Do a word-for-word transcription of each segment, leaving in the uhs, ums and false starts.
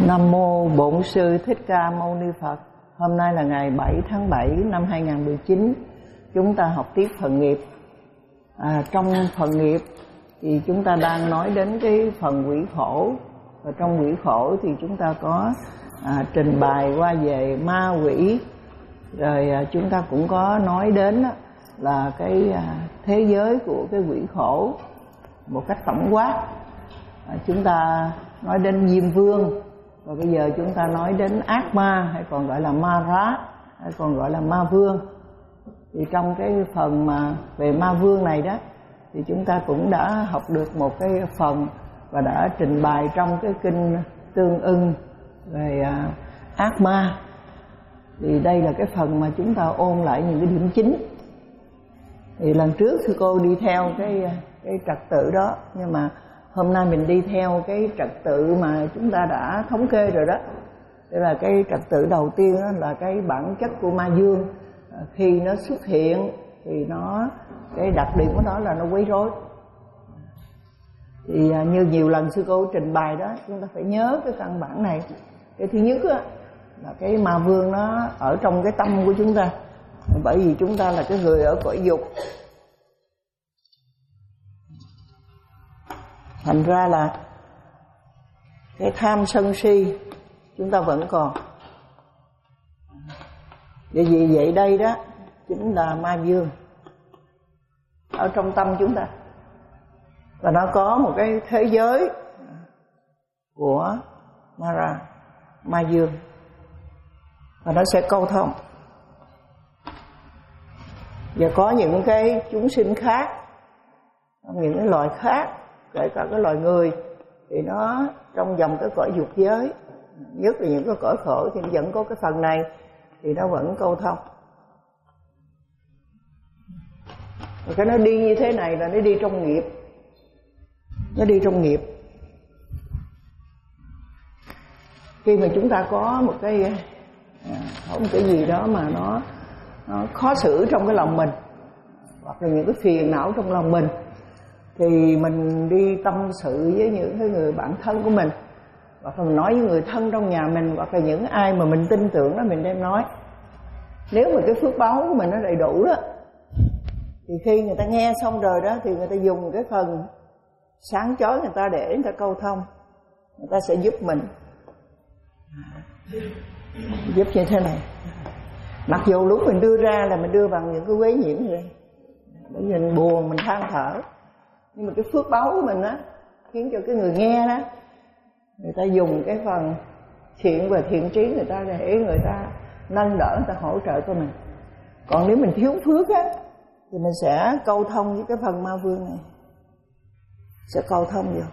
Nam mô Bổn Sư Thích Ca Mâu Ni Phật. Hôm nay là ngày bảy tháng bảy năm hai nghìn không trăm mười chín. Chúng ta học tiếp phần nghiệp. À, trong phần nghiệp thì chúng ta đang nói đến cái phần quỷ khổ. Và trong quỷ khổ thì chúng ta có à, trình bày qua về ma quỷ. Rồi à, chúng ta cũng có nói đến á, là cái à, thế giới của cái quỷ khổ một cách tổng quát. À, chúng ta nói đến Diêm Vương. Và bây giờ chúng ta nói đến ác ma, hay còn gọi là ma rá, hay còn gọi là ma vương. Thì trong cái phần mà về ma vương này đó, thì chúng ta cũng đã học được một cái phần và đã trình bày trong cái kinh Tương Ưng về à, ác ma. Thì đây là cái phần mà chúng ta ôn lại những cái điểm chính. Thì lần trước sư cô đi theo cái cái trật tự đó, nhưng mà hôm nay mình đi theo cái trật tự mà chúng ta đã thống kê rồi đó. Tức là cái trật tự đầu tiên đó là cái bản chất của ma dương. Khi nó xuất hiện thì nó cái đặc điểm của nó là nó quấy rối. Thì như nhiều lần sư cô trình bày đó, chúng ta phải nhớ cái căn bản này. Cái thứ nhất á, là cái ma vương nó ở trong cái tâm của chúng ta. Bởi vì chúng ta là cái người ở cõi dục, thành ra là cái tham sân si chúng ta vẫn còn. Vì vì vậy đây đó chính là ma dương ở trong tâm chúng ta. Và nó có một cái thế giới của ma ra, ma dương. Và nó sẽ câu thông. Và có những cái chúng sinh khác, những cái loài khác, kể cả cái loài người, thì nó trong vòng cái cõi dục giới, nhất là những cái cõi khổ, thì vẫn có cái phần này, thì nó vẫn câu thông. Và cái nó đi như thế này là nó đi trong nghiệp. Nó đi trong nghiệp. Khi mà chúng ta có một cái có một cái gì đó mà nó, nó khó xử trong cái lòng mình, hoặc là những cái phiền não trong lòng mình, thì mình đi tâm sự với những cái người bạn thân của mình, hoặc là mình nói với người thân trong nhà mình, hoặc là những ai mà mình tin tưởng đó, mình đem nói. Nếu mà cái phước báu của mình nó đầy đủ đó, thì khi người ta nghe xong rồi đó, thì người ta dùng cái phần sáng chói người ta để người ta câu thông. Người ta sẽ giúp mình, giúp như thế này. Mặc dù lúc mình đưa ra là mình đưa bằng những cái quấy nhiễm vậy, bởi vì mình buồn, mình than thở, nhưng mà cái phước báu của mình á khiến cho cái người nghe đó, người ta dùng cái phần thiện và thiện trí người ta để người ta nâng đỡ, người ta hỗ trợ cho mình. Còn nếu mình thiếu phước á, thì mình sẽ câu thông với cái phần ma vương này, sẽ câu thông vô.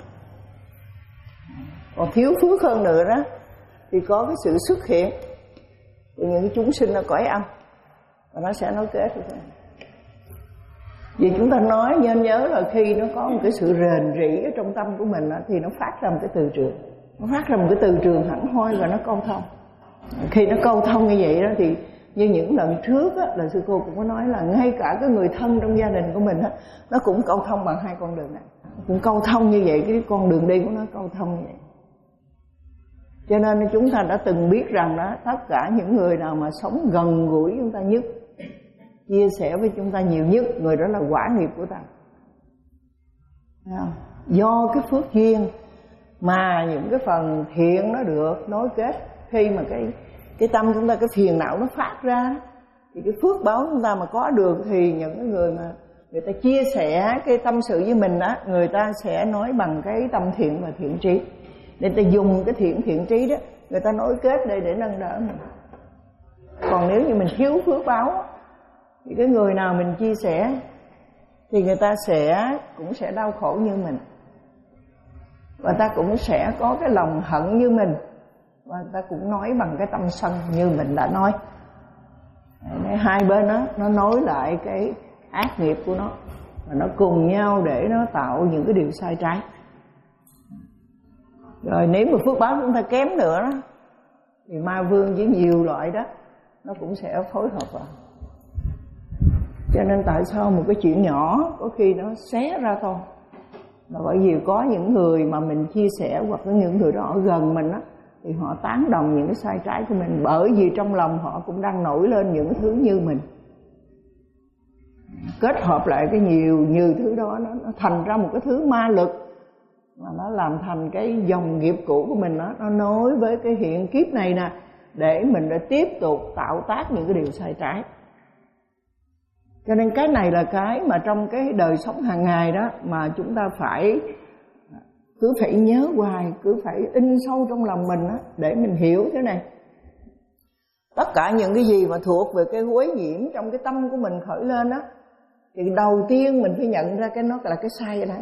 Còn thiếu phước hơn nữa đó, thì có cái sự xuất hiện của những chúng sinh ở cõi âm, và nó sẽ nối kết như thế này. Vì chúng ta nói nên nhớ là khi nó có một cái sự rền rĩ ở trong tâm của mình đó, thì nó phát ra một cái từ trường. Nó phát ra một cái từ trường hẳn hoi và nó câu thông. Khi nó câu thông như vậy đó, thì như những lần trước á, là sư cô cũng có nói là ngay cả cái người thân trong gia đình của mình á, nó cũng câu thông bằng hai con đường này. Cũng câu thông như vậy, cái con đường đi của nó câu thông như vậy. Cho nên chúng ta đã từng biết rằng đó, tất cả những người nào mà sống gần gũi chúng ta nhất, chia sẻ với chúng ta nhiều nhất, người đó là quả nghiệp của ta. Do cái phước duyên mà những cái phần thiện nó được nối kết. Khi mà cái cái tâm chúng ta, cái phiền não nó phát ra, thì cái phước báo chúng ta mà có được, thì những cái người mà người ta chia sẻ cái tâm sự với mình đó, người ta sẽ nói bằng cái tâm thiện và thiện trí. Để ta dùng cái thiện thiện trí đó, người ta nối kết đây để nâng đỡ mình. Còn nếu như mình thiếu phước báo, thì cái người nào mình chia sẻ thì người ta sẽ cũng sẽ đau khổ như mình, và ta cũng sẽ có cái lòng hận như mình, và ta cũng nói bằng cái tâm sân như mình đã nói. Đấy, hai bên đó nó nối lại cái ác nghiệp của nó, và nó cùng nhau để nó tạo những cái điều sai trái. Rồi nếu mà phước báo chúng ta kém nữa đó, thì ma vương với nhiều loại đó nó cũng sẽ phối hợp vào. Cho nên tại sao một cái chuyện nhỏ có khi nó xé ra thôi, là bởi vì có những người mà mình chia sẻ, hoặc là những người đó ở gần mình á, thì họ tán đồng những cái sai trái của mình, bởi vì trong lòng họ cũng đang nổi lên những thứ như mình. Kết hợp lại cái nhiều nhiều thứ đó, nó, nó thành ra một cái thứ ma lực mà nó làm thành cái dòng nghiệp cũ của mình đó, nó nối với cái hiện kiếp này nè, để mình đã tiếp tục tạo tác những cái điều sai trái. Cho nên cái này là cái mà trong cái đời sống hàng ngày đó mà chúng ta phải cứ phải nhớ hoài, cứ phải in sâu trong lòng mình đó, để mình hiểu thế này. Tất cả những cái gì mà thuộc về cái quấy nhiễm trong cái tâm của mình khởi lên đó, thì đầu tiên mình phải nhận ra cái nó là cái sai rồi đó.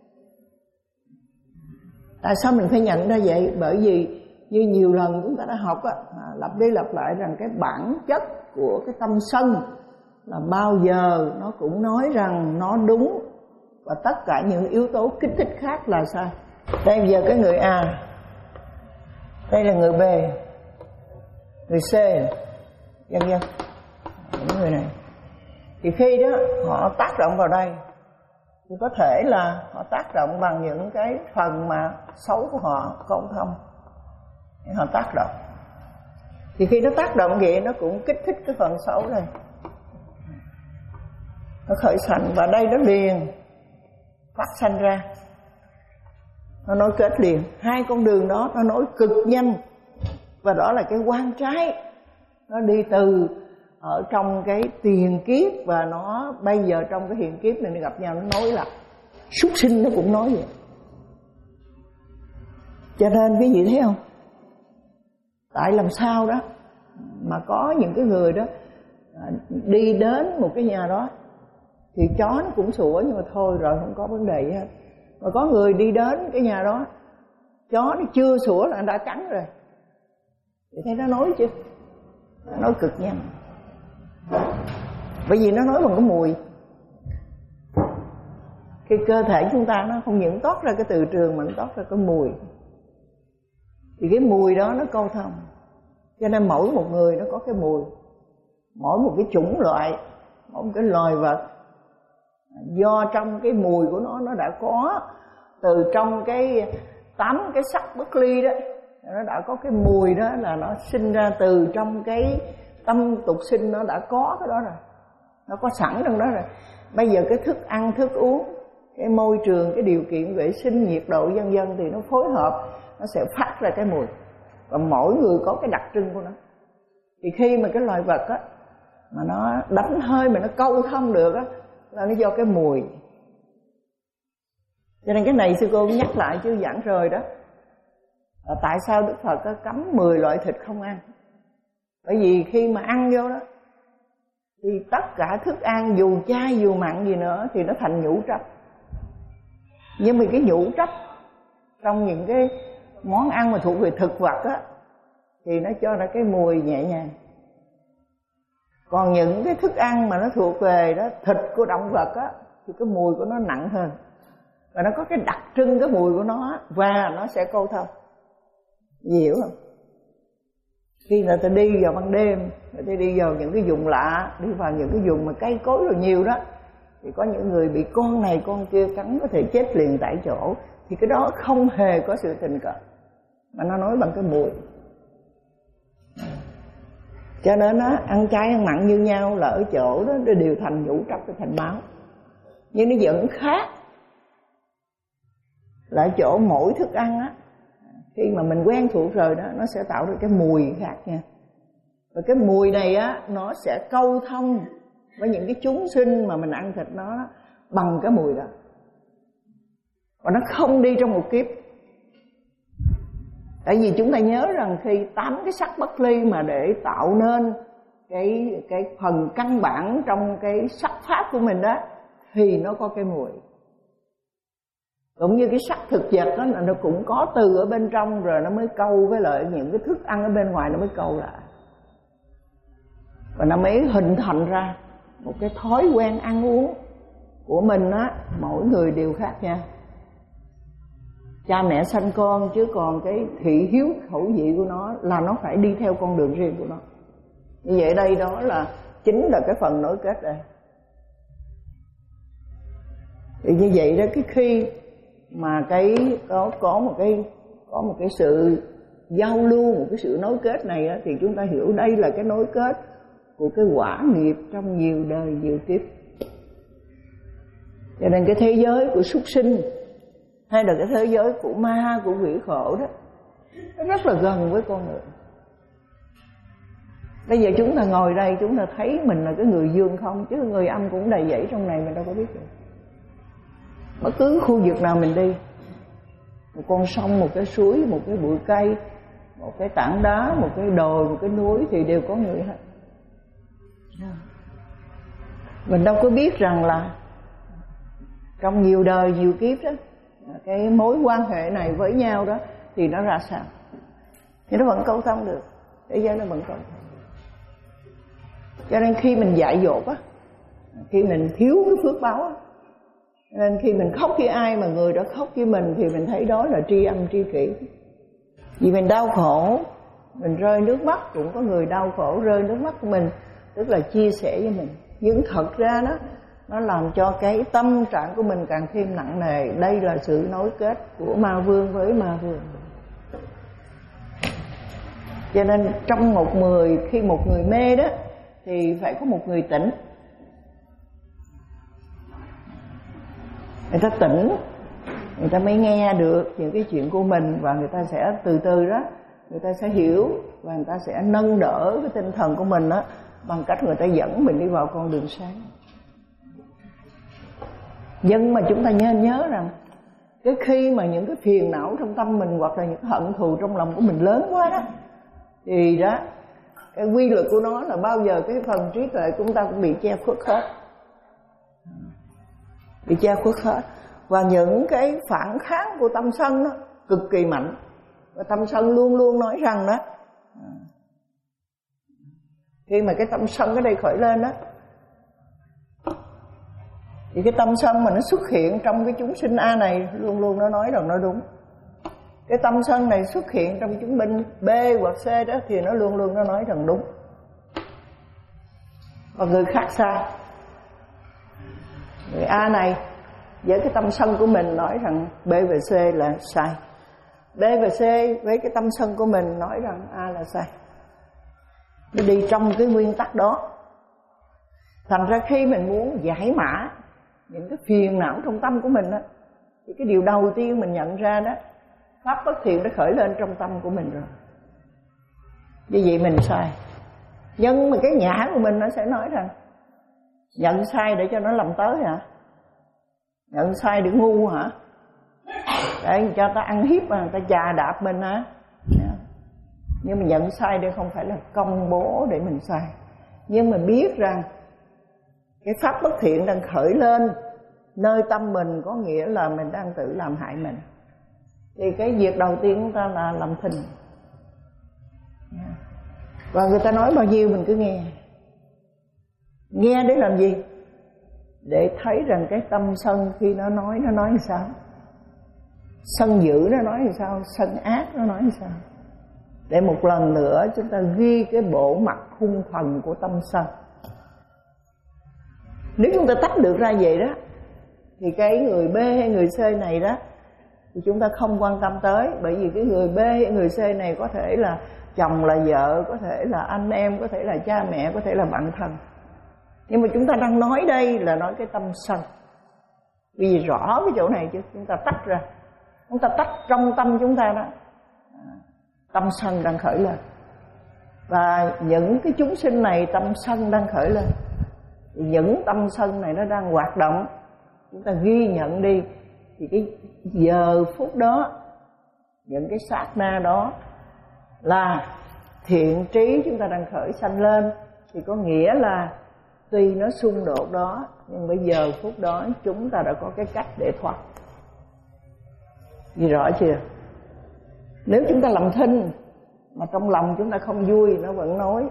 Tại sao mình phải nhận ra vậy? Bởi vì như nhiều lần chúng ta đã học á, lặp đi lặp lại rằng cái bản chất của cái tâm sân là bao giờ nó cũng nói rằng nó đúng, và tất cả những yếu tố kích thích khác là sai. Đây bây giờ cái người A, đây là người B, người C, vân vân, những người này. Thì khi đó họ tác động vào đây, thì có thể là họ tác động bằng những cái phần mà xấu của họ, câu thông, để họ tác động. Thì khi nó tác động vậy, nó cũng kích thích cái phần xấu này, nó khởi sanh, và đây nó liền phát sanh ra, nó nối kết liền. Hai con đường đó nó nối cực nhanh, và đó là cái quan trái. Nó đi từ ở trong cái tiền kiếp, và nó bây giờ trong cái hiện kiếp này nó gặp nhau, nó nối lại. Súc sinh nó cũng nói vậy. Cho nên cái gì thấy không? Tại làm sao đó mà có những cái người đó đi đến một cái nhà đó thì chó nó cũng sủa, nhưng mà thôi rồi không có vấn đề gì hết. Mà có người đi đến cái nhà đó, chó nó chưa sủa là đã cắn rồi. Thì thấy nó nói chứ, nó nói cực nhanh. Bởi vì nó nói bằng cái mùi. Cái cơ thể chúng ta nó không những toát ra cái từ trường mà nó toát ra cái mùi. Thì cái mùi đó nó câu thông. Cho nên mỗi một người nó có cái mùi, mỗi một cái chủng loại, mỗi một cái loài vật, do trong cái mùi của nó nó đã có từ trong cái tám cái sắc bất ly đó, nó đã có cái mùi đó, là nó sinh ra từ trong cái tâm tục sinh, nó đã có cái đó rồi, nó có sẵn trong đó rồi. Bây giờ cái thức ăn thức uống, cái môi trường, cái điều kiện vệ sinh, nhiệt độ vân vân thì nó phối hợp, nó sẽ phát ra cái mùi. Và mỗi người có cái đặc trưng của nó. Thì khi mà cái loài vật á mà nó đánh hơi mà nó câu thông được á, là nó do cái mùi. Cho nên cái này sư cô cũng nhắc lại chứ giảng rồi đó, là tại sao Đức Phật có cấm mười loại thịt không ăn. Bởi vì khi mà ăn vô đó thì tất cả thức ăn dù chay dù mặn gì nữa thì nó thành nhũ trách. Nhưng mà cái nhũ trách trong những cái món ăn mà thuộc về thực vật á thì nó cho ra cái mùi nhẹ nhàng. Còn những cái thức ăn mà nó thuộc về đó thịt của động vật á thì cái mùi của nó nặng hơn, và nó có cái đặc trưng cái mùi của nó, và nó sẽ câu thông. Hiểu không? Khi người ta đi vào ban đêm, người ta đi vào những cái vùng lạ, đi vào những cái vùng mà cây cối rồi nhiều đó, thì có những người bị con này con kia cắn có thể chết liền tại chỗ. Thì cái đó không hề có sự tình cờ, mà nó nói bằng cái mùi. Cho nên á, ăn chay ăn mặn như nhau là ở chỗ đó nó đều thành nhũ trách, thành máu. Nhưng nó vẫn khác là ở chỗ mỗi thức ăn á, khi mà mình quen thuộc rồi đó, nó sẽ tạo ra cái mùi khác nha. Và cái mùi này á, nó sẽ câu thông với những cái chúng sinh mà mình ăn thịt nó bằng cái mùi đó. Và nó không đi trong một kiếp. Tại vì chúng ta nhớ rằng khi tám cái sắc bất ly mà để tạo nên cái cái phần căn bản trong cái sắc pháp của mình đó, thì nó có cái mùi. Cũng như cái sắc thực vật đó, là nó cũng có từ ở bên trong rồi nó mới câu với lại những cái thức ăn ở bên ngoài, nó mới câu lại. Và nó mới hình thành ra một cái thói quen ăn uống của mình á, mỗi người đều khác nha. Cha mẹ sanh con, chứ còn cái thị hiếu khẩu vị của nó là nó phải đi theo con đường riêng của nó. Như vậy đây đó là chính là cái phần nối kết đây. Thì như vậy đó, cái khi mà cái có có một cái có một cái sự giao lưu, một cái sự nối kết này á, thì chúng ta hiểu đây là cái nối kết của cái quả nghiệp trong nhiều đời nhiều kiếp. Cho nên cái thế giới của súc sinh hay là cái thế giới của ma, của quỷ khổ đó, nó rất là gần với con người. Bây giờ chúng ta ngồi đây, chúng ta thấy mình là cái người dương không, chứ người âm cũng đầy dẫy trong này mình đâu có biết được. Bất cứ khu vực nào mình đi, một con sông, một cái suối, một cái bụi cây, một cái tảng đá, một cái đồi, một cái núi thì đều có người hết. Mình đâu có biết rằng là trong nhiều đời nhiều kiếp đó, cái mối quan hệ này với nhau đó thì nó ra sao, thì nó vẫn câu thông được, thế giới nó vẫn câu thông. Cho nên khi mình dại dột á, khi mình thiếu cái phước báo á, nên khi mình khóc với ai mà người đó khóc với mình thì mình thấy đó là tri âm tri kỷ. Vì mình đau khổ, mình rơi nước mắt, cũng có người đau khổ rơi nước mắt của mình, tức là chia sẻ với mình. Nhưng thật ra đó, nó làm cho cái tâm trạng của mình càng thêm nặng nề. Đây là sự nối kết của ma vương với ma vương. Cho nên trong một người, khi một người mê đó thì phải có một người tỉnh. Người ta tỉnh, người ta mới nghe được những cái chuyện của mình, và người ta sẽ từ từ đó, người ta sẽ hiểu, và người ta sẽ nâng đỡ cái tinh thần của mình đó, bằng cách người ta dẫn mình đi vào con đường sáng. Nhưng mà chúng ta nhớ nhớ rằng cái khi mà những cái phiền não trong tâm mình hoặc là những cái hận thù trong lòng của mình lớn quá đó, thì đó, cái quy luật của nó là bao giờ cái phần trí tuệ của chúng ta cũng bị che khuất hết, bị che khuất hết. Và những cái phản kháng của tâm sân đó cực kỳ mạnh, và tâm sân luôn luôn nói rằng đó, khi mà cái tâm sân ở đây khởi lên đó, thì cái tâm sân mà nó xuất hiện trong cái chúng sinh A này luôn luôn nó nói rằng nó đúng. Cái tâm sân này xuất hiện trong chúng binh B hoặc C đó thì nó luôn luôn nó nói rằng đúng, và người khác sai. Người A này với cái tâm sân của mình nói rằng B và C là sai, B và C với cái tâm sân của mình nói rằng A là sai. Nó đi trong cái nguyên tắc đó. Thành ra khi mình muốn giải mã những cái phiền não trong tâm của mình đó, thì cái điều đầu tiên mình nhận ra đó, pháp bất thiện đã khởi lên trong tâm của mình rồi. Vì vậy mình sai. Nhưng mà cái nhã của mình nó sẽ nói rằng nhận sai để cho nó làm tới hả? Nhận sai để ngu hả? Để cho ta ăn hiếp mà, ta chà đạp mình hả? Nhưng mà nhận sai đây không phải là công bố để mình sai. Nhưng mà biết rằng cái pháp bất thiện đang khởi lên nơi tâm mình, có nghĩa là mình đang tự làm hại mình. Thì cái việc đầu tiên chúng ta là làm thinh. Và người ta nói bao nhiêu mình cứ nghe. Nghe để làm gì? Để thấy rằng cái tâm sân khi nó nói, nó nói như sao? Sân dữ nó nói như sao? Sân ác nó nói như sao? Để một lần nữa chúng ta ghi cái bộ mặt hung thần của tâm sân. Nếu chúng ta tách được ra vậy đó, thì cái người B hay người C này đó thì chúng ta không quan tâm tới. Bởi vì cái người B hay người C này có thể là chồng là vợ, có thể là anh em, có thể là cha mẹ, có thể là bạn thân. Nhưng mà chúng ta đang nói đây là nói cái tâm sân. Vì rõ cái chỗ này chứ, chúng ta tách ra. Chúng ta tách trong tâm chúng ta đó, tâm sân đang khởi lên. Và những cái chúng sinh này tâm sân đang khởi lên. Những tâm sân này nó đang hoạt động, chúng ta ghi nhận đi. Thì cái giờ phút đó, những cái sát na đó là thiện trí chúng ta đang khởi sanh lên. Thì có nghĩa là tuy nó xung đột đó, nhưng bây giờ phút đó chúng ta đã có cái cách để thoát. Vì rõ chưa? Nếu chúng ta làm thinh mà trong lòng chúng ta không vui, nó vẫn nói.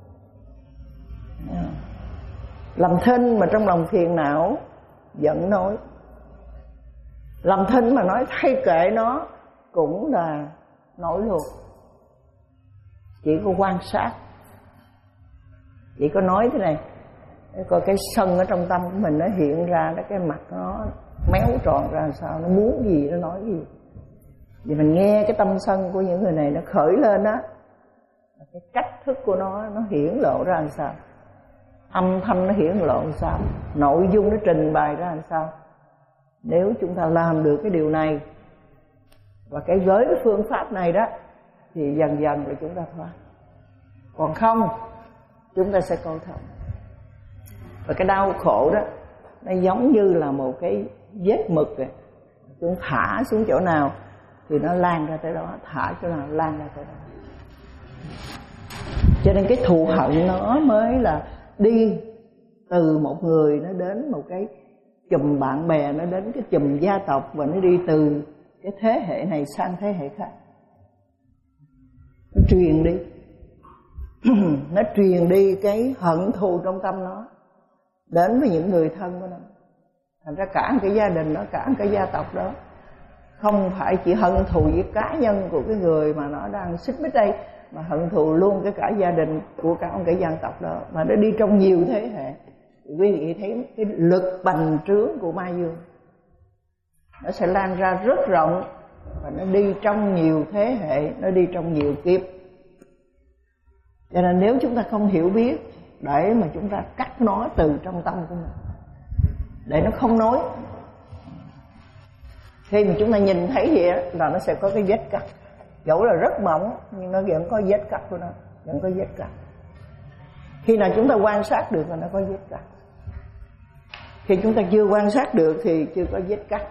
Làm thinh mà trong lòng phiền não vẫn nói. Làm thinh mà nói thay kệ nó cũng là nói luôn. Chỉ có quan sát, chỉ có nói thế này, để coi cái sân ở trong tâm của mình nó hiện ra, đó cái mặt nó méo tròn ra sao, nó muốn gì nó nói gì. Vì mình nghe cái tâm sân của những người này nó khởi lên á, cái cách thức của nó nó hiển lộ ra làm sao, âm thanh nó hiển lộ làm sao, nội dung nó trình bày ra làm sao. Nếu chúng ta làm được cái điều này và cái với cái phương pháp này đó thì dần dần là chúng ta thoát. Còn không chúng ta sẽ câu thông. Và cái đau khổ đó nó giống như là một cái vết mực vậy. Chúng thả xuống chỗ nào thì nó lan ra tới đó, thả chỗ nào lan ra tới đó. Cho nên cái thù hận nó mới là đi từ một người nó đến một cái chùm bạn bè, nó đến cái chùm gia tộc, và nó đi từ cái thế hệ này sang thế hệ khác. Nó truyền đi nó truyền đi cái hận thù trong tâm nó đến với những người thân của nó. Thành ra cả một cái gia đình đó, cả một cái gia tộc đó không phải chỉ hận thù với cá nhân của cái người mà nó đang xích mích đây, mà hận thù luôn cái cả gia đình của cả một cái dân tộc đó, mà nó đi trong nhiều thế hệ. Quý vị thấy cái lực bành trướng của ma dương nó sẽ lan ra rất rộng, và nó đi trong nhiều thế hệ, nó đi trong nhiều kiếp. Cho nên nếu chúng ta không hiểu biết để mà chúng ta cắt nó từ trong tâm của mình, để nó không nói, khi mà chúng ta nhìn thấy vậy đó, là nó sẽ có cái vết cắt. Dẫu là rất mỏng nhưng nó vẫn có vết cắt của nó, vẫn có vết cắt. Khi nào chúng ta quan sát được là nó có vết cắt. Khi chúng ta chưa quan sát được thì chưa có vết cắt.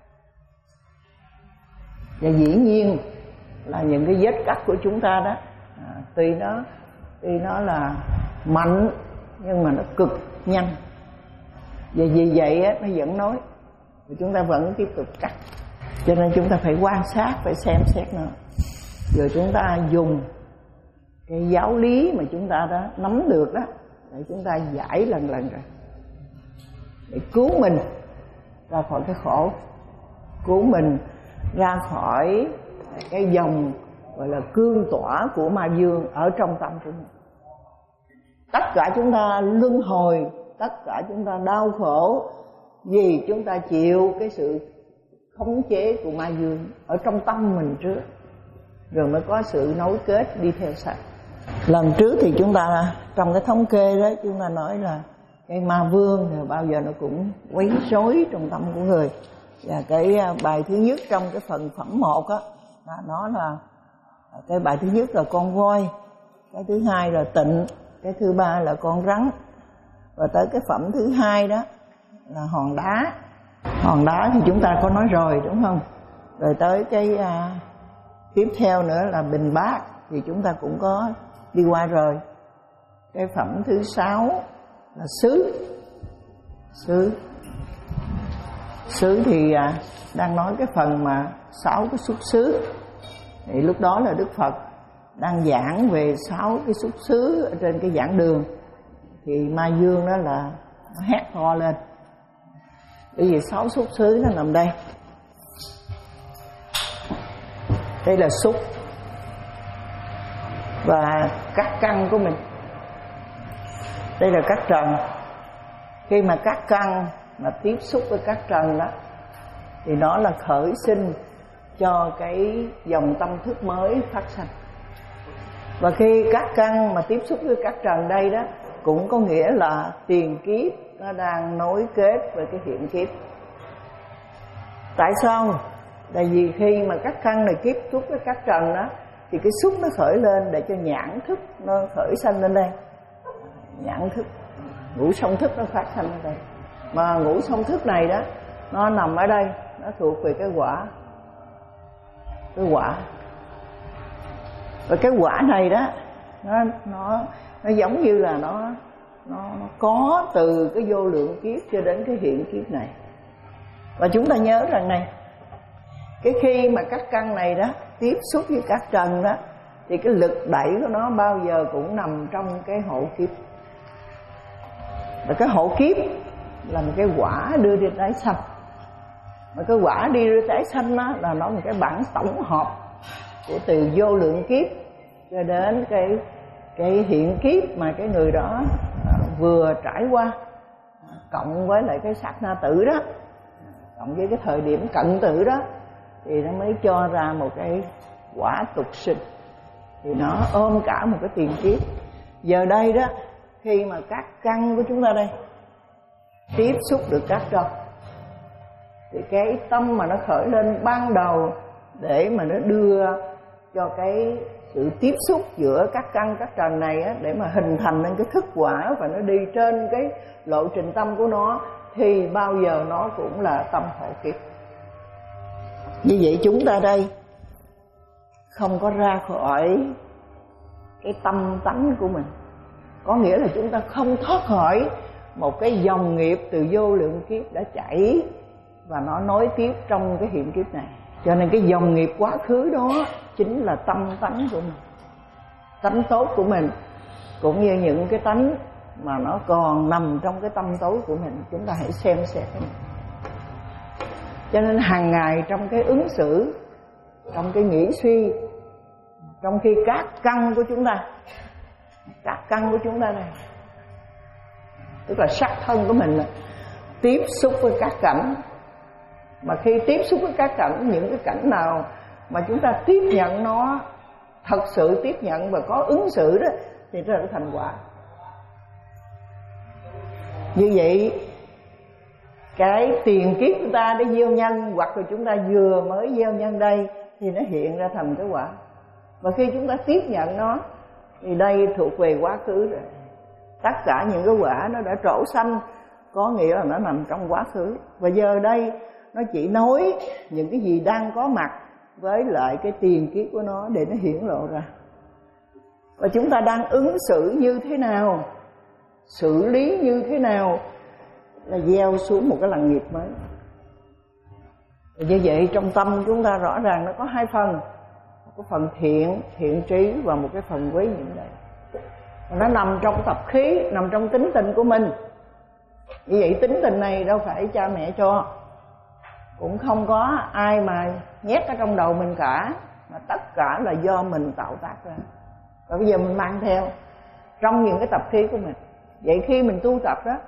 Và dĩ nhiên là những cái vết cắt của chúng ta đó, à, tuy nó tuy nó là mạnh nhưng mà nó cực nhanh. Và vì vậy á, nó vẫn nói, và chúng ta vẫn tiếp tục cắt. Cho nên chúng ta phải quan sát, phải xem xét nó, rồi chúng ta dùng cái giáo lý mà chúng ta đã nắm được đó để chúng ta giải lần lần rồi, để cứu mình ra khỏi cái khổ, cứu mình ra khỏi cái dòng gọi là cương tỏa của ma dương ở trong tâm của mình. Tất cả chúng ta luân hồi, tất cả chúng ta đau khổ vì chúng ta chịu cái sự khống chế của ma dương ở trong tâm mình trước, rồi mới có sự nối kết đi theo sau. Lần trước thì chúng ta trong cái thống kê đó, chúng ta nói là cái ma vương thì bao giờ nó cũng quấy rối trong tâm của người. Và cái bài thứ nhất trong cái phần phẩm một á, nó là cái bài thứ nhất là con voi, cái thứ hai là tịnh, cái thứ ba là con rắn, và tới cái phẩm thứ hai đó là hòn đá. Hòn đá thì chúng ta có nói rồi đúng không? Rồi tới cái à, tiếp theo nữa là bình bát thì chúng ta cũng có đi qua rồi. Cái phẩm thứ sáu là xứ. Xứ Xứ thì à, đang nói cái phần mà sáu cái xuất xứ. Thì lúc đó là Đức Phật đang giảng về sáu cái xuất xứ ở trên cái giảng đường. Thì ma dương đó là nó hét to lên, bởi vì sáu xuất xứ nó nằm đây. Đây là xúc và các căn của mình. Đây là các trần. Khi mà các căn mà tiếp xúc với các trần đó thì nó là khởi sinh cho cái dòng tâm thức mới phát sinh. Và khi các căn mà tiếp xúc với các trần đây đó, cũng có nghĩa là tiền kiếp nó đang nối kết với cái hiện kiếp. Tại sao? Tại vì khi mà các căn này tiếp xúc với các trần đó thì cái xúc nó khởi lên để cho nhãn thức nó khởi sanh lên đây. Nhãn thức, ngũ song thức nó phát sanh lên đây. Mà ngũ song thức này đó nó nằm ở đây, nó thuộc về cái quả. Cái quả. Và cái quả này đó nó nó nó giống như là nó nó, nó có từ cái vô lượng kiếp cho đến cái hiện kiếp này. Và chúng ta nhớ rằng này, cái khi mà các căn này đó tiếp xúc với các trần đó thì cái lực đẩy của nó bao giờ cũng nằm trong cái hộ kiếp. Và cái hộ kiếp là một cái quả đưa đi tái sanh. Mà cái quả đi đưa tái sanh đó là nó một cái bản tổng hợp của từ vô lượng kiếp cho đến cái cái hiện kiếp mà cái người đó vừa trải qua, cộng với lại cái sát na tử đó, cộng với cái thời điểm cận tử đó, thì nó mới cho ra một cái quả tục sinh, thì nó ôm cả một cái tiền kiếp. Giờ đây đó, khi mà các căn của chúng ta đây tiếp xúc được các trần, thì cái tâm mà nó khởi lên ban đầu để mà nó đưa cho cái sự tiếp xúc giữa các căn các trần này á, để mà hình thành nên cái thức quả và nó đi trên cái lộ trình tâm của nó, thì bao giờ nó cũng là tâm hộ kiếp. Như vậy chúng ta đây không có ra khỏi cái tâm tánh của mình, có nghĩa là chúng ta không thoát khỏi một cái dòng nghiệp từ vô lượng kiếp đã chảy và nó nối tiếp trong cái hiện kiếp này. Cho nên cái dòng nghiệp quá khứ đó chính là tâm tánh của mình, tánh tốt của mình, cũng như những cái tánh mà nó còn nằm trong cái tâm tối của mình. Chúng ta hãy xem xét. Cho nên hàng ngày trong cái ứng xử, trong cái nghĩ suy, trong khi các căn của chúng ta, các căn của chúng ta này, tức là sắc thân của mình tiếp xúc với các cảnh, mà khi tiếp xúc với các cảnh, những cái cảnh nào mà chúng ta tiếp nhận nó, thật sự tiếp nhận và có ứng xử đó, thì nó là thành quả. Như vậy cái tiền kiếp chúng ta để gieo nhân, hoặc là chúng ta vừa mới gieo nhân đây, thì nó hiện ra thành cái quả. Và khi chúng ta tiếp nhận nó, thì đây thuộc về quá khứ rồi. Tất cả những cái quả nó đã trổ sanh, có nghĩa là nó nằm trong quá khứ. Và giờ đây nó chỉ nối những cái gì đang có mặt với lại cái tiền kiếp của nó để nó hiển lộ ra. Và chúng ta đang ứng xử như thế nào, xử lý như thế nào, là gieo xuống một cái lằn nghiệp mới. Và như vậy trong tâm chúng ta rõ ràng nó có hai phần, một cái phần thiện, thiện trí, và một cái phần quý những đây. Nó nằm trong tập khí, nằm trong tính tình của mình. Như vậy tính tình này đâu phải cha mẹ cho, cũng không có ai mà nhét ở trong đầu mình cả, mà tất cả là do mình tạo tác ra. Và bây giờ mình mang theo trong những cái tập khí của mình. Vậy khi mình tu tập đó,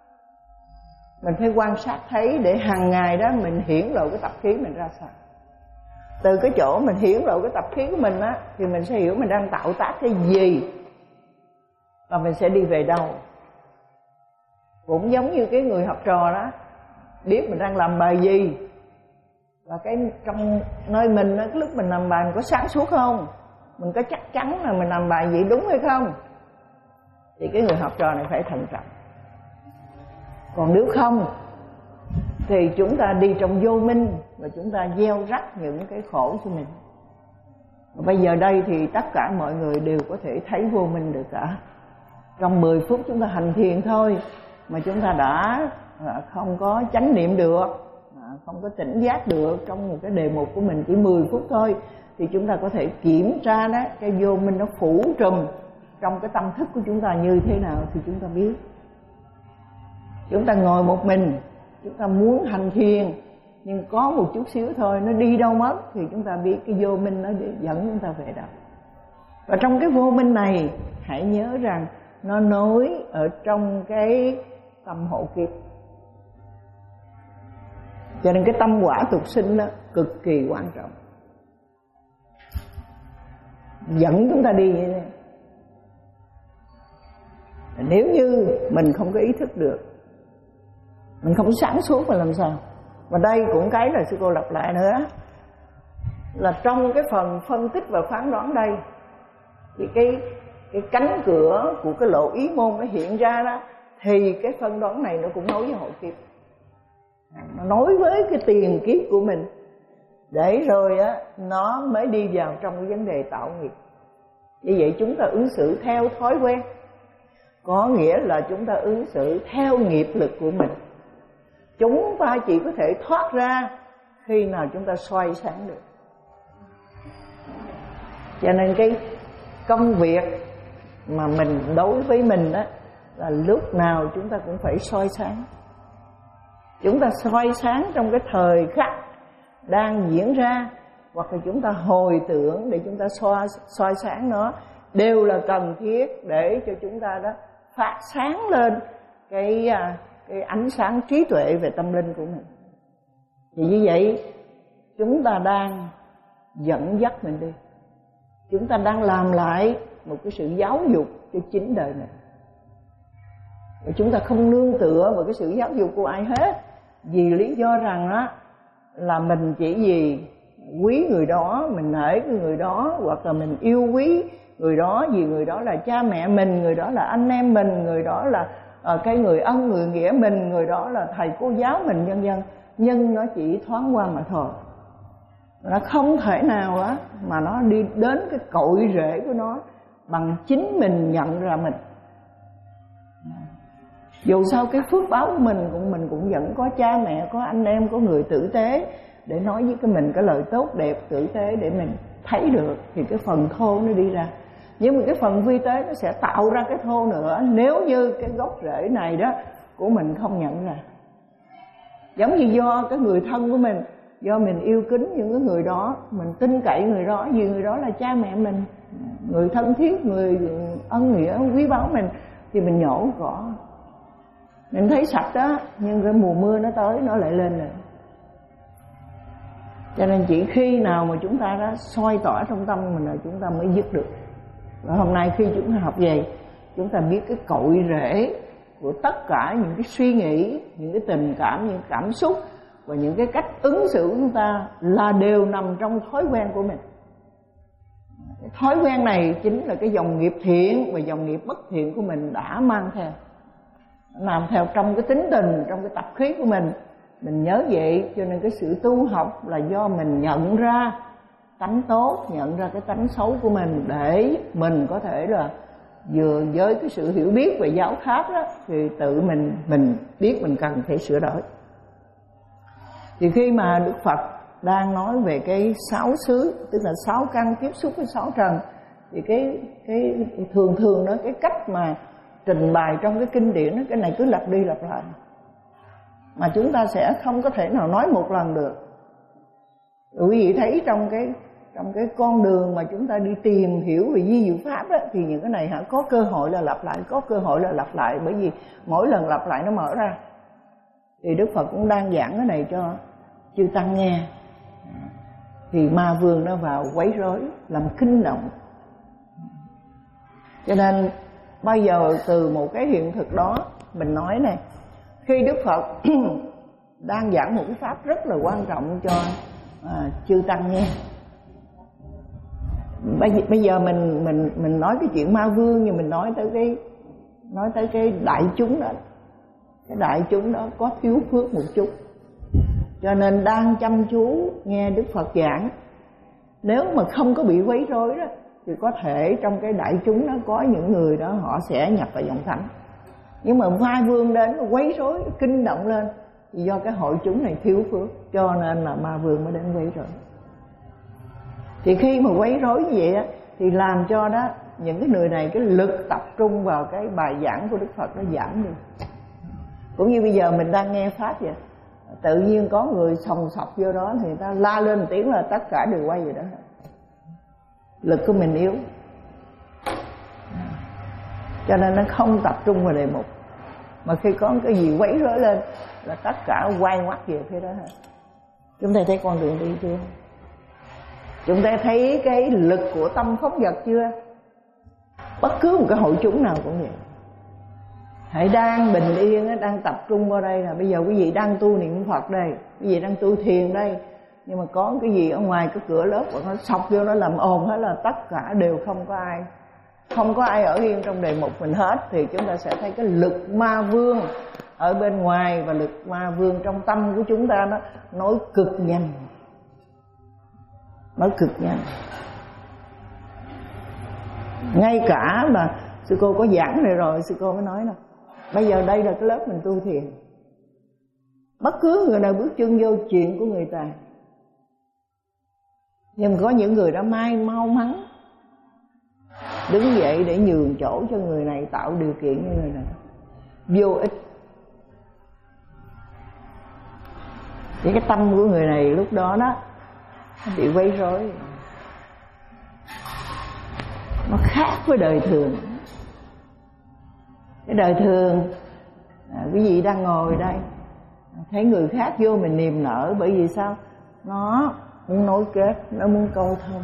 mình phải quan sát thấy để hàng ngày đó mình hiển lộ cái tập khí mình ra sao. Từ cái chỗ mình hiển lộ cái tập khí của mình á, thì mình sẽ hiểu mình đang tạo tác cái gì và mình sẽ đi về đâu. Cũng giống như cái người học trò đó, biết mình đang làm bài gì, và cái trong nơi mình á, cái lúc mình làm bài mình có sáng suốt không, mình có chắc chắn là mình làm bài gì đúng hay không, thì cái người học trò này phải thận trọng. Còn nếu không thì chúng ta đi trong vô minh, và chúng ta gieo rắc những cái khổ cho mình. Và bây giờ đây thì tất cả mọi người đều có thể thấy vô minh được cả. Trong mười phút chúng ta hành thiền thôi mà chúng ta đã không có chánh niệm được, không có tỉnh giác được trong một cái đề mục của mình, chỉ mười phút thôi, thì chúng ta có thể kiểm tra đó, cái vô minh nó phủ trùm trong cái tâm thức của chúng ta như thế nào thì chúng ta biết. Chúng ta ngồi một mình, chúng ta muốn hành thiền, nhưng có một chút xíu thôi, nó đi đâu mất, thì chúng ta biết cái vô minh nó dẫn chúng ta về đâu. Và trong cái vô minh này, hãy nhớ rằng nó nối ở trong cái tâm hộ kiếp. Cho nên cái tâm quả tục sinh đó cực kỳ quan trọng, dẫn chúng ta đi như thế. Nếu như mình không có ý thức được, mình không sáng suốt mà làm sao. Và đây cũng cái là sư cô lặp lại nữa, là trong cái phần phân tích và phán đoán đây, thì cái cái cánh cửa của cái lộ ý môn nó hiện ra đó, thì cái phân đoán này nó cũng nối với hộ kiếp, nó nối với cái tiền kiếp của mình, để rồi á nó mới đi vào trong cái vấn đề tạo nghiệp. Như vậy chúng ta ứng xử theo thói quen, có nghĩa là chúng ta ứng xử theo nghiệp lực của mình. Chúng ta chỉ có thể thoát ra khi nào chúng ta soi sáng được. Cho nên cái công việc mà mình đối với mình đó, là lúc nào chúng ta cũng phải soi sáng. Chúng ta soi sáng trong cái thời khắc đang diễn ra, hoặc là chúng ta hồi tưởng để chúng ta soi, soi sáng nó, đều là cần thiết để cho chúng ta đó phát sáng lên cái, cái ánh sáng trí tuệ về tâm linh của mình. Thì như vậy chúng ta đang dẫn dắt mình đi. Chúng ta đang làm lại một cái sự giáo dục cho chính đời mình. Và chúng ta không nương tựa vào cái sự giáo dục của ai hết, vì lý do rằng á là mình chỉ vì quý người đó, mình nể cái người đó, hoặc là mình yêu quý người đó vì người đó là cha mẹ mình, người đó là anh em mình, người đó là uh, cái người ân người nghĩa mình, người đó là thầy cô giáo mình, vân vân. Nhưng nó chỉ thoáng qua mà thôi. Nó không thể nào á mà nó đi đến cái cội rễ của nó bằng chính mình nhận ra mình. Dù sao cái phước báo của mình cũng mình cũng vẫn có cha mẹ, có anh em, có người tử tế để nói với cái mình cái lời tốt đẹp tử tế để mình thấy được, thì cái phần thô nó đi ra. Nhưng mà cái phần vi tế nó sẽ tạo ra cái thô nữa nếu như cái gốc rễ này đó của mình không nhận ra. Giống như do cái người thân của mình, do mình yêu kính những cái người đó, mình tin cậy người đó vì người đó là cha mẹ mình, người thân thiết, người ân nghĩa quý báu mình, thì mình nhổ cỏ. Mình thấy sạch đó, nhưng cái mùa mưa nó tới nó lại lên rồi. Cho nên chỉ khi nào mà chúng ta đã soi tỏa trong tâm mình là chúng ta mới dứt được. Và hôm nay khi chúng ta học về, chúng ta biết cái cội rễ của tất cả những cái suy nghĩ, những cái tình cảm, những cảm xúc và những cái cách ứng xử của chúng ta là đều nằm trong thói quen của mình. Cái thói quen này chính là cái dòng nghiệp thiện và dòng nghiệp bất thiện của mình đã mang theo, làm theo trong cái tính tình, trong cái tập khí của mình. Mình nhớ vậy, cho nên cái sự tu học là do mình nhận ra tánh tốt, nhận ra cái tánh xấu của mình để mình có thể là vừa với cái sự hiểu biết về giáo pháp đó thì tự mình mình biết mình cần phải sửa đổi. Thì khi mà Đức Phật đang nói về cái sáu xứ, tức là sáu căn tiếp xúc với sáu trần, thì cái cái thường thường đó, cái cách mà trình bày trong cái kinh điển đó, cái này cứ lặp đi lặp lại mà chúng ta sẽ không có thể nào nói một lần được. Quý vị thấy trong cái trong cái con đường mà chúng ta đi tìm hiểu về di diệu pháp đó, thì những cái này hả có cơ hội là lặp lại, có cơ hội là lặp lại, bởi vì mỗi lần lặp lại nó mở ra. Thì Đức Phật cũng đang giảng cái này cho chư tăng nghe, thì ma vương nó vào quấy rối, làm kinh động. Cho nên bây giờ từ một cái hiện thực đó mình nói này, khi Đức Phật đang giảng một cái pháp rất là quan trọng cho à, chư tăng nghe. Bây, bây giờ mình mình mình nói cái chuyện ma vương, nhưng mình nói tới cái nói tới cái đại chúng đó. Cái đại chúng đó có thiếu phước một chút, cho nên đang chăm chú nghe Đức Phật giảng. Nếu mà không có bị quấy rối đó, thì có thể trong cái đại chúng đó có những người đó họ sẽ nhập vào dòng thánh. Nhưng mà ma vương đến quấy rối, kinh động lên, thì do cái hội chúng này thiếu phước, cho nên là ma vương mới đến quấy rối. Thì khi mà quấy rối như vậy á, thì làm cho đó những cái người này cái lực tập trung vào cái bài giảng của Đức Phật nó giảm đi. Cũng như bây giờ mình đang nghe pháp vậy, tự nhiên có người sòng sọc vô đó thì người ta la lên một tiếng là tất cả đều quay về đó. Lực của mình yếu, cho nên nó không tập trung vào đề mục. Mà khi có cái gì quấy rối lên là tất cả quay ngoắt về phía đó hết. Chúng ta thấy con đường đi chưa? Chúng ta thấy cái lực của tâm phóng dật chưa? Bất cứ một cái hội chúng nào cũng vậy. Hãy đang bình yên, đang tập trung vào đây là bây giờ quý vị đang tu niệm Phật đây, quý vị đang tu thiền đây, nhưng mà có cái gì ở ngoài cái cửa lớp và nó sọc vô nó làm ồn hết là tất cả đều không có ai, không có ai ở yên trong đề mục mình hết. Thì chúng ta sẽ thấy cái lực ma vương ở bên ngoài và lực ma vương trong tâm của chúng ta nó nói cực nhanh, nói cực nhanh. Ngay cả mà sư cô có giảng này rồi, sư cô mới nói là bây giờ đây là cái lớp mình tu thiền, bất cứ người nào bước chân vô chuyện của người ta. Nhưng mà có những người đã may mau mắn đứng dậy để nhường chỗ cho người này, tạo điều kiện cho người này, vô ích. Thì cái tâm của người này lúc đó đó nó bị quấy rối. Nó khác với đời thường. Cái đời thường à, quý vị đang ngồi đây thấy người khác vô mình niềm nở, bởi vì sao? nó muốn nối kết, nó muốn câu thông.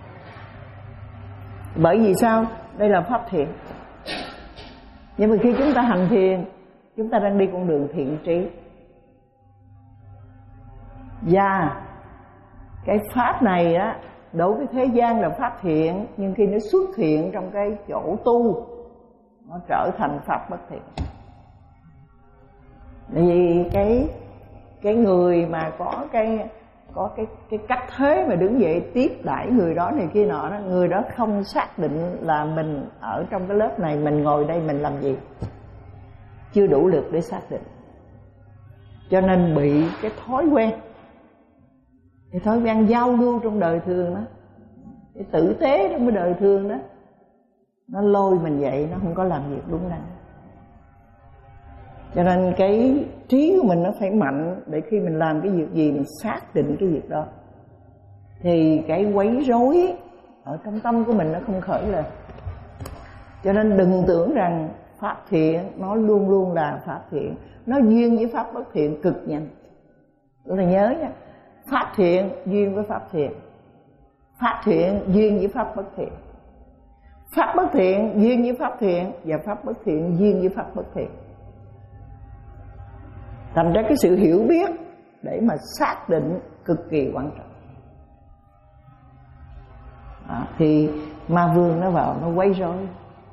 Bởi vì sao? Đây là pháp thiện. Nhưng mà khi chúng ta hành thiền, chúng ta đang đi con đường thiện trí. Và cái pháp này á, đối với thế gian là pháp thiện, nhưng khi nó xuất hiện trong cái chỗ tu, nó trở thành pháp bất thiện. Bởi vì cái cái người mà có cái có cái cái cách thế mà đứng dậy tiếp đãi người đó này kia nọ đó, người đó không xác định là mình ở trong cái lớp này, mình ngồi đây mình làm gì, chưa đủ lực để xác định, cho nên bị cái thói quen, cái thói quen giao lưu trong đời thường đó, cái tử tế trong cái đời thường đó, nó lôi mình dậy, nó không có làm việc đúng đắn. Cho nên cái trí của mình nó phải mạnh, để khi mình làm cái việc gì mình xác định cái việc đó, thì cái quấy rối ở trong tâm của mình nó không khởi lên. Cho nên đừng tưởng rằng pháp thiện nó luôn luôn là pháp thiện, nó duyên với pháp bất thiện cực nhanh. Tôi là nhớ nha, pháp thiện duyên với pháp thiện, pháp thiện duyên với pháp bất thiện, pháp bất thiện duyên với pháp thiện, và pháp bất thiện duyên với pháp bất thiện. Thành ra cái sự hiểu biết để mà xác định cực kỳ quan trọng. À, thì ma vương nó vào nó quấy rối.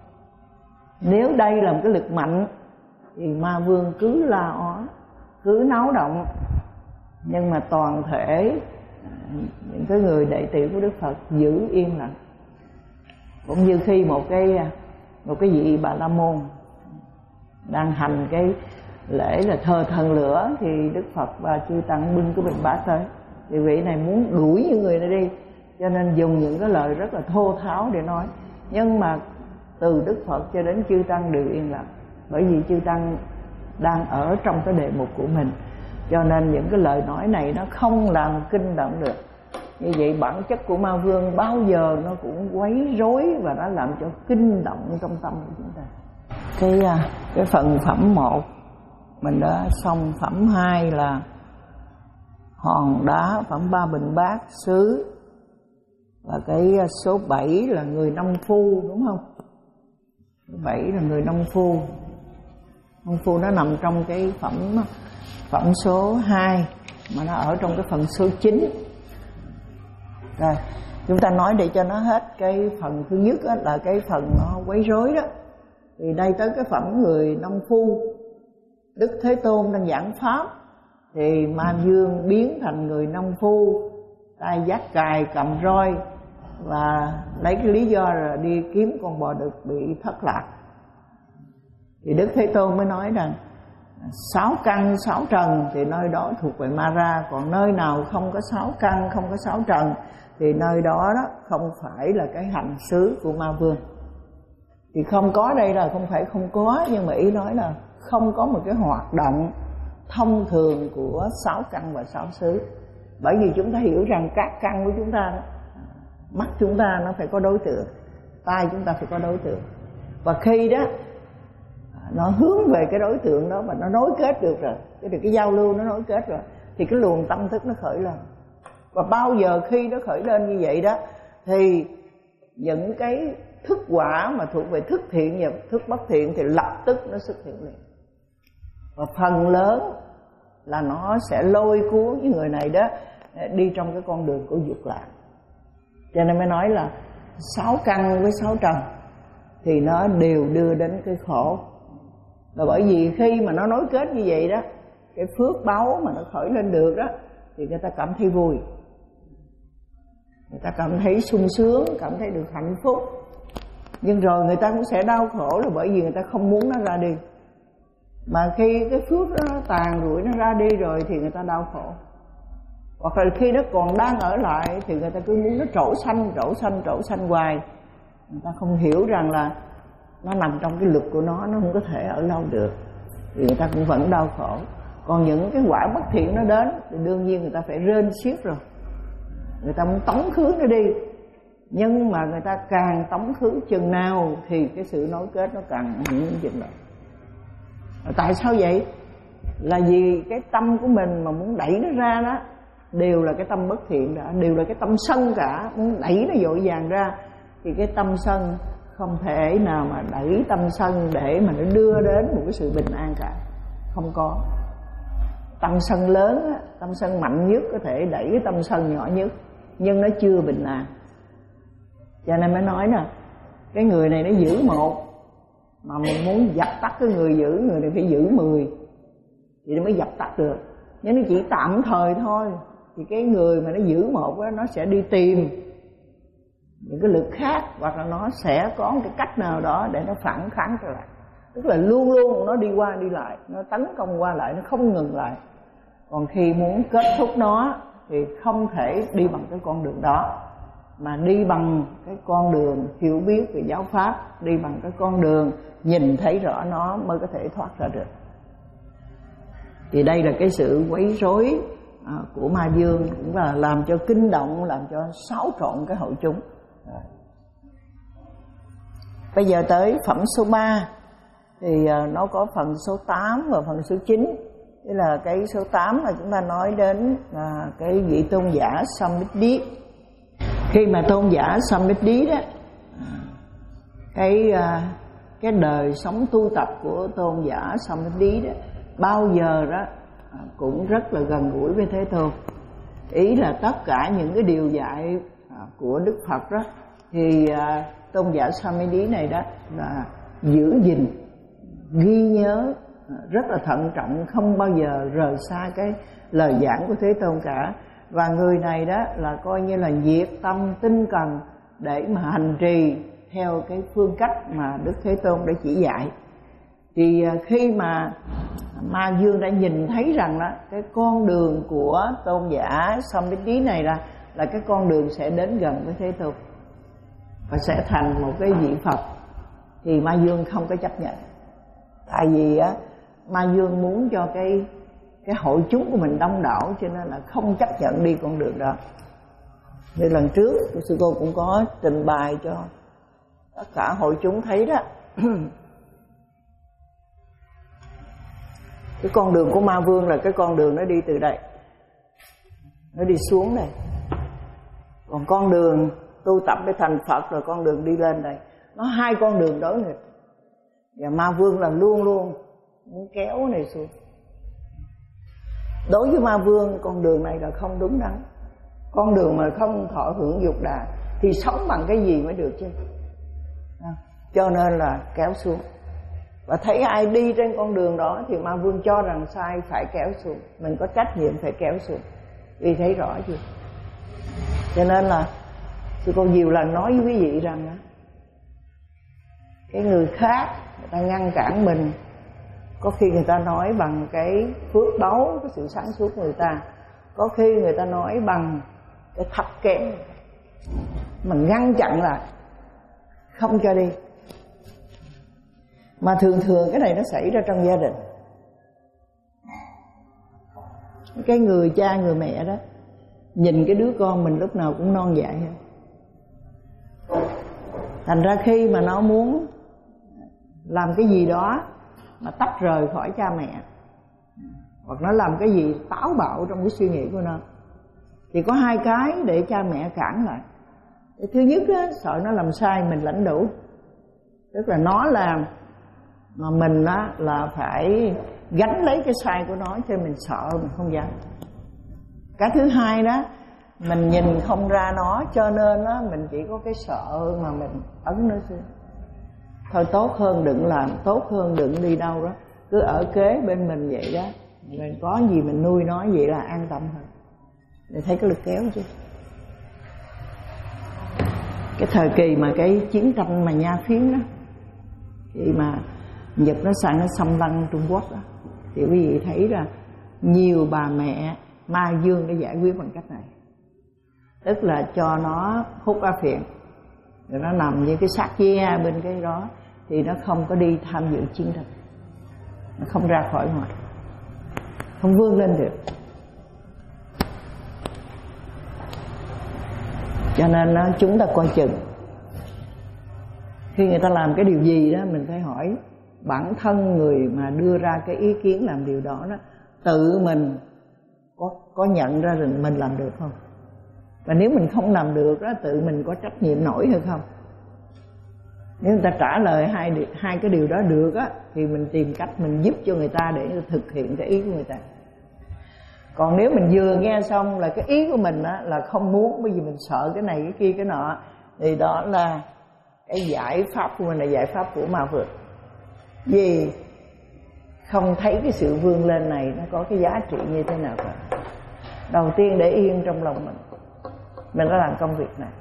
Nếu đây là một cái lực mạnh thì ma vương cứ la ó, cứ náo động. Nhưng mà toàn thể những cái người đệ tử của Đức Phật giữ yên lặng. Cũng như khi một cái một cái vị Bà La Môn đang hành cái lễ là thờ thần lửa, thì Đức Phật và chư tăng bưng cái bình bát tới, thì vị này muốn đuổi những người này đi, cho nên dùng những cái lời rất là thô tháo để nói. Nhưng mà từ Đức Phật cho đến chư tăng đều yên lặng, bởi vì chư tăng đang ở trong cái đề mục của mình, cho nên những cái lời nói này nó không làm kinh động được. Như vậy bản chất của ma vương bao giờ nó cũng quấy rối và nó làm cho kinh động trong tâm của chúng ta. Cái cái phần phẩm một mình đã xong. Phẩm hai là hòn đá, phẩm ba bình bát sứ, và cái số bảy là người nông phu, đúng không? Bảy là người nông phu. Nông phu nó nằm trong cái phẩm phẩm số hai, mà nó ở trong cái phần số chín. Rồi chúng ta nói để cho nó hết. Cái phần thứ nhất đó là cái phần nó quấy rối đó. Thì đây tới cái phẩm người nông phu, Đức Thế Tôn đang giảng pháp, thì ma vương biến thành người nông phu, tay dắt cài cầm roi, và lấy cái lý do là đi kiếm con bò đực bị thất lạc. Thì Đức Thế Tôn mới nói rằng sáu căn sáu trần thì nơi đó thuộc về Ma Ra, còn nơi nào không có sáu căn, không có sáu trần thì nơi đó đó không phải là cái hành xứ của ma vương. Thì không có đây là không phải không có, nhưng mà ý nói là không có một cái hoạt động thông thường của sáu căn và sáu xứ. Bởi vì chúng ta hiểu rằng các căn của chúng ta đó, mắt chúng ta nó phải có đối tượng, tai chúng ta phải có đối tượng, và khi đó nó hướng về cái đối tượng đó và nó nối kết được rồi, cái cái giao lưu nó nối kết rồi, thì cái luồng tâm thức nó khởi lên. Và bao giờ khi nó khởi lên như vậy đó, thì những cái thức quả mà thuộc về thức thiện và thức bất thiện thì lập tức nó xuất hiện liền. Và phần lớn là nó sẽ lôi cuốn những người này đó đi trong cái con đường của dục lạc. Cho nên mới nói là sáu căn với sáu trần thì nó đều đưa đến cái khổ. Và bởi vì khi mà nó nối kết như vậy đó, cái phước báu mà nó khởi lên được đó, thì người ta cảm thấy vui, người ta cảm thấy sung sướng, cảm thấy được hạnh phúc. Nhưng rồi người ta cũng sẽ đau khổ là bởi vì người ta không muốn nó ra đi. Mà khi cái phước đó nó tàn rủi, nó ra đi rồi thì người ta đau khổ. Hoặc là khi nó còn đang ở lại thì người ta cứ muốn nó trổ xanh, trổ xanh, trổ xanh hoài. Người ta không hiểu rằng là nó nằm trong cái luật của nó, nó không có thể ở lâu được, thì người ta cũng vẫn đau khổ. Còn những cái quả bất thiện nó đến thì đương nhiên người ta phải rên xiết rồi, người ta muốn tống khứ nó đi. Nhưng mà người ta càng tống khứ chừng nào thì cái sự nối kết nó càng hiện chừng đó. Tại sao vậy? Là vì cái tâm của mình mà muốn đẩy nó ra đó, đều là cái tâm bất thiện đã, đều là cái tâm sân cả, muốn đẩy nó dội vàng ra. Thì cái tâm sân không thể nào mà đẩy tâm sân để mà nó đưa đến một cái sự bình an cả, không có. Tâm sân lớn, tâm sân mạnh nhất có thể đẩy cái tâm sân nhỏ nhất, nhưng nó chưa bình an. Cho nên mới nói nè, cái người này nó giữ một, mà mình muốn dập tắt cái người giữ, người này phải giữ mười thì nó mới dập tắt được. Nhưng nó chỉ tạm thời thôi, thì cái người mà nó giữ một đó, nó sẽ đi tìm những cái lực khác, hoặc là nó sẽ có một cái cách nào đó để nó phản kháng trở lại. Tức là luôn luôn nó đi qua đi lại, nó tấn công qua lại, nó không ngừng lại. Còn khi muốn kết thúc nó thì không thể đi bằng cái con đường đó, mà đi bằng cái con đường hiểu biết về giáo pháp, đi bằng cái con đường nhìn thấy rõ nó mới có thể thoát ra được. Thì đây là cái sự quấy rối à, của ma vương, cũng là làm cho kinh động, làm cho xáo trộn cái hội chúng. Rồi. Bây giờ tới phẩm số ba thì à, nó có phần số tám và phần số chín. Tức là cái số tám là chúng ta nói đến là cái vị tôn giả Sammiddhi. Khi mà tôn giả Sammiddhi đó, cái cái đời sống tu tập của tôn giả Sammiddhi đó bao giờ đó cũng rất là gần gũi với Thế Tôn. Ý là tất cả những cái điều dạy của Đức Phật đó thì tôn giả Sammiddhi này đó là giữ gìn, ghi nhớ rất là thận trọng, không bao giờ rời xa cái lời giảng của Thế Tôn cả. Và người này đó là coi như là nhiệt tâm tinh cần để mà hành trì theo cái phương cách mà Đức Thế Tôn đã chỉ dạy. Thì khi mà ma vương đã nhìn thấy rằng đó cái con đường của tôn giả Sammiddhi này là là cái con đường sẽ đến gần với Thế Tôn và sẽ thành một cái vị Phật, thì ma vương không có chấp nhận. Tại vì á, ma vương muốn cho cái cái hội chúng của mình đông đảo, cho nên là không chấp nhận đi con đường đó. Như lần trước sư cô cũng có trình bày cho tất cả hội chúng thấy đó. Cái con đường của ma vương là cái con đường nó đi từ đây, nó đi xuống đây. Còn con đường tu tập để thành Phật là con đường đi lên đây. Nó hai con đường đối nghịch. Và ma vương là luôn luôn muốn kéo này xuống. Đối với ma vương, con đường này là không đúng đắn. Con đường mà không thọ hưởng dục đà thì sống bằng cái gì mới được chứ. Cho nên là kéo xuống. Và thấy ai đi trên con đường đó thì ma vương cho rằng sai, phải kéo xuống. Mình có trách nhiệm phải kéo xuống, vì thấy rõ chưa. Cho nên là sư cô nhiều lần nói với quý vị rằng cái người khác người ta ngăn cản mình, có khi người ta nói bằng cái phước báu, cái sự sáng suốt của người ta, có khi người ta nói bằng cái thấp kém, mình ngăn chặn lại, không cho đi. Mà thường thường cái này nó xảy ra trong gia đình. Cái người cha người mẹ đó nhìn cái đứa con mình lúc nào cũng non dại hơn. Thành ra khi mà nó muốn làm cái gì đó mà tách rời khỏi cha mẹ, hoặc nó làm cái gì táo bạo trong cái suy nghĩ của nó, thì có hai cái để cha mẹ cản lại. Thứ nhất đó, sợ nó làm sai mình lãnh đủ, tức là nó làm mà mình đó là phải gánh lấy cái sai của nó, cho mình sợ, mình không dám. Cái thứ hai đó, mình nhìn không ra nó, cho nên đó, mình chỉ có cái sợ mà mình ấn nó xuống. Thôi tốt hơn đừng làm, tốt hơn đừng đi đâu đó, cứ ở kế bên mình vậy đó, mình có gì mình nuôi nó vậy là an tâm hơn. Để thấy cái lực kéo chứ. Cái thời kỳ mà cái chiến tranh mà Nha Phiến đó, khi mà Nhật nó sang nó xâm lăng Trung Quốc đó, thì quý vị thấy là nhiều bà mẹ ma vương để giải quyết bằng cách này. Tức là cho nó hút á phiện, rồi nó nằm như cái xác ve bên cái đó, thì nó không có đi tham dự chiến tranh, nó không ra khỏi ngoài, không vươn lên được. Cho nên đó, chúng ta coi chừng. Khi người ta làm cái điều gì đó, mình phải hỏi bản thân người mà đưa ra cái ý kiến làm điều đó đó, tự mình có, có nhận ra rằng mình làm được không? Và nếu mình không làm được đó, tự mình có trách nhiệm nổi hay không? Nếu người ta trả lời hai, hai cái điều đó được á, thì mình tìm cách mình giúp cho người ta để thực hiện cái ý của người ta. Còn nếu mình vừa nghe xong là cái ý của mình á, là không muốn, bởi vì mình sợ cái này cái kia cái nọ, thì đó là cái giải pháp của mình là giải pháp của ma vương. Vì không thấy cái sự vươn lên này nó có cái giá trị như thế nào cả. Đầu tiên để yên trong lòng mình, mình đã làm công việc này.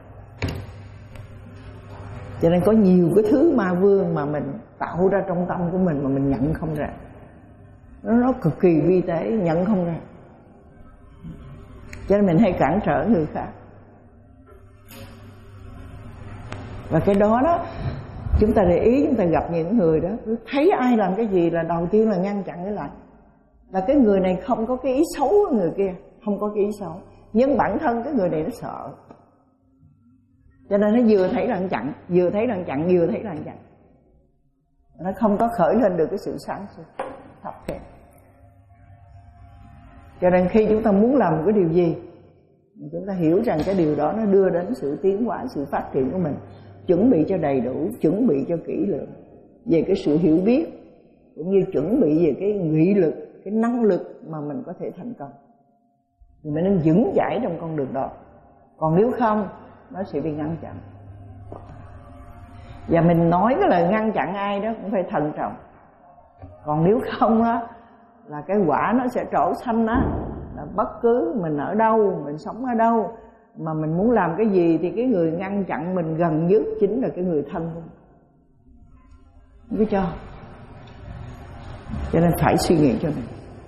Cho nên có nhiều cái thứ ma vương mà mình tạo ra trong tâm của mình mà mình nhận không ra. Nó, nó cực kỳ vi tế, nhận không ra. Cho nên mình hay cản trở người khác. Và cái đó đó, chúng ta để ý, chúng ta gặp những người đó, cứ thấy ai làm cái gì là đầu tiên là ngăn chặn cái lại. Là cái người này không có cái ý xấu của người kia, không có cái ý xấu, nhưng bản thân cái người này nó sợ. Cho nên nó vừa thấy là chặn, vừa thấy là chặn, vừa thấy là chặn. Nó không có khởi lên được cái sự sáng suốt thập kệ. Cho nên khi chúng ta muốn làm cái điều gì, chúng ta hiểu rằng cái điều đó nó đưa đến sự tiến hóa, sự phát triển của mình. Chuẩn bị cho đầy đủ, chuẩn bị cho kỹ lưỡng về cái sự hiểu biết, cũng như chuẩn bị về cái nghị lực, cái năng lực mà mình có thể thành công. Thì mình nên vững chãi trong con đường đó. Còn nếu không, nó sẽ bị ngăn chặn. Và mình nói cái lời ngăn chặn ai đó cũng phải thận trọng. Còn nếu không á, là cái quả nó sẽ trổ xanh á. Là bất cứ mình ở đâu, mình sống ở đâu, mà mình muốn làm cái gì thì cái người ngăn chặn mình gần nhất chính là cái người thân của mình. Không biết cho. Cho nên phải suy nghĩ cho mình.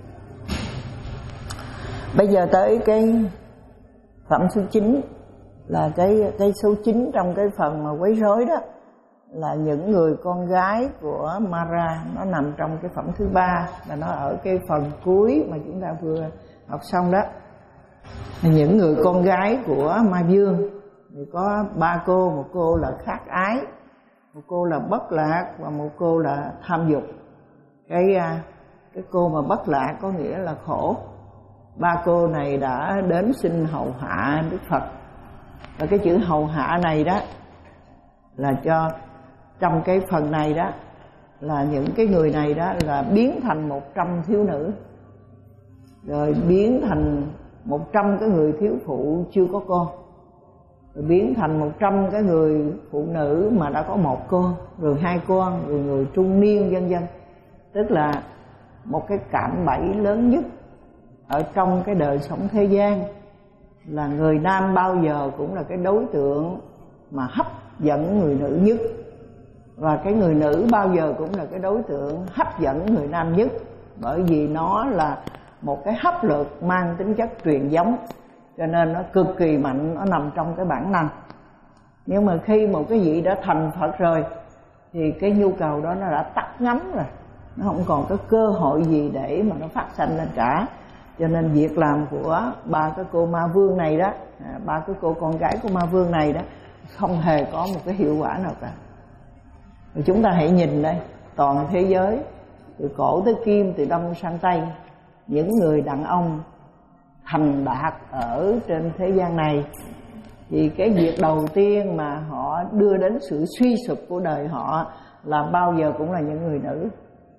Bây giờ tới cái phẩm số chín, là cái, cái số chín trong cái phần mà quấy rối đó, là những người con gái của Mara. Nó nằm trong cái phẩm thứ ba, và nó ở cái phần cuối mà chúng ta vừa học xong đó. Những người con gái của Ma Vương thì có ba cô, một cô là khát ái, một cô là bất lạc, và một cô là tham dục. Cái cái cô mà bất lạc có nghĩa là khổ. Ba cô này đã đến xin hầu hạ Đức Phật. Và cái chữ hầu hạ này đó là cho trong cái phần này đó, là những cái người này đó là biến thành một trăm thiếu nữ, rồi biến thành một trăm cái người thiếu phụ chưa có con, rồi biến thành một trăm cái người phụ nữ mà đã có một con, rồi hai con, rồi người trung niên, vân vân. Tức là một cái cạm bẫy lớn nhất ở trong cái đời sống thế gian là người nam bao giờ cũng là cái đối tượng mà hấp dẫn người nữ nhất, và cái người nữ bao giờ cũng là cái đối tượng hấp dẫn người nam nhất, bởi vì nó là một cái hấp lực mang tính chất truyền giống, cho nên nó cực kỳ mạnh, nó nằm trong cái bản năng. Nhưng mà khi một cái vị đã thành Phật rồi thì cái nhu cầu đó nó đã tắt ngấm rồi, nó không còn cái cơ hội gì để mà nó phát sanh lên cả. Cho nên việc làm của ba cái cô ma vương này đó, ba cái cô con gái của ma vương này đó, không hề có một cái hiệu quả nào cả. Rồi chúng ta hãy nhìn đây, toàn thế giới từ cổ tới kim, từ đông sang tây, những người đàn ông thành đạt ở trên thế gian này, thì cái việc đầu tiên mà họ đưa đến sự suy sụp của đời họ là bao giờ cũng là những người nữ.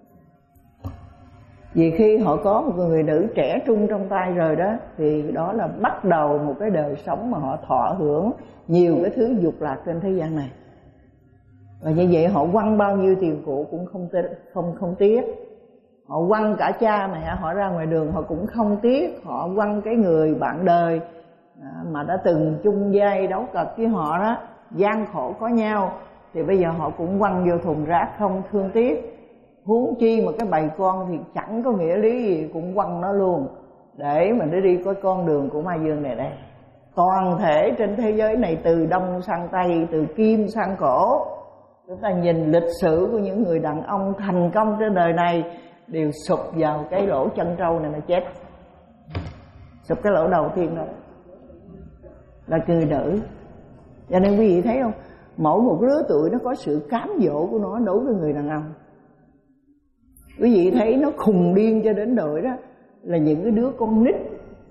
Vì khi họ có một người nữ trẻ trung trong tay rồi đó, thì đó là bắt đầu một cái đời sống mà họ thọ hưởng nhiều cái thứ dục lạc trên thế gian này. Và như vậy họ quăng bao nhiêu tiền của cũng không không không tiếc. Họ quăng cả cha mẹ họ ra ngoài đường họ cũng không tiếc. Họ quăng cái người bạn đời mà đã từng chung vai đấu cật với họ đó, gian khổ có nhau, thì bây giờ họ cũng quăng vô thùng rác không thương tiếc. Huống chi mà cái bầy con thì chẳng có nghĩa lý gì, cũng quăng nó luôn để mà nó đi có con đường của ma vương này đây. Toàn thể trên thế giới này, từ đông sang tây, từ kim sang cổ, chúng ta nhìn lịch sử của những người đàn ông thành công trên đời này đều sụp vào cái lỗ chân trâu này mà chết. Sụp cái lỗ đầu tiên đó là người nữ. Cho nên quý vị thấy không, mỗi một lứa tuổi nó có sự cám dỗ của nó đối với người đàn ông. Quý vị thấy nó khùng điên cho đến độ đó là những cái đứa con nít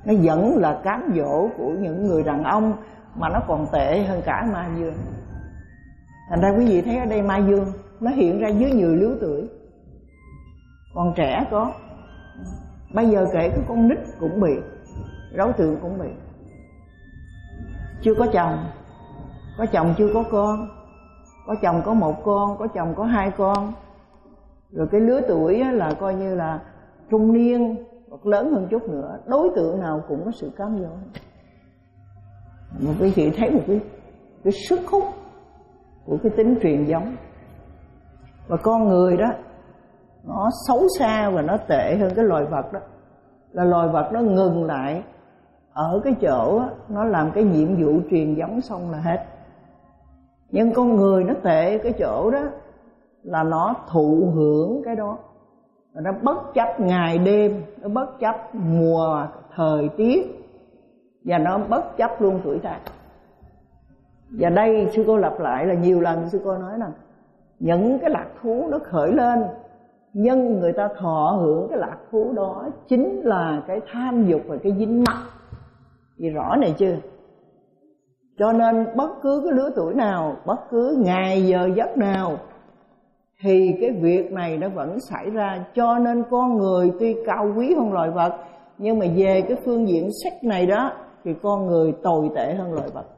nó vẫn là cám dỗ của những người đàn ông, mà nó còn tệ hơn cả ma dương. Thành ra quý vị thấy ở đây ma dương nó hiện ra dưới nhiều lứa tuổi, còn trẻ có, bây giờ kể cái con nít cũng bị, đối tượng cũng bị. Chưa có chồng, có chồng chưa có con, có chồng có một con, có chồng có hai con, rồi cái lứa tuổi là coi như là trung niên hoặc lớn hơn chút nữa, đối tượng nào cũng có sự cám dỗ. Mà quý vị thấy một cái, cái sức hút của cái tính truyền giống. Và con người đó nó xấu xa và nó tệ hơn cái loài vật đó, là loài vật nó ngừng lại ở cái chỗ nó làm cái nhiệm vụ truyền giống xong là hết. Nhưng con người nó tệ cái chỗ đó là nó thụ hưởng cái đó, và nó bất chấp ngày đêm, nó bất chấp mùa thời tiết, và nó bất chấp luôn tuổi tác. Và đây sư cô lặp lại là nhiều lần sư cô nói là những cái lạc thú nó khởi lên, nhân người ta thọ hưởng cái lạc thú đó chính là cái tham dục và cái dính mắc. Vì rõ này chưa? Cho nên bất cứ cái lứa tuổi nào, bất cứ ngày giờ giấc nào thì cái việc này nó vẫn xảy ra. Cho nên con người tuy cao quý hơn loài vật, nhưng mà về cái phương diện sắc này đó thì con người tồi tệ hơn loài vật.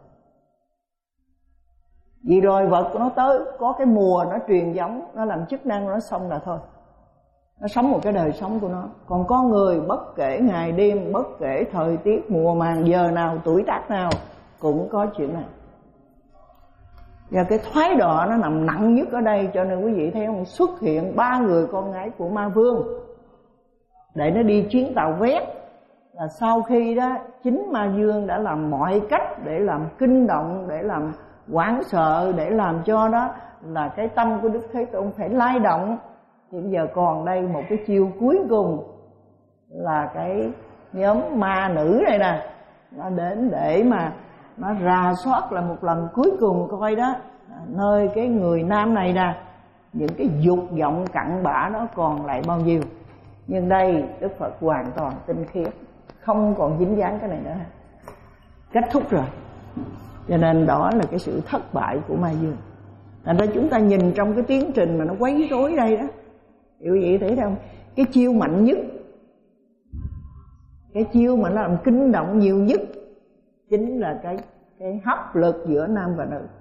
Vì loài vật nó tới có cái mùa nó truyền giống, nó làm chức năng nó xong là thôi, nó sống một cái đời sống của nó. Còn con người bất kể ngày đêm, bất kể thời tiết, mùa màng, giờ nào, tuổi tác nào cũng có chuyện này. Và cái thoái đọa nó nằm nặng nhất ở đây. Cho nên quý vị thấy không, xuất hiện ba người con gái của ma vương để nó đi chuyến tàu vét. Là sau khi đó chính ma vương đã làm mọi cách để làm kinh động, để làm hoảng sợ, để làm cho đó là cái tâm của Đức Thế Tôn phải lay động. Thì bây giờ còn đây một cái chiêu cuối cùng là cái nhóm ma nữ này nè, nó đến để mà nó rà soát lại một lần cuối cùng coi đó, nơi cái người nam này nè, những cái dục vọng cặn bã nó còn lại bao nhiêu. Nhưng đây Đức Phật hoàn toàn tinh khiết, không còn dính dáng cái này nữa, kết thúc rồi. Cho nên đó là cái sự thất bại của ma dương. Thành ra chúng ta nhìn trong cái tiến trình mà nó quấy rối đây đó, hiểu vậy thấy không? Cái chiêu mạnh nhất, cái chiêu mà nó làm kinh động nhiều nhất chính là cái cái hấp lực giữa nam và nữ.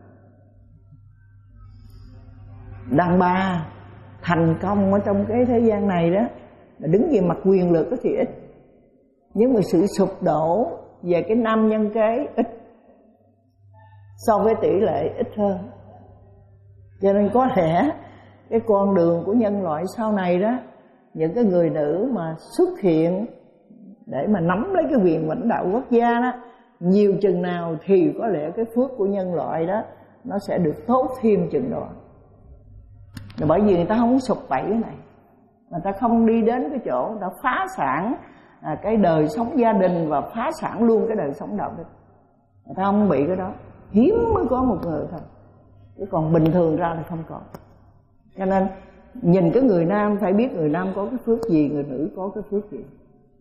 Đàn bà thành công ở trong cái thế gian này đó là đứng về mặt quyền lực thì ít, nhưng mà sự sụp đổ về cái nam nhân kế ít, so với tỷ lệ ít hơn. Cho nên có lẽ cái con đường của nhân loại sau này đó, những cái người nữ mà xuất hiện để mà nắm lấy cái quyền lãnh đạo quốc gia đó, nhiều chừng nào thì có lẽ cái phước của nhân loại đó nó sẽ được tốt thêm chừng đó. Là bởi vì người ta không sụp bẫy cái này, người ta không đi đến cái chỗ người ta phá sản à, cái đời sống gia đình và phá sản luôn cái đời sống đạo đức. Người ta không bị cái đó, hiếm mới có một người thôi, chứ còn bình thường ra là không còn. Cho nên nhìn cái người nam phải biết người nam có cái phước gì, người nữ có cái phước gì.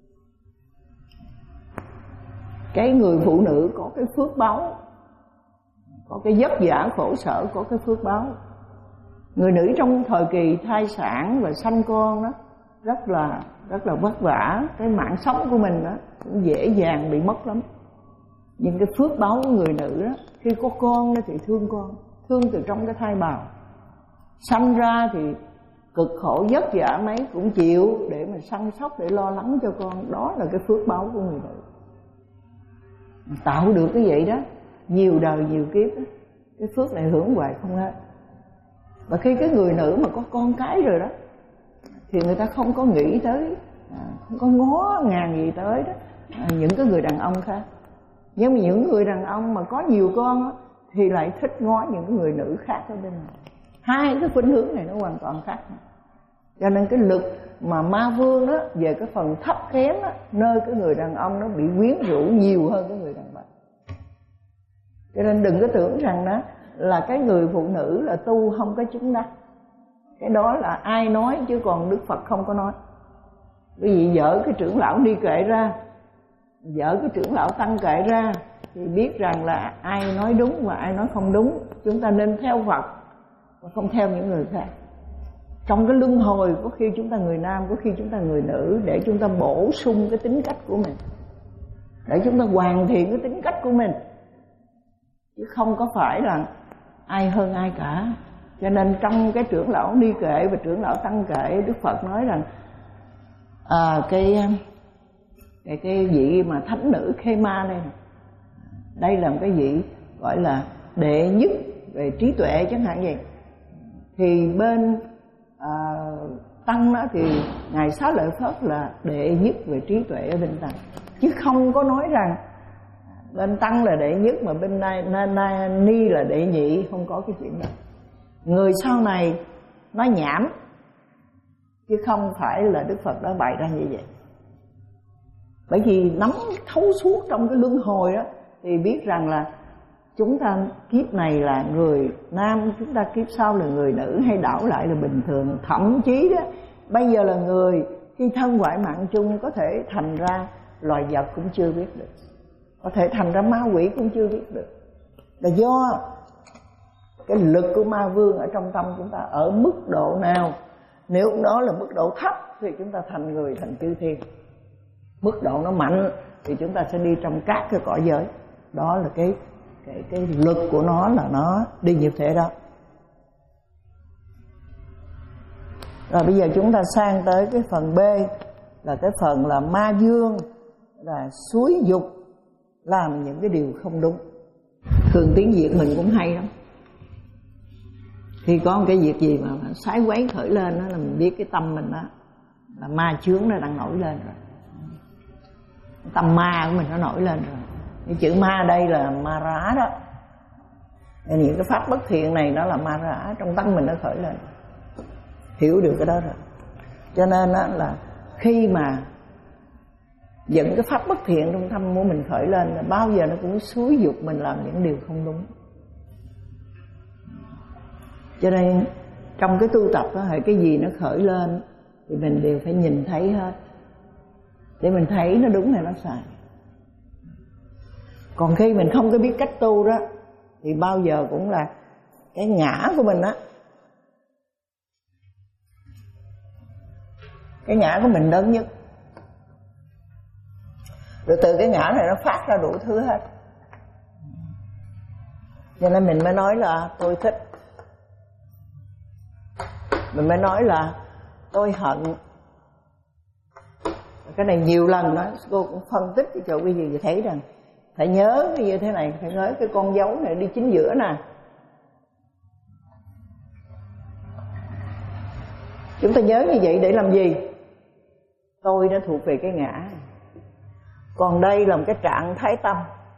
Cái người phụ nữ có cái phước báo, có cái vất vả khổ sở, có cái phước báo. Người nữ trong thời kỳ thai sản và sanh con đó rất là rất là vất vả, cái mạng sống của mình đó cũng dễ dàng bị mất lắm. Nhưng cái phước báo của người nữ đó, khi có con đó thì thương con, thương từ trong cái thai bào. Sanh ra thì cực khổ vất vả mấy cũng chịu để mà săn sóc, để lo lắng cho con. Đó là cái phước báo của người nữ. Tạo được cái vậy đó, nhiều đời nhiều kiếp đó, cái phước này hưởng hoài không hết. Và khi cái người nữ mà có con cái rồi đó thì người ta không có nghĩ tới, không có ngó ngàng gì tới đó những cái người đàn ông khác. Nhưng mà những người đàn ông mà có nhiều con đó, thì lại thích ngó những người nữ khác ở bên này. Hai cái khuynh hướng này nó hoàn toàn khác. Cho nên cái lực mà ma vương đó về cái phần thấp kém đó, nơi cái người đàn ông nó bị quyến rũ nhiều hơn cái người đàn bà. Cho nên đừng có tưởng rằng đó là cái người phụ nữ là tu không có chứng đắc. Cái đó là ai nói chứ còn Đức Phật không có nói. Bởi vì vợ cái trưởng lão đi kệ ra, dỡ cái trưởng lão tăng kệ ra thì biết rằng là ai nói đúng và ai nói không đúng. Chúng ta nên theo Phật và không theo những người khác. Trong cái luân hồi có khi chúng ta người nam, có khi chúng ta người nữ, để chúng ta bổ sung cái tính cách của mình, để chúng ta hoàn thiện cái tính cách của mình, chứ không có phải là ai hơn ai cả. Cho nên trong cái trưởng lão ni kệ và trưởng lão tăng kệ, Đức Phật nói rằng à, cái cái cái vị mà thánh nữ Khema này, đây là một cái vị gọi là đệ nhất về trí tuệ chẳng hạn vậy. Thì bên à, tăng đó thì ngài Xá Lợi Phất là đệ nhất về trí tuệ ở bên tăng, chứ không có nói rằng bên tăng là đệ nhất mà bên nay na, na, ni là đệ nhị, không có cái chuyện đó. Người sau này nói nhảm, chứ không phải là Đức Phật đã bày ra như vậy. Bởi vì nắm thấu suốt trong cái luân hồi đó thì biết rằng là chúng ta kiếp này là người nam, chúng ta kiếp sau là người nữ, hay đảo lại là bình thường. Thậm chí đó bây giờ là người, khi thân ngoại mạng chung có thể thành ra loài vật cũng chưa biết được, có thể thành ra ma quỷ cũng chưa biết được, là do cái lực của ma vương ở trong tâm chúng ta ở mức độ nào. Nếu đó là mức độ thấp thì chúng ta thành người, thành chư thiên. Mức độ nó mạnh thì chúng ta sẽ đi trong các cái cõi giới. Đó là cái cái cái lực của nó, là nó đi như thế đó. Rồi bây giờ chúng ta sang tới cái phần B, là cái phần là ma dương, là xúi dục làm những cái điều không đúng. Thường tiếng Việt mình cũng hay lắm. Khi có một cái việc gì mà sái quấy khởi lên đó, là mình biết cái tâm mình đó là ma chướng nó đang nổi lên rồi. Tâm ma của mình nó nổi lên rồi. Cái chữ ma đây là ma rá đó. Nên những cái pháp bất thiện này nó là ma rá, trong tâm mình nó khởi lên. Hiểu được cái đó rồi. Cho nên đó là khi mà dẫn cái pháp bất thiện trong tâm của mình khởi lên, là bao giờ nó cũng xúi dục mình làm những điều không đúng. Cho nên trong cái tu tập đó, hay cái gì nó khởi lên thì mình đều phải nhìn thấy hết, để mình thấy nó đúng hay nó sai. Còn khi mình không có biết cách tu đó thì bao giờ cũng là cái ngã của mình á, cái ngã của mình lớn nhất. Rồi từ cái ngã này nó phát ra đủ thứ hết. Cho nên mình mới nói là tôi thích, mình mới nói là tôi hận. Cái này nhiều lần đó cô cũng phân tích cho quý vị thấy rằng phải nhớ cái như thế này, phải nhớ cái con dấu này đi chính giữa nè. Chúng ta nhớ như vậy để làm gì? Tôi đã thuộc về cái ngã, còn đây là một cái trạng thái tâm.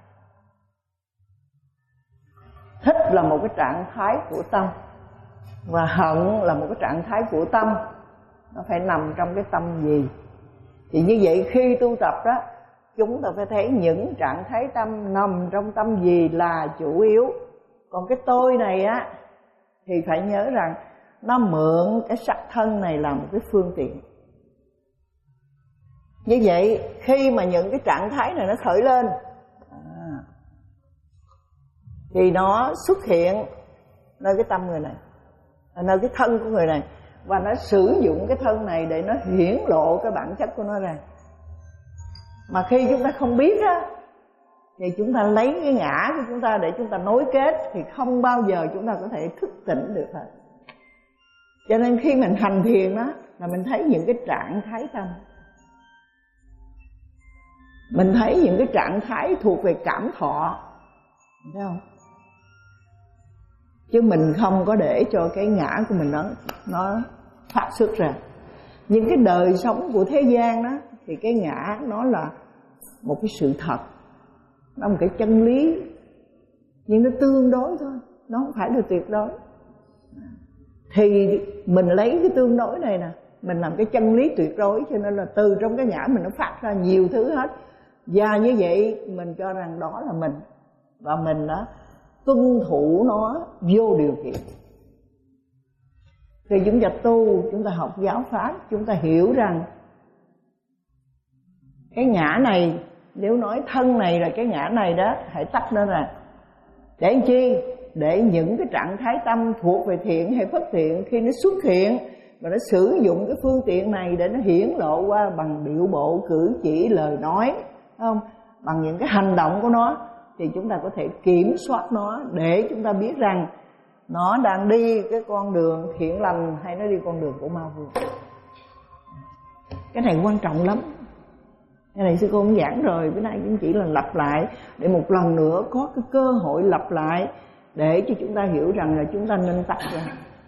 Thích là một cái trạng thái của tâm, và hận là một cái trạng thái của tâm. Nó phải nằm trong cái tâm gì? Thì như vậy khi tu tập đó, chúng ta phải thấy những trạng thái tâm nằm trong tâm gì là chủ yếu. Còn cái tôi này á thì phải nhớ rằng nó mượn cái sắc thân này làm một cái phương tiện. Như vậy khi mà những cái trạng thái này nó khởi lên à, thì nó xuất hiện nơi cái tâm người này, nơi cái thân của người này, và nó sử dụng cái thân này để nó hiển lộ cái bản chất của nó ra. Mà khi chúng ta không biết á, thì chúng ta lấy cái ngã của chúng ta để chúng ta nối kết, thì không bao giờ chúng ta có thể thức tỉnh được hết. Cho nên khi mình hành thiền đó, là mình thấy những cái trạng thái tâm, mình thấy những cái trạng thái thuộc về cảm thọ, thấy không? Chứ mình không có để cho cái ngã của mình nó nó phát xuất ra. Những cái đời sống của thế gian đó thì cái ngã nó là một cái sự thật, nó là một cái chân lý, nhưng nó tương đối thôi, nó không phải là tuyệt đối. Thì mình lấy cái tương đối này nè, mình làm cái chân lý tuyệt đối, cho nên là từ trong cái ngã mình nó phát ra nhiều thứ hết. Và như vậy mình cho rằng đó là mình, và mình đó tuân thủ nó vô điều kiện. Khi chúng ta tu, chúng ta học giáo pháp, chúng ta hiểu rằng cái ngã này Nếu nói thân này là cái ngã này đó, hãy tách nó ra. Để làm chi? Để những cái trạng thái tâm thuộc về thiện hay bất thiện khi nó xuất hiện, và nó sử dụng cái phương tiện này để nó hiển lộ qua bằng biểu bộ, cử chỉ, lời nói, không? Bằng những cái hành động của nó, thì chúng ta có thể kiểm soát nó để chúng ta biết rằng nó đang đi cái con đường thiện lành hay nó đi con đường của ma vương. Cái này quan trọng lắm. Cái này sư cô cũng giảng rồi, bữa nay cũng chỉ là lặp lại để một lần nữa có cái cơ hội lặp lại để cho chúng ta hiểu rằng là chúng ta nên tách ra,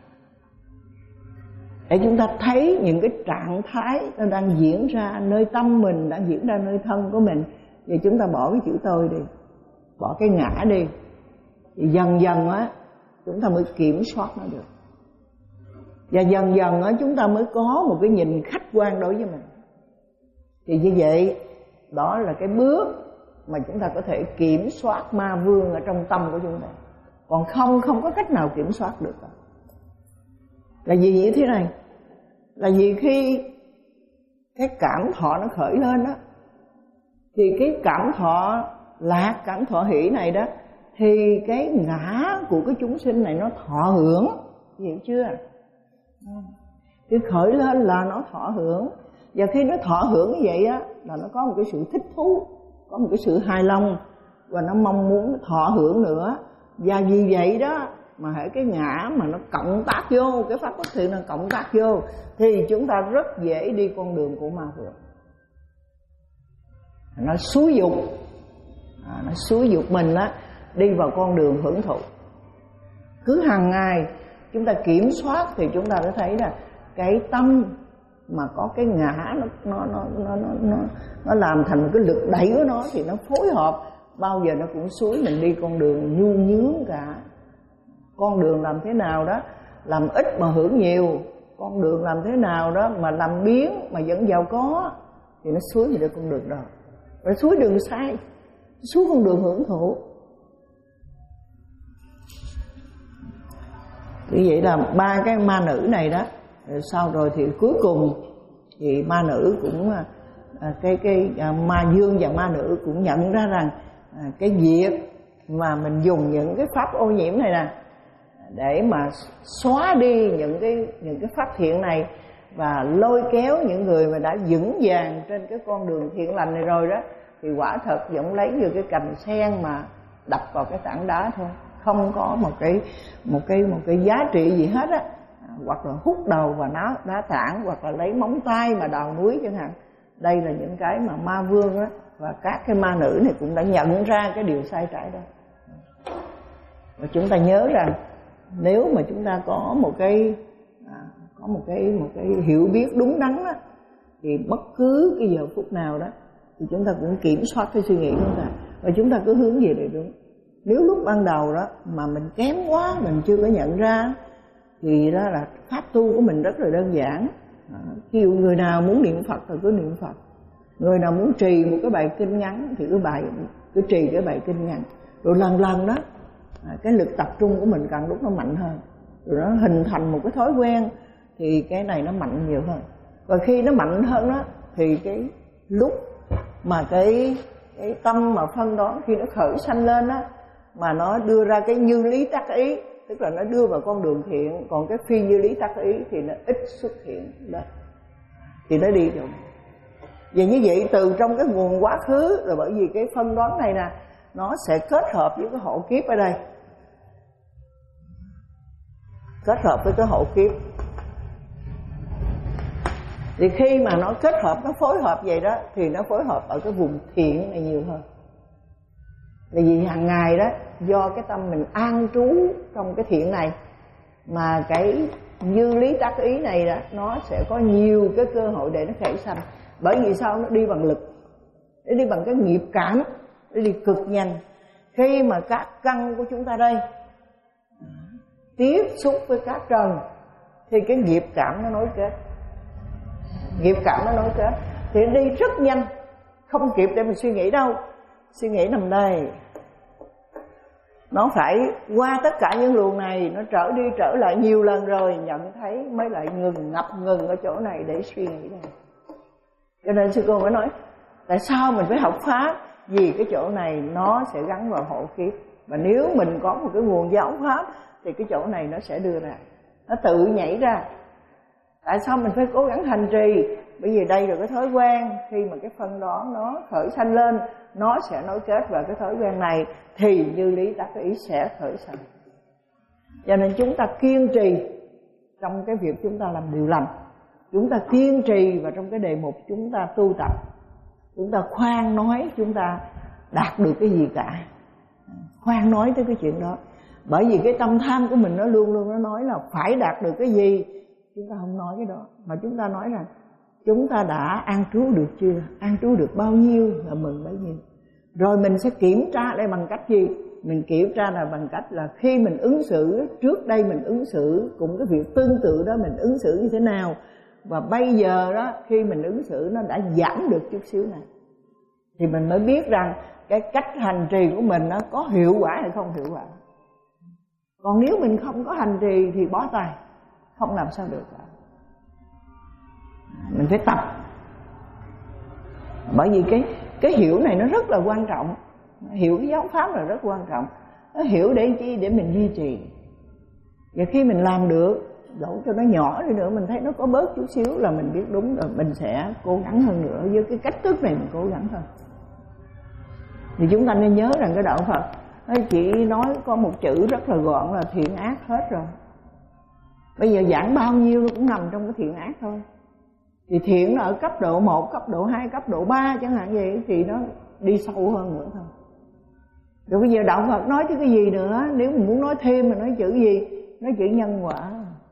để chúng ta thấy những cái trạng thái nó đang diễn ra nơi tâm mình, đang diễn ra nơi thân của mình. Thì chúng ta bỏ cái chữ tôi đi, bỏ cái ngã đi, thì dần dần á chúng ta mới kiểm soát nó được. Và dần dần á chúng ta mới có một cái nhìn khách quan đối với mình. Thì như vậy, đó là cái bước mà chúng ta có thể kiểm soát ma vương ở trong tâm của chúng ta. Còn không, không có cách nào kiểm soát được. Là vì như thế này, là vì khi cái cảm thọ nó khởi lên đó, thì cái cảm thọ lạc, cảm thọ hỷ này đó, thì cái ngã của cái chúng sinh này nó thọ hưởng, hiểu chưa? Thì khởi lên là nó thọ hưởng. Và khi nó thọ hưởng như vậy á, là nó có một cái sự thích thú, có một cái sự hài lòng, và nó mong muốn thọ hưởng nữa. Và vì vậy đó mà hễ cái ngã mà nó cộng tác vô, cái pháp bất thiện nó cộng tác vô, thì chúng ta rất dễ đi con đường của ma vương. Nó xúi dục, à, nó xúi dục mình á đi vào con đường hưởng thụ. Cứ hàng ngày chúng ta kiểm soát thì chúng ta đã thấy là cái tâm mà có cái ngã nó nó nó nó nó nó, nó làm thành một cái lực đẩy của nó, thì nó phối hợp bao giờ nó cũng xúi mình đi con đường nhu nhướng cả. Con đường làm thế nào đó làm ít mà hưởng nhiều, con đường làm thế nào đó mà làm biến mà vẫn giàu có, thì nó xúi mình đi con đường đó. Rồi xúi đường sai, xúi con đường hưởng thụ. Như vậy là ba cái ma nữ này đó. Rồi sau rồi thì cuối cùng thì ma nữ cũng à, cái cái à, ma dương và ma nữ cũng nhận ra rằng à, cái việc mà mình dùng những cái pháp ô nhiễm này nè để mà xóa đi những cái những cái pháp thiện này, và lôi kéo những người mà đã vững vàng trên cái con đường thiện lành này rồi đó, thì quả thật giống lấy như cái cành sen mà đập vào cái tảng đá thôi, không có một cái một cái một cái giá trị gì hết á. Hoặc là hút đầu vào đá đá tảng, hoặc là lấy móng tay mà đào núi chẳng hạn. Đây là những cái mà ma vương á và các cái ma nữ này cũng đã nhận ra cái điều sai trái đó. Và chúng ta nhớ rằng nếu mà chúng ta có một cái à, có một cái một cái hiểu biết đúng đắn á, thì bất cứ cái giờ phút nào đó thì chúng ta cũng kiểm soát cái suy nghĩ của chúng ta, và chúng ta cứ hướng về để đúng. Nếu lúc ban đầu đó mà mình kém quá, mình chưa có nhận ra, thì đó là pháp tu của mình rất là đơn giản. Ví dụ người nào muốn niệm Phật thì cứ niệm Phật, người nào muốn trì một cái bài kinh ngắn thì cứ bài cứ trì cái bài kinh ngắn. Rồi lần lần đó cái lực tập trung của mình càng lúc nó mạnh hơn, rồi nó hình thành một cái thói quen, thì cái này nó mạnh nhiều hơn. Và khi nó mạnh hơn đó, thì cái lúc mà cái cái tâm mà phân đoán khi nó khởi sanh lên đó, mà nó đưa ra cái như lý tác ý, tức là nó đưa vào con đường thiện, còn cái phi như lý tác ý thì nó ít xuất hiện đó, thì nó đi rồi. Và như vậy từ trong cái nguồn quá khứ, rồi bởi vì cái phân đoán này nè, nó sẽ kết hợp với cái hộ kiếp ở đây, kết hợp với cái hộ kiếp. Thì khi mà nó kết hợp, nó phối hợp vậy đó, thì nó phối hợp ở cái vùng thiện này nhiều hơn. Là vì hàng ngày đó, do cái tâm mình an trú trong cái thiện này, mà cái như lý tác ý này đó, nó sẽ có nhiều cái cơ hội để nó khởi sanh. Bởi vì sao? Nó đi bằng lực, nó đi bằng cái nghiệp cảm, nó đi cực nhanh. Khi mà các căn của chúng ta đây tiếp xúc với các trần, thì cái nghiệp cảm nó nối kết, nghiệp cảm nó nối kết, thì nó đi rất nhanh, không kịp để mình suy nghĩ đâu. Suy nghĩ nằm đây, nó phải qua tất cả những luồng này, nó trở đi trở lại nhiều lần rồi, nhận thấy mới lại ngừng, ngập ngừng ở chỗ này để suy nghĩ đây. Cho nên sư cô mới nói, Tại sao mình phải học Pháp? Vì cái chỗ này nó sẽ gắn vào hộ kiếp. Và nếu mình có một cái nguồn giáo Pháp thì cái chỗ này nó sẽ đưa ra, nó tự nhảy ra. Tại sao mình phải cố gắng hành trì? Bởi vì đây là cái thói quen. Khi mà cái phân đoán nó khởi sanh lên, nó sẽ nối kết vào cái thói quen này, thì như lý tác ý sẽ khởi sanh. Cho nên chúng ta kiên trì trong cái việc chúng ta làm điều lành. Chúng ta kiên trì vào trong cái đề mục chúng ta tu tập. Chúng ta khoan nói chúng ta đạt được cái gì cả. Khoan nói tới cái chuyện đó. Bởi vì cái tâm tham của mình nó luôn luôn nó nói là phải đạt được cái gì. Chúng ta không nói cái đó, mà chúng ta nói rằng chúng ta đã an trú được chưa, an trú được bao nhiêu là mừng bấy nhiêu. Rồi mình sẽ kiểm tra đây bằng cách gì? Mình kiểm tra là bằng cách là khi mình ứng xử, trước đây mình ứng xử cũng cái việc tương tự đó, mình ứng xử như thế nào. Và bây giờ đó, khi mình ứng xử nó đã giảm được chút xíu này, thì mình mới biết rằng cái cách hành trì của mình nó có hiệu quả hay không hiệu quả. Còn nếu mình không có hành trì thì bó tay, không làm sao được cả. Mình phải tập. Bởi vì cái cái hiểu này nó rất là quan trọng. Hiểu cái giáo pháp là rất quan trọng. Nó hiểu để chi? Để mình duy trì. Và khi mình làm được, dẫu cho nó nhỏ đi nữa, mình thấy nó có bớt chút xíu là mình biết đúng rồi, mình sẽ cố gắng hơn nữa. Với cái cách thức này mình cố gắng hơn. Thì chúng ta nên nhớ rằng cái đạo Phật nó chỉ nói có một chữ rất là gọn là thiện ác hết rồi. Bây giờ giảng bao nhiêu nó cũng nằm trong cái thiện ác thôi. Thì thiện nó ở cấp độ một, cấp độ hai, cấp độ ba chẳng hạn vậy, thì nó đi sâu hơn nữa thôi. Rồi bây giờ đạo Phật nói chứ cái gì nữa? Nếu mình muốn nói thêm mà nói chữ gì? Nói chữ nhân quả.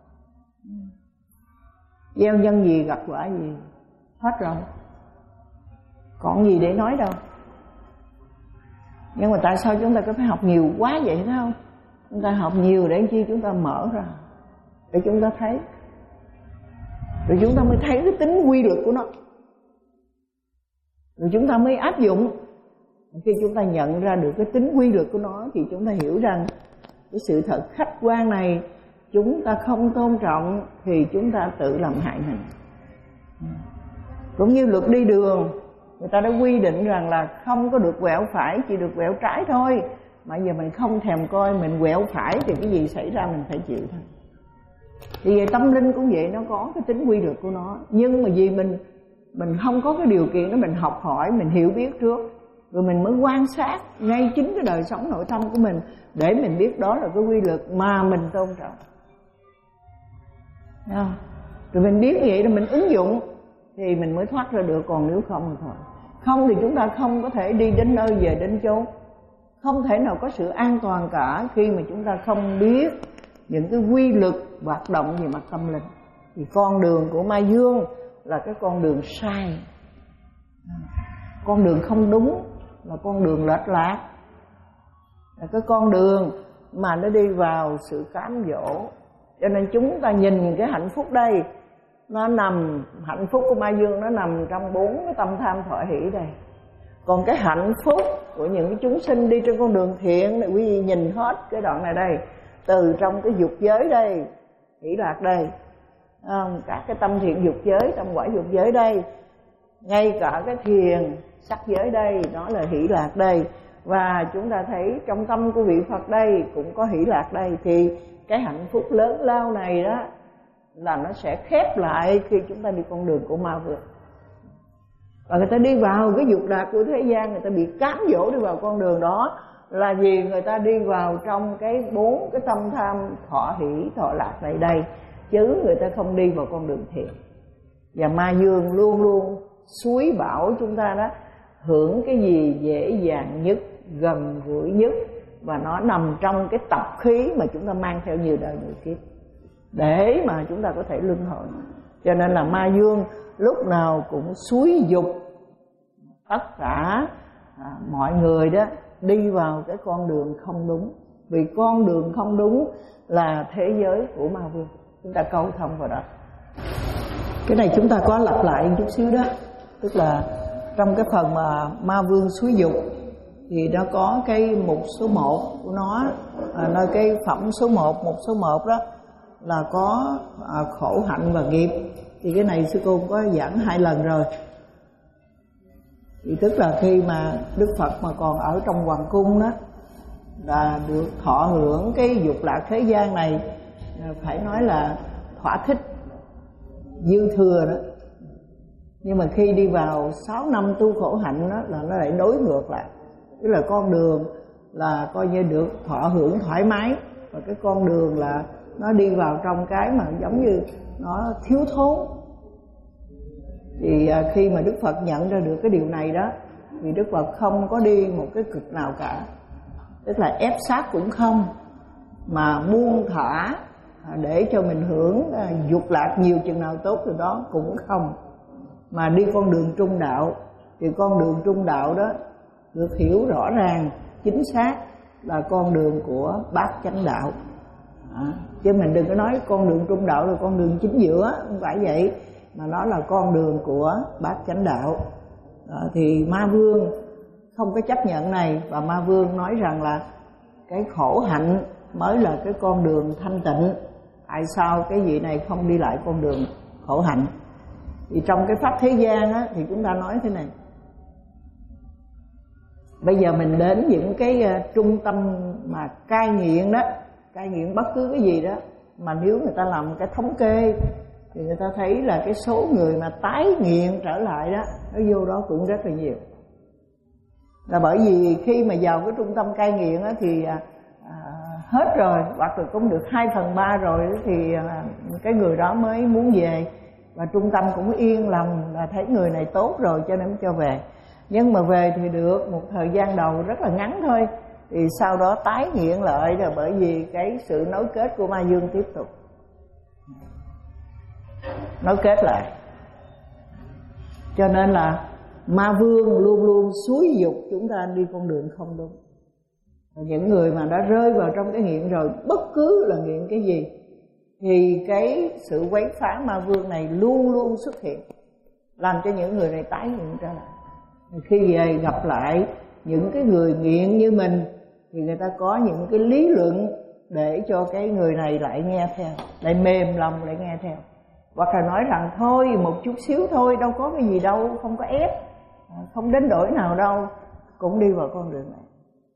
Gieo nhân gì gặt quả gì. Hết rồi. Còn gì để nói đâu. Nhưng mà tại sao chúng ta có phải học nhiều quá vậy thấy không? Chúng ta học nhiều để chi? Chúng ta mở ra, để chúng ta thấy. Rồi chúng ta mới thấy cái tính quy luật của nó. Rồi chúng ta mới áp dụng. Khi chúng ta nhận ra được cái tính quy luật của nó thì chúng ta hiểu rằng cái sự thật khách quan này chúng ta không tôn trọng thì chúng ta tự làm hại mình. Cũng như luật đi đường, người ta đã quy định rằng là không có được quẹo phải, chỉ được quẹo trái thôi. Mà giờ mình không thèm coi, mình quẹo phải thì cái gì xảy ra mình phải chịu thôi. Thì về tâm linh cũng vậy, nó có cái tính quy luật của nó. Nhưng mà vì mình mình không có cái điều kiện đó, mình học hỏi, mình hiểu biết trước, rồi mình mới quan sát ngay chính cái đời sống nội tâm của mình để mình biết đó là cái quy luật mà mình tôn trọng. Thấy không? Rồi mình biết vậy rồi mình ứng dụng thì mình mới thoát ra được. Còn nếu không thì thôi. Không thì chúng ta không có thể đi đến nơi về đến chốn. Không thể nào có sự an toàn cả khi mà chúng ta không biết những cái quy luật hoạt động về mặt tâm linh. Thì con đường của Ma Dương là cái con đường sai, con đường không đúng, là con đường lệch lạc, là cái con đường mà nó đi vào sự cám dỗ. Cho nên chúng ta nhìn cái hạnh phúc đây, nó nằm, hạnh phúc của Ma Dương nó nằm trong bốn cái tâm tham thọ hỷ đây. Còn cái hạnh phúc của những cái chúng sinh đi trên con đường thiện này, quý vị nhìn hết cái đoạn này đây, từ trong cái dục giới đây, hỷ lạc đây, không? Các cái tâm thiện dục giới, tâm quả dục giới đây, ngay cả cái thiền sắc giới đây, nó là hỷ lạc đây. Và chúng ta thấy trong tâm của vị Phật đây cũng có hỷ lạc đây. Thì cái hạnh phúc lớn lao này đó là nó sẽ khép lại khi chúng ta đi con đường của ma vương. Và người ta đi vào cái dục lạc của thế gian, người ta bị cám dỗ đi vào con đường đó là vì người ta đi vào trong cái bốn cái tâm tham thọ hỷ thọ lạc này đây, chứ người ta không đi vào con đường thiện. Và Ma Dương luôn luôn suối bảo chúng ta đó, hưởng cái gì dễ dàng nhất, gần gũi nhất, và nó nằm trong cái tập khí mà chúng ta mang theo nhiều đời nhiều kiếp để mà chúng ta có thể luân hồi. Cho nên là Ma Dương lúc nào cũng xúi dục tất cả à, mọi người đó đi vào cái con đường không đúng. Vì con đường không đúng là thế giới của Ma Vương. Chúng ta câu thông vào đó. Cái này chúng ta có lặp lại một chút xíu đó. Tức là trong cái phần mà Ma Vương xúi dục thì nó có cái mục số một của nó, à, nơi cái phẩm số một, mục số một đó là có à, khổ hạnh và nghiệp. Thì cái này sư cô có giảng hai lần rồi. Thì tức là khi mà Đức Phật mà còn ở trong hoàng cung đó, là được thọ hưởng cái dục lạc thế gian này, phải nói là thỏa thích, dư thừa đó. Nhưng mà khi đi vào sáu năm tu khổ hạnh đó, là nó lại đối ngược lại. Tức là con đường là coi như được thọ hưởng thoải mái, và cái con đường là nó đi vào trong cái mà giống như nó thiếu thốn. Thì khi mà Đức Phật nhận ra được cái điều này đó, thì Đức Phật không có đi một cái cực nào cả, tức là ép sát cũng không, mà buông thả để cho mình hưởng dục lạc nhiều chừng nào tốt từ đó cũng không, mà đi con đường trung đạo. Thì con đường trung đạo đó được hiểu rõ ràng chính xác là con đường của bát chánh đạo. À, chứ mình đừng có nói con đường trung đạo là con đường chính giữa, không phải vậy, mà nó là con đường của bát chánh đạo. À, thì Ma Vương không có chấp nhận này, và Ma Vương nói rằng là cái khổ hạnh mới là cái con đường thanh tịnh. Tại sao cái vị này không đi lại con đường khổ hạnh? Thì trong cái pháp thế gian á, thì chúng ta nói thế này. Bây giờ mình đến những cái uh, trung tâm mà cai nghiện đó, cai nghiện bất cứ cái gì đó, mà nếu người ta làm cái thống kê thì người ta thấy là cái số người mà tái nghiện trở lại đó, nó vô đó cũng rất là nhiều. Là bởi vì khi mà vào cái trung tâm cai nghiện á, thì à, à, hết rồi, hoặc là cũng được hai phần ba rồi, thì à, cái người đó mới muốn về. Và trung tâm cũng yên lòng là thấy người này tốt rồi cho nên cho về. Nhưng mà về thì được một thời gian đầu rất là ngắn thôi, thì sau đó tái nghiện lại, là bởi vì cái sự nối kết của Ma Dương tiếp tục nối kết lại. Cho nên là Ma Vương luôn luôn xúi dục chúng ta đi con đường không đúng. Những người mà đã rơi vào trong cái nghiện rồi, bất cứ là nghiện cái gì, thì cái sự quấy phá Ma Vương này luôn luôn xuất hiện, làm cho những người này tái nghiện trở lại. Khi về gặp lại những cái người nghiện như mình, thì người ta có những cái lý luận để cho cái người này lại nghe theo, lại mềm lòng lại nghe theo. Hoặc là nói rằng thôi một chút xíu thôi, đâu có cái gì đâu, không có ép, không đến đổi nào đâu, cũng đi vào con đường này.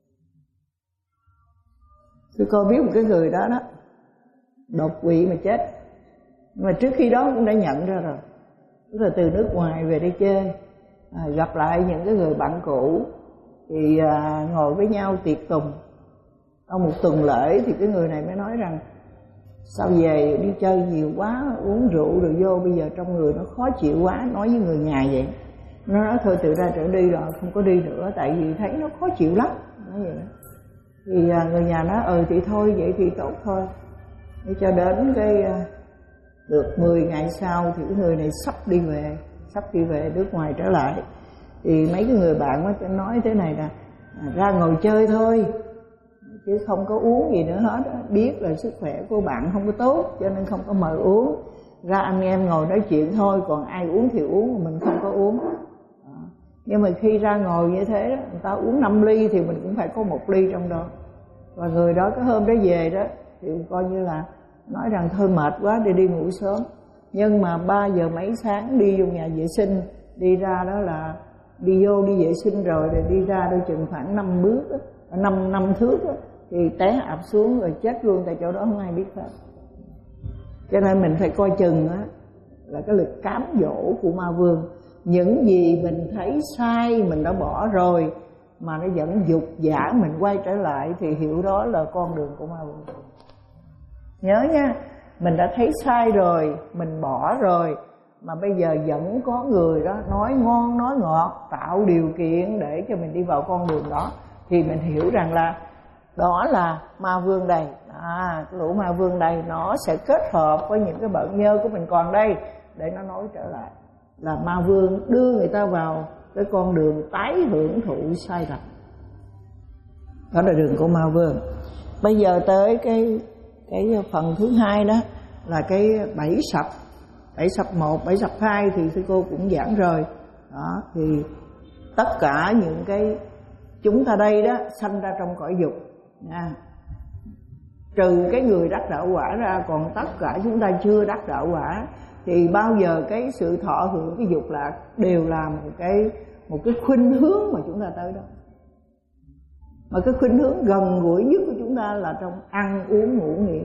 Tôi coi biết một cái người đó đó, đột quỵ mà chết. Nhưng mà trước khi đó cũng đã nhận ra rồi. Tức là từ nước ngoài về đây chơi, à, gặp lại những cái người bạn cũ, thì à, ngồi với nhau tiệc tùng. Sau một tuần lễ thì cái người này mới nói rằng sao về đi chơi nhiều quá, uống rượu rồi vô, bây giờ trong người nó khó chịu quá, nói với người nhà vậy. Nó nói thôi từ ra trở đi rồi, không có đi nữa, tại vì thấy nó khó chịu lắm. Nói vậy đó. Thì à, người nhà nói ừ thì thôi, vậy thì tốt thôi. Để cho đến cái à, được mười ngày sau thì cái người này sắp đi về, sắp đi về nước ngoài trở lại. Thì mấy cái người bạn mới nói thế này là à, ra ngồi chơi thôi, chứ không có uống gì nữa hết. Biết là sức khỏe của bạn không có tốt cho nên không có mời uống. Ra anh em ngồi nói chuyện thôi, còn ai uống thì uống, mình không có uống. Đó. Nhưng mà khi ra ngồi như thế đó, người ta uống năm ly thì mình cũng phải có một ly trong đó. Và người đó cái hôm đó về đó thì coi như là nói rằng thôi mệt quá để đi ngủ sớm. Nhưng mà ba giờ mấy sáng đi vô nhà vệ sinh, đi ra đó là đi vô đi vệ sinh rồi, rồi đi ra đôi chừng khoảng năm bước đó, năm năm thước đó, thì té ạp xuống rồi chết luôn tại chỗ đó, không ai biết hết. Cho nên mình phải coi chừng á, là cái lực cám dỗ của Ma Vương. Những gì mình thấy sai mình đã bỏ rồi mà nó vẫn dục giả mình quay trở lại, thì hiểu đó là con đường của Ma Vương. Nhớ nha, mình đã thấy sai rồi, mình bỏ rồi, mà bây giờ vẫn có người đó nói ngon nói ngọt, tạo điều kiện để cho mình đi vào con đường đó, thì mình hiểu rằng là đó là Ma Vương đây. À, cái lũ Ma Vương đây nó sẽ kết hợp với những cái bận nhơ của mình còn đây để nó nói trở lại. Là Ma Vương đưa người ta vào cái con đường tái hưởng thụ sai lầm. Đó là đường của Ma Vương. Bây giờ tới cái cái phần thứ hai đó là cái bảy sập. Bảy sập một, bảy sập hai thì sư cô cũng giảng rồi. Đó, thì tất cả những cái chúng ta đây đó sanh ra trong cõi dục nha. Trừ cái người đắc đạo quả ra, còn tất cả chúng ta chưa đắc đạo quả thì bao giờ cái sự thọ hưởng, cái dục lạc đều là một cái một cái khuynh hướng mà chúng ta tới đó. Mà cái khuynh hướng gần gũi nhất của chúng ta là trong ăn uống ngủ nghỉ,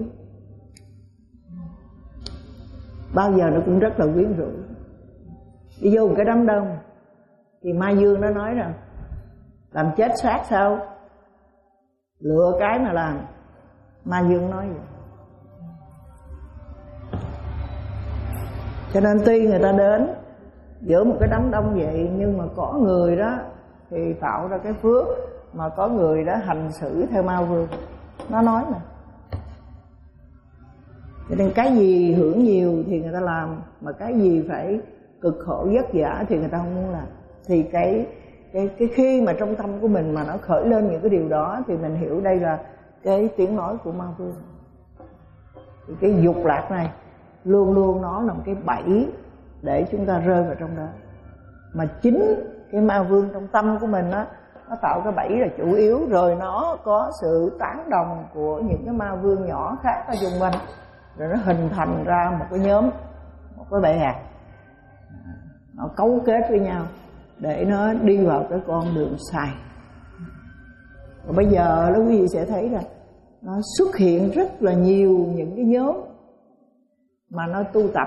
bao giờ nó cũng rất là quyến rũ. Đi vô một cái đám đông thì Ma Dương nó nói rằng làm chết xác sao, lựa cái mà làm. Ma Dương nói vậy. Cho nên tuy người ta đến giữa một cái đám đông vậy, nhưng mà có người đó thì tạo ra cái phước, mà có người đó hành xử theo ma vương. Nó nói nè, cho nên cái gì hưởng nhiều thì người ta làm, mà cái gì phải cực khổ vất vả thì người ta không muốn làm. Thì cái cái cái khi mà trong tâm của mình mà nó khởi lên những cái điều đó thì mình hiểu đây là cái tiếng nói của ma vương. Thì cái dục lạc này luôn luôn nó là một cái bẫy để chúng ta rơi vào trong đó. Mà chính cái ma vương trong tâm của mình á, nó tạo cái bẫy là chủ yếu, rồi nó có sự tán đồng của những cái ma vương nhỏ khác ở xung quanh, rồi nó hình thành ra một cái nhóm, một cái bè, nó cấu kết với nhau để nó đi vào cái con đường sai. Và bây giờ đó quý vị sẽ thấy là nó xuất hiện rất là nhiều những cái nhóm mà nó tu tập.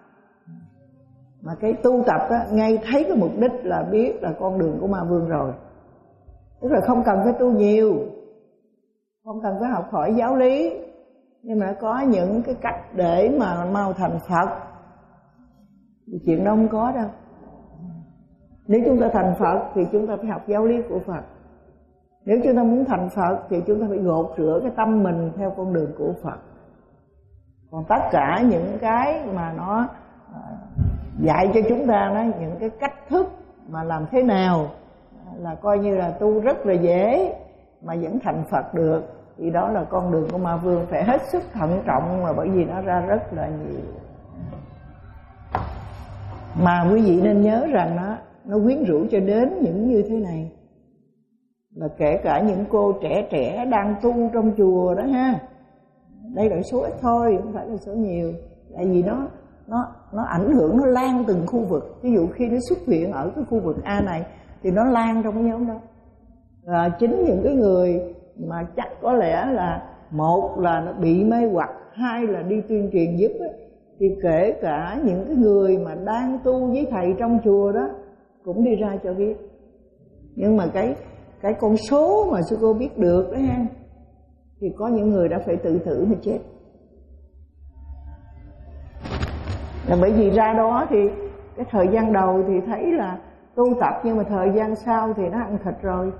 Mà cái tu tập á, ngay thấy cái mục đích là biết là con đường của ma vương rồi. Tức là không cần phải tu nhiều, không cần phải học hỏi giáo lý, nhưng mà có những cái cách để mà mau thành Phật. Chuyện đó không có đâu. Nếu chúng ta thành Phật thì chúng ta phải học giáo lý của Phật. Nếu chúng ta muốn thành Phật thì chúng ta phải gột rửa cái tâm mình theo con đường của Phật. Còn tất cả những cái mà nó dạy cho chúng ta đó, những cái cách thức mà làm thế nào là coi như là tu rất là dễ mà vẫn thành Phật được, thì đó là con đường của ma vương. Phải hết sức thận trọng, là bởi vì nó ra rất là nhiều. Mà quý vị nên nhớ rằng nó nó quyến rũ cho đến những như thế này, là kể cả những cô trẻ trẻ đang tu trong chùa đó ha. Đây là số ít thôi, không phải là số nhiều. Tại vì nó nó nó ảnh hưởng, nó lan từng khu vực. Ví dụ khi nó xuất hiện ở cái khu vực A này thì nó lan trong cái nhóm đó. Và chính những cái người mà chắc có lẽ là một là nó bị mê hoặc, hai là đi tuyên truyền giúp ấy, thì kể cả những cái người mà đang tu với thầy trong chùa đó cũng đi ra cho biết. Nhưng mà cái cái con số mà sư cô biết được đó ha, thì có những người đã phải tự tử mà chết. Là bởi vì ra đó thì cái thời gian đầu thì thấy là tu tập, nhưng mà thời gian sau thì nó ăn thịt rồi.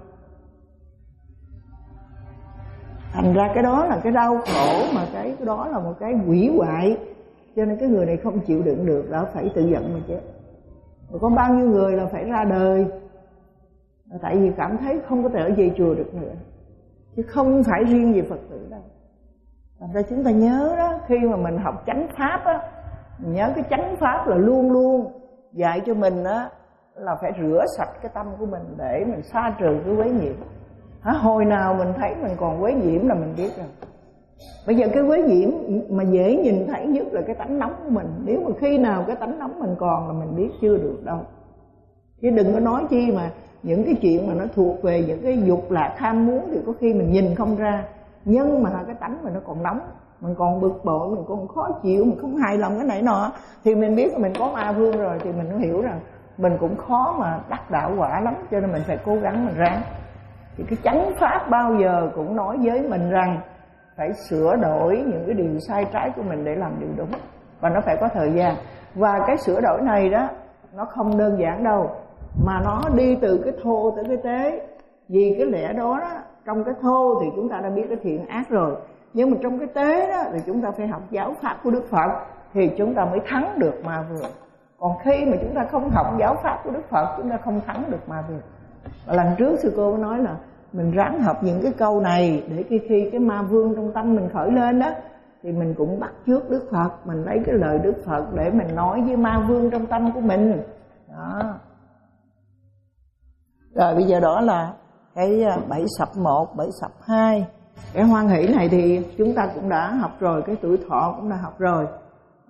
Thành ra cái đó là cái đau khổ, mà cái, cái đó là một cái hủy hoại. Cho nên cái người này không chịu đựng được, đã phải tự giận mà chết. Rồi có bao nhiêu người là phải ra đời tại vì cảm thấy không có thể ở về chùa được nữa, chứ không phải riêng về Phật tử đâu. Thành ra chúng ta nhớ đó, khi mà mình học chánh pháp á, mình nhớ cái chánh pháp là luôn luôn dạy cho mình á là phải rửa sạch cái tâm của mình để mình xa trừ cái quấy nhiễm. Hả, hồi nào mình thấy mình còn quấy nhiễm là mình biết rồi. Bây giờ cái quấy nhiễm mà dễ nhìn thấy nhất là cái tánh nóng của mình. Nếu mà khi nào cái tánh nóng mình còn là mình biết chưa được đâu. Chứ đừng có nói chi mà những cái chuyện mà nó thuộc về những cái dục lạc tham muốn thì có khi mình nhìn không ra. Nhưng mà cái tánh mình nó còn nóng, mình còn bực bội, mình còn khó chịu, mình không hài lòng cái này nọ, thì mình biết là mình có ma vương rồi. Thì mình hiểu rằng mình cũng khó mà đắc đạo quả lắm. Cho nên mình phải cố gắng mình ráng. Thì cái chánh pháp bao giờ cũng nói với mình rằng phải sửa đổi những cái điều sai trái của mình để làm điều đúng. Và nó phải có thời gian. Và cái sửa đổi này đó, nó không đơn giản đâu, mà nó đi từ cái thô tới cái tế. Vì cái lẽ đó, đó trong cái thô thì chúng ta đã biết cái thiện ác rồi, nhưng mà trong cái tế đó thì chúng ta phải học giáo pháp của Đức Phật thì chúng ta mới thắng được ma vương. Còn khi mà chúng ta không học giáo pháp của Đức Phật, chúng ta không thắng được ma vương. Và lần trước sư cô nói là mình ráng học những cái câu này để khi khi cái ma vương trong tâm mình khởi lên đó, thì mình cũng bắt chước Đức Phật, mình lấy cái lời Đức Phật để mình nói với ma vương trong tâm của mình đó. Rồi bây giờ đó là cái bảy sập một, bảy sập hai. Cái hoan hỷ này thì chúng ta cũng đã học rồi, cái tuổi thọ cũng đã học rồi.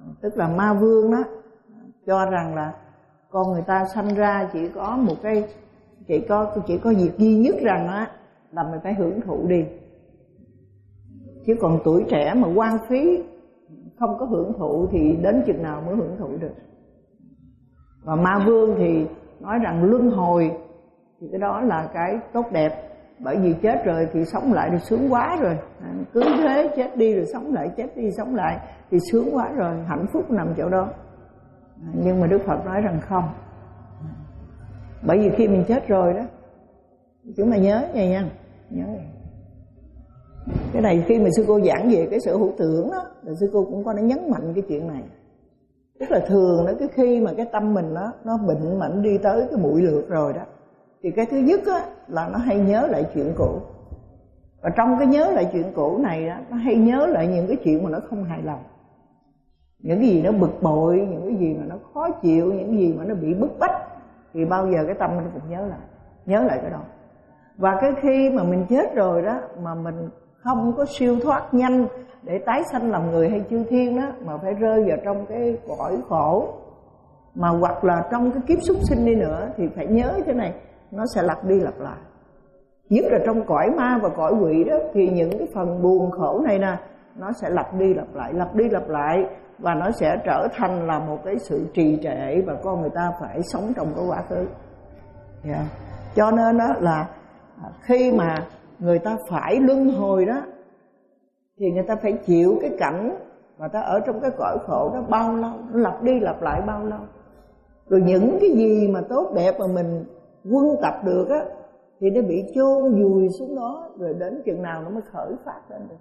tức là ma vương đó, cho rằng là con người ta sanh ra chỉ có một cái chỉ có chỉ có việc duy nhất rằng á là mình phải hưởng thụ đi, chứ còn tuổi trẻ mà hoang phí không có hưởng thụ thì đến chừng nào mới hưởng thụ được. Và ma vương thì nói rằng luân hồi thì cái đó là cái tốt đẹp, bởi vì chết rồi thì sống lại thì sướng quá rồi, cứ thế chết đi rồi sống lại, chết đi sống lại thì sướng quá rồi, hạnh phúc nằm chỗ đó. Nhưng mà Đức Phật nói rằng không, bởi vì khi mình chết rồi đó, chúng ta nhớ vậy nha, nhớ vậy. Cái này khi mà sư cô giảng về cái sở hữu tưởng đó, là sư cô cũng có nó nhấn mạnh cái chuyện này. Tức là thường đó, cái khi mà cái tâm mình đó, nó bệnh mà nó đi tới cái mũi lượt rồi đó, thì cái thứ nhất á, là nó hay nhớ lại chuyện cũ. Và trong cái nhớ lại chuyện cũ này đó, nó hay nhớ lại những cái chuyện mà nó không hài lòng, những cái gì nó bực bội, những cái gì mà nó khó chịu, những cái gì mà nó bị bức bách, thì bao giờ cái tâm mình cũng nhớ lại, nhớ lại cái đó. Và cái khi mà mình chết rồi đó, mà mình không có siêu thoát nhanh để tái sanh làm người hay chư thiên đó, mà phải rơi vào trong cái cõi khổ, mà hoặc là trong cái kiếp súc sinh đi nữa, thì phải nhớ thế này, nó sẽ lặp đi lặp lại. Nhất là trong cõi ma và cõi quỷ đó, thì những cái phần buồn khổ này nè, nó sẽ lặp đi lặp lại, lặp đi lặp lại, và nó sẽ trở thành là một cái sự trì trệ, và con người ta phải sống trong cái quá khứ. Yeah. Cho nên đó là khi mà người ta phải luân hồi đó, thì người ta phải chịu cái cảnh mà ta ở trong cái cõi khổ đó bao lâu, nó lặp đi lặp lại bao lâu. Rồi những cái gì mà tốt đẹp mà mình quân tập được á, thì nó bị chôn vùi xuống đó, rồi đến chừng nào nó mới khởi phát lên được,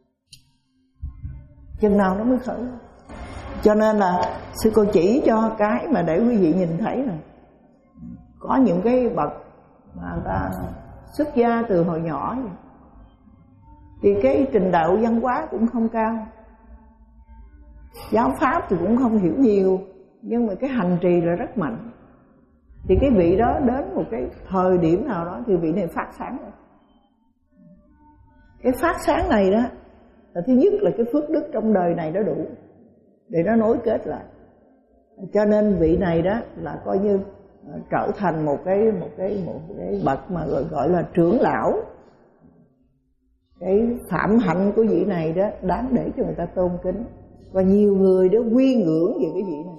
chừng nào nó mới khởi. Cho nên là sư cô chỉ cho cái mà để quý vị nhìn thấy là có những cái bậc mà người ta xuất gia từ hồi nhỏ vậy, thì cái trình độ văn hóa cũng không cao, giáo pháp thì cũng không hiểu nhiều, nhưng mà cái hành trì là rất mạnh. Thì cái vị đó đến một cái thời điểm nào đó thì vị này phát sáng rồi. Cái phát sáng này đó là thứ nhất là cái phước đức trong đời này nó đủ để nó nối kết lại. Cho nên vị này đó là coi như trở thành một cái một cái một cái bậc mà gọi, gọi là trưởng lão. Cái phạm hạnh của vị này đó đáng để cho người ta tôn kính, và nhiều người đó quy ngưỡng về cái vị này.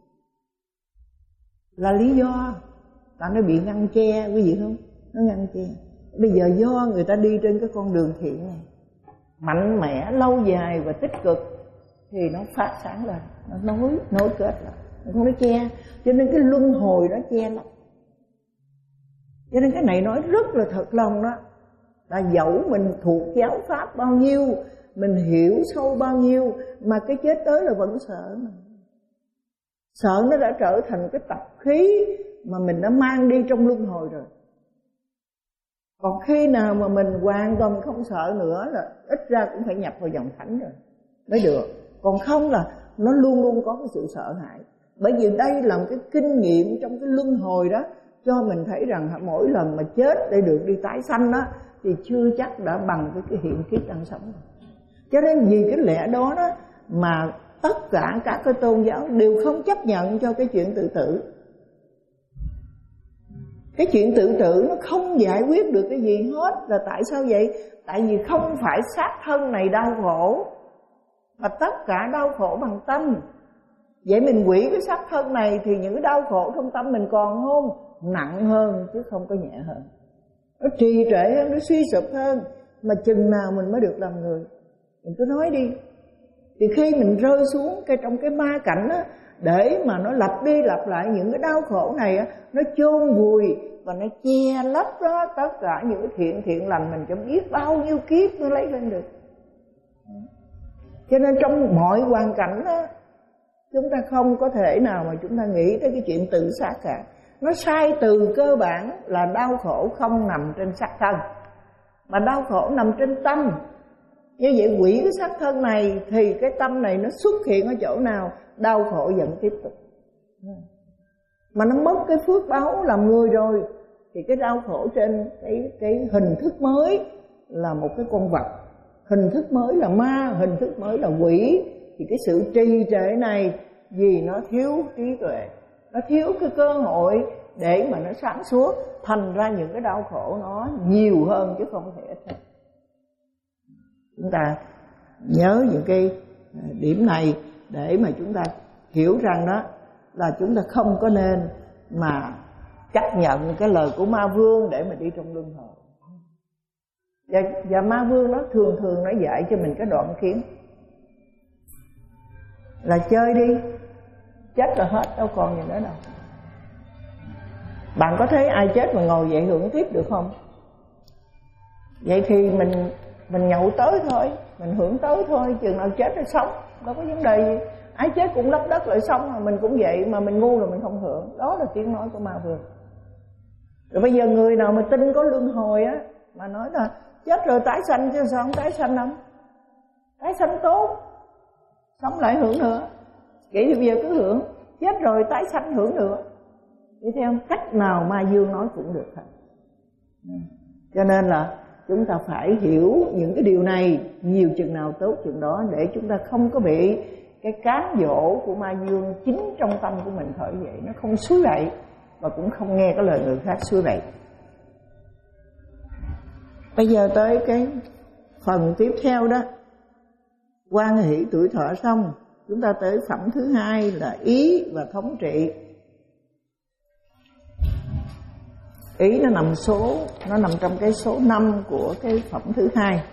Là lý do tại nó bị ngăn che, quý vị không? Nó ngăn che. Bây giờ do người ta đi trên cái con đường thiện này mạnh mẽ, lâu dài và tích cực, thì nó phát sáng lên, nó nối nối kết lại, nó không có che. Cho nên cái luân hồi đó che lắm. Cho nên cái này nói rất là thật lòng đó, là dẫu mình thuộc giáo pháp bao nhiêu, mình hiểu sâu bao nhiêu, mà cái chết tới là vẫn sợ mà. Sợ nó đã trở thành cái tập khí mà mình đã mang đi trong luân hồi rồi. Còn khi nào mà mình hoàn toàn không sợ nữa là ít ra cũng phải nhập vào dòng thánh rồi mới được. Còn không là nó luôn luôn có cái sự sợ hãi. Bởi vì đây là một cái kinh nghiệm trong cái luân hồi đó, cho mình thấy rằng mỗi lần mà chết để được đi tái sanh đó, thì chưa chắc đã bằng với cái hiện kiếp đang sống. Cho nên vì cái lẽ đó đó mà tất cả các cái tôn giáo đều không chấp nhận cho cái chuyện tự tử. Cái chuyện tự tử nó không giải quyết được cái gì hết. Là tại sao vậy? Tại vì không phải xác thân này đau khổ, mà tất cả đau khổ bằng tâm. Vậy mình hủy cái xác thân này thì những cái đau khổ trong tâm mình còn không? Nặng hơn chứ không có nhẹ hơn. Nó trì trệ hơn, nó suy sụp hơn. Mà chừng nào mình mới được làm người? Mình cứ nói đi. Thì khi mình rơi xuống cái trong cái ma cảnh á, để mà nó lặp đi lặp lại những cái đau khổ này á, nó chôn vùi và nó che lấp đó tất cả những cái thiện thiện lành mình chẳng biết bao nhiêu kiếp mới lấy lên được. Cho nên trong mọi hoàn cảnh đó, chúng ta không có thể nào mà chúng ta nghĩ tới cái chuyện tự sát cả. Nó sai từ cơ bản là đau khổ không nằm trên xác thân, mà đau khổ nằm trên tâm. Như vậy hủy cái xác thân này thì cái tâm này nó xuất hiện ở chỗ nào, đau khổ vẫn tiếp tục. Mà nó mất cái phước báu làm người rồi, thì cái đau khổ trên cái, cái hình thức mới là một cái con vật, hình thức mới là ma, hình thức mới là quỷ, thì cái sự trì trệ này vì nó thiếu trí tuệ, nó thiếu cái cơ hội để mà nó sáng suốt, thành ra những cái đau khổ nó nhiều hơn chứ không thể ít hơn. Chúng ta nhớ những cái điểm này để mà chúng ta hiểu rằng đó là chúng ta không có nên mà chấp nhận cái lời của ma vương để mà đi trong luân hồi. Và, và ma vương nó thường thường nó dạy cho mình cái đoạn kiến là chơi đi, chết là hết, đâu còn gì nữa đâu. Bạn có thấy ai chết mà ngồi dậy hưởng tiếp được không? Vậy thì mình mình nhậu tới thôi, mình hưởng tới thôi, chừng nào chết rồi sống, đâu có vấn đề gì. Ai chết cũng lấp đất lại sống, mà mình cũng vậy, mà mình ngu là mình không hưởng. Đó là tiếng nói của ma vương. Rồi bây giờ người nào mà tin có luân hồi á, mà nói là chết rồi tái sanh chứ sao không tái sanh không? Tái sanh tốt, sống lại hưởng nữa. Vậy thì bây giờ cứ hưởng, chết rồi tái sanh hưởng nữa. Vậy theo cách nào ma dương nói cũng được hết. Cho nên là chúng ta phải hiểu những cái điều này nhiều chừng nào tốt chừng đó, để chúng ta không có bị cái cám dỗ của ma dương chính trong tâm của mình khởi dậy, nó không xúi đẩy và cũng không nghe cái lời người khác xúi đẩy. Bây giờ tới cái phần tiếp theo đó, quan hỷ tuổi thọ xong, chúng ta tới phẩm thứ hai là ý và thống trị. Ý nó nằm số, nó nằm trong cái số năm của cái phẩm thứ hai.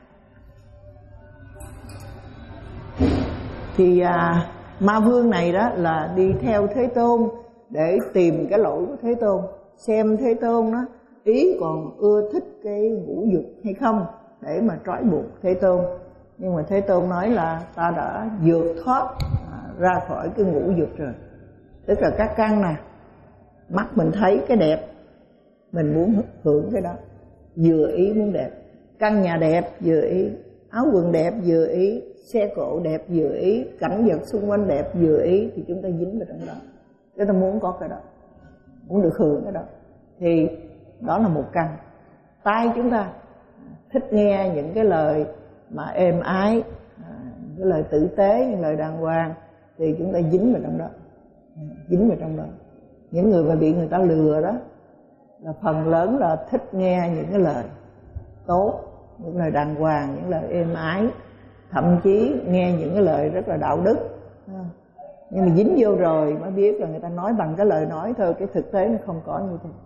Thì à, ma vương này đó là đi theo Thế Tôn để tìm cái lỗi của Thế Tôn, xem Thế Tôn đó ý còn ưa thích cái ngũ dục hay không, để mà trói buộc Thế Tôn. Nhưng mà Thế Tôn nói là ta đã vượt thoát à, ra khỏi cái ngũ dục rồi. Tức là các căn nè, mắt mình thấy cái đẹp, mình muốn hưởng cái đó, vừa ý muốn đẹp. Căn nhà đẹp vừa ý, áo quần đẹp vừa ý, xe cộ đẹp vừa ý, cảnh vật xung quanh đẹp vừa ý, thì chúng ta dính vào trong đó. Chúng ta muốn có cái đó, muốn được hưởng cái đó, thì đó là một căn. Tai chúng ta thích nghe những cái lời mà êm ái, cái lời tử tế, những lời đàng hoàng, thì chúng ta dính vào trong đó, dính vào trong đó. Những người mà bị người ta lừa đó là phần lớn là thích nghe những cái lời tốt, những lời đàng hoàng, những lời êm ái, thậm chí nghe những cái lời rất là đạo đức. Nhưng mà dính vô rồi mới biết là người ta nói bằng cái lời nói thôi, cái thực tế nó không có như thế.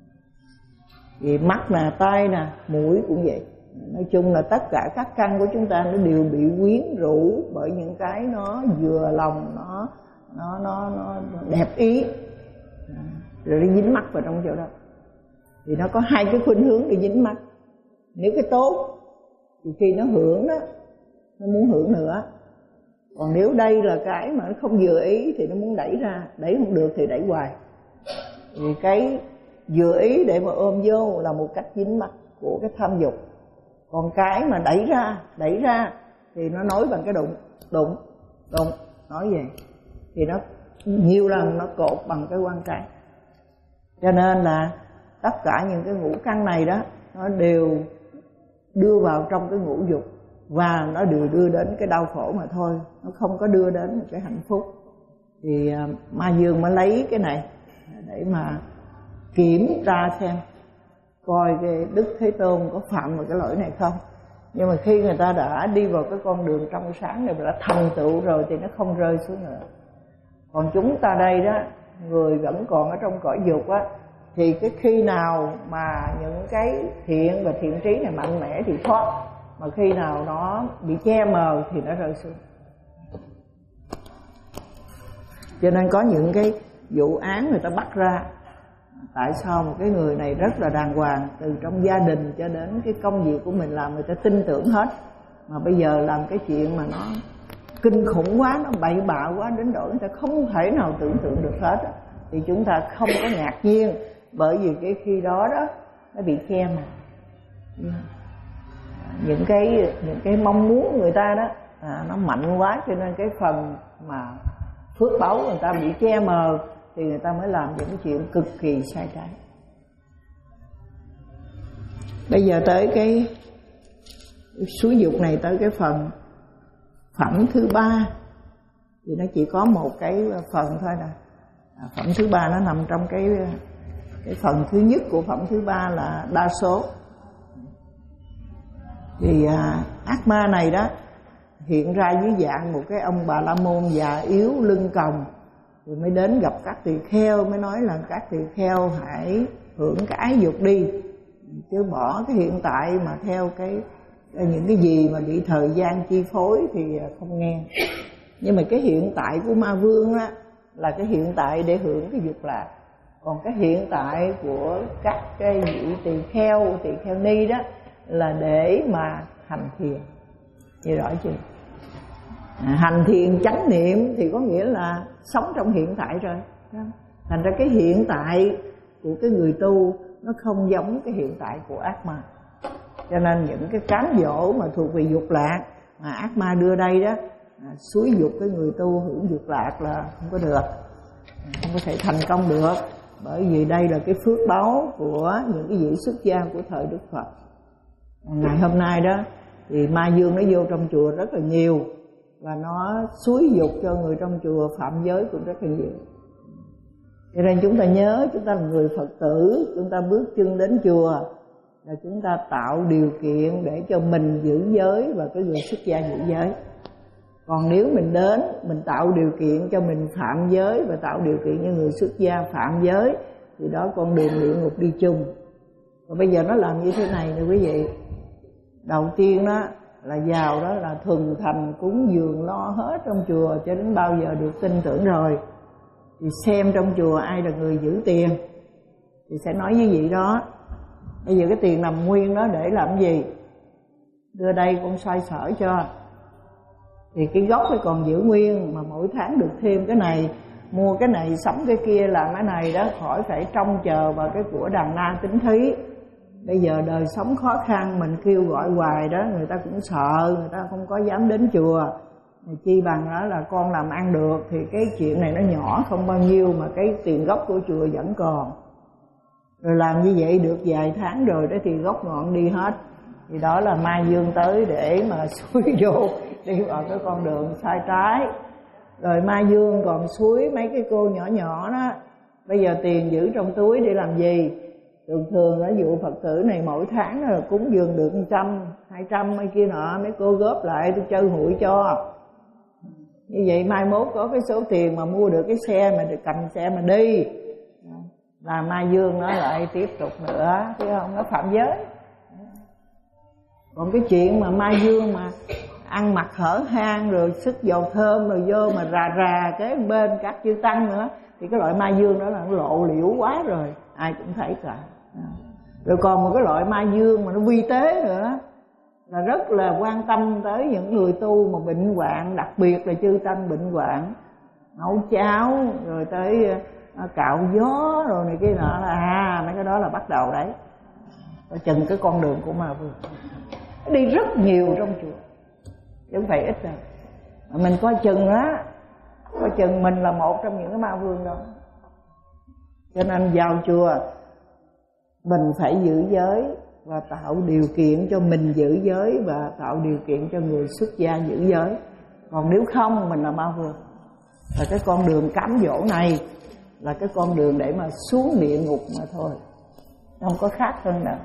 Vì mắt nè, tai nè, mũi cũng vậy. Nói chung là tất cả các căn của chúng ta nó đều bị quyến rũ bởi những cái nó vừa lòng, nó nó nó nó đẹp ý, rồi nó dính mắt vào trong chỗ đó. Thì nó có hai cái khuynh hướng để dính mắt. Nếu cái tốt thì khi nó hưởng đó, nó muốn hưởng nữa. Còn nếu đây là cái mà nó không vừa ý thì nó muốn đẩy ra, đẩy không được thì đẩy hoài. Vì cái vừa ý để mà ôm vô là một cách dính mắt của cái tham dục. Còn cái mà đẩy ra, đẩy ra thì nó nói bằng cái đụng, đụng, đụng, nói về. Thì nó nhiều lần nó cột bằng cái quan trái. Cho nên là tất cả những cái ngũ căn này đó, nó đều đưa vào trong cái ngũ dục, và nó đều đưa đến cái đau khổ mà thôi, nó không có đưa đến một cái hạnh phúc. Thì uh, ma dương mới lấy cái này để mà kiểm tra xem coi cái Đức Thế Tôn có phạm vào cái lỗi này không. Nhưng mà khi người ta đã đi vào cái con đường trong sáng này, đã thành tựu rồi thì nó không rơi xuống nữa. Còn chúng ta đây đó, người vẫn còn ở trong cõi dục á, thì cái khi nào mà những cái thiện và thiện trí này mạnh mẽ thì thoát, mà khi nào nó bị che mờ thì nó rơi xuống. Cho nên có những cái vụ án người ta bắt ra, tại sao một cái người này rất là đàng hoàng, từ trong gia đình cho đến cái công việc của mình làm người ta tin tưởng hết, mà bây giờ làm cái chuyện mà nó kinh khủng quá, nó bậy bạ quá đến độ người ta không thể nào tưởng tượng được hết, thì chúng ta không có ngạc nhiên, bởi vì cái khi đó đó nó bị che mà những cái những cái mong muốn của người ta đó à, nó mạnh quá, cho nên cái phần mà phước báu người ta bị che mờ thì người ta mới làm những cái chuyện cực kỳ sai trái. Bây giờ tới cái suối dục này, tới cái phần phẩm thứ ba thì nó chỉ có một cái phần thôi nè. À, phẩm thứ ba nó nằm trong cái cái phần thứ nhất của phẩm thứ ba là đa số. Thì à, ác ma này đó hiện ra dưới dạng một cái ông Bà La Môn già yếu lưng còng, rồi mới đến gặp các tỳ kheo, mới nói là các tỳ kheo hãy hưởng cái ái dục đi, chứ bỏ cái hiện tại mà theo cái những cái gì mà bị thời gian chi phối thì không nghe. Nhưng mà cái hiện tại của ma vương á là cái hiện tại để hưởng cái dục lạc, còn cái hiện tại của các cái vị tỳ kheo, tỳ kheo ni đó là để mà hành thiền. Thì rõ chưa? À, hành thiền chánh niệm thì có nghĩa là sống trong hiện tại rồi. Thành ra cái hiện tại của cái người tu nó không giống cái hiện tại của ác ma. Cho nên những cái cám dỗ mà thuộc về dục lạc mà ác ma đưa đây đó, à, xúi dục cái người tu hưởng dục lạc là không có được, không có thể thành công được. Bởi vì đây là cái phước báu của những cái vị xuất gia của thời Đức Phật. Ngày hôm nay đó thì ma dương nó vô trong chùa rất là nhiều, và nó xúi dục cho người trong chùa phạm giới cũng rất là nhiều. Cho nên chúng ta nhớ, chúng ta là người Phật tử, chúng ta bước chân đến chùa là chúng ta tạo điều kiện để cho mình giữ giới và cái người xuất gia giữ giới. Còn nếu mình đến, mình tạo điều kiện cho mình phạm giới và tạo điều kiện cho người xuất gia phạm giới, thì đó con đường địa ngục đi chung. Và bây giờ nó làm như thế này nè quý vị. Đầu tiên đó là vào đó là thuần thành cúng dường lo hết trong chùa cho đến bao giờ được tin tưởng rồi, thì xem trong chùa ai là người giữ tiền thì sẽ nói với vị đó: bây giờ cái tiền nằm nguyên đó để làm gì? Đưa đây con xoay sở cho. Thì cái gốc nó còn giữ nguyên, mà mỗi tháng được thêm cái này, mua cái này, sắm cái kia, làm cái này đó, khỏi phải trông chờ vào cái của đàn na tính thí. Bây giờ đời sống khó khăn, mình kêu gọi hoài đó, người ta cũng sợ, người ta không có dám đến chùa. Chi bằng đó là con làm ăn được thì cái chuyện này nó nhỏ không bao nhiêu, mà cái tiền gốc của chùa vẫn còn. Rồi làm như vậy được vài tháng rồi đó thì gốc ngọn đi hết. Thì đó là ma dương tới để mà xúi vô đi vào cái con đường sai trái. Rồi ma dương còn xúi mấy cái cô nhỏ nhỏ đó: bây giờ tiền giữ trong túi để làm gì? Thường thường ở vụ Phật tử này mỗi tháng là cúng dường được một trăm, hai trăm mấy kia nọ, mấy cô góp lại tôi chơi hụi cho. Như vậy mai mốt có cái số tiền mà mua được cái xe mà được cầm xe mà đi, là ma dương nó lại tiếp tục nữa, chứ không nó phạm giới. Còn cái chuyện mà ma dương mà ăn mặc hở hang rồi sức dầu thơm rồi vô mà rà rà cái bên các chư tăng nữa, thì cái loại ma dương đó là nó lộ liễu quá rồi, ai cũng thấy cả. Rồi còn một cái loại ma dương mà nó vi tế nữa, là rất là quan tâm tới những người tu mà bệnh hoạn, đặc biệt là chư tăng bệnh hoạn, nấu cháo rồi tới à, cạo gió rồi này kia nọ. À mấy cái đó là bắt đầu đấy, coi chừng cái con đường của ma vương đi rất nhiều trong chùa, chứ không phải ít đâu. Mà mình coi chừng á, coi chừng mình là một trong những cái ma vương đó. Cho nên vào chùa mình phải giữ giới và tạo điều kiện cho mình giữ giới và tạo điều kiện cho người xuất gia giữ giới. Còn nếu không mình là ma vương. Và cái con đường cám dỗ này là cái con đường để mà xuống địa ngục mà thôi, không có khác hơn nào.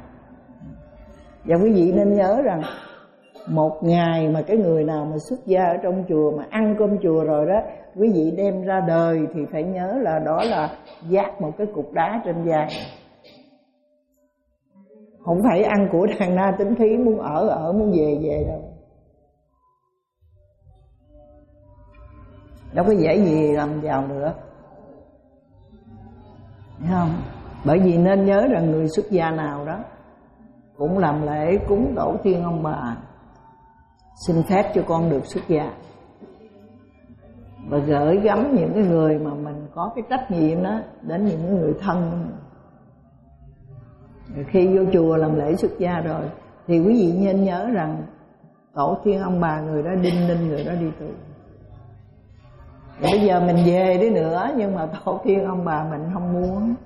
Và quý vị nên nhớ rằng một ngày mà cái người nào mà xuất gia ở trong chùa mà ăn cơm chùa rồi đó, quý vị đem ra đời thì phải nhớ là đó là vác một cái cục đá trên vai. Không phải ăn của đàn na tính thí, muốn ở ở, muốn về về đâu. Đâu có dễ gì làm giàu được, thấy không? Bởi vì nên nhớ rằng người xuất gia nào đó cũng làm lễ cúng tổ tiên ông bà, xin phép cho con được xuất gia, và gửi gắm những cái người mà mình có cái trách nhiệm đó đến những người thân. Khi vô chùa làm lễ xuất gia rồi thì quý vị nên nhớ rằng tổ tiên ông bà người đó đinh ninh, người đó đi tu. Và bây giờ mình về đi nữa nhưng mà tổ tiên ông bà mình không muốn,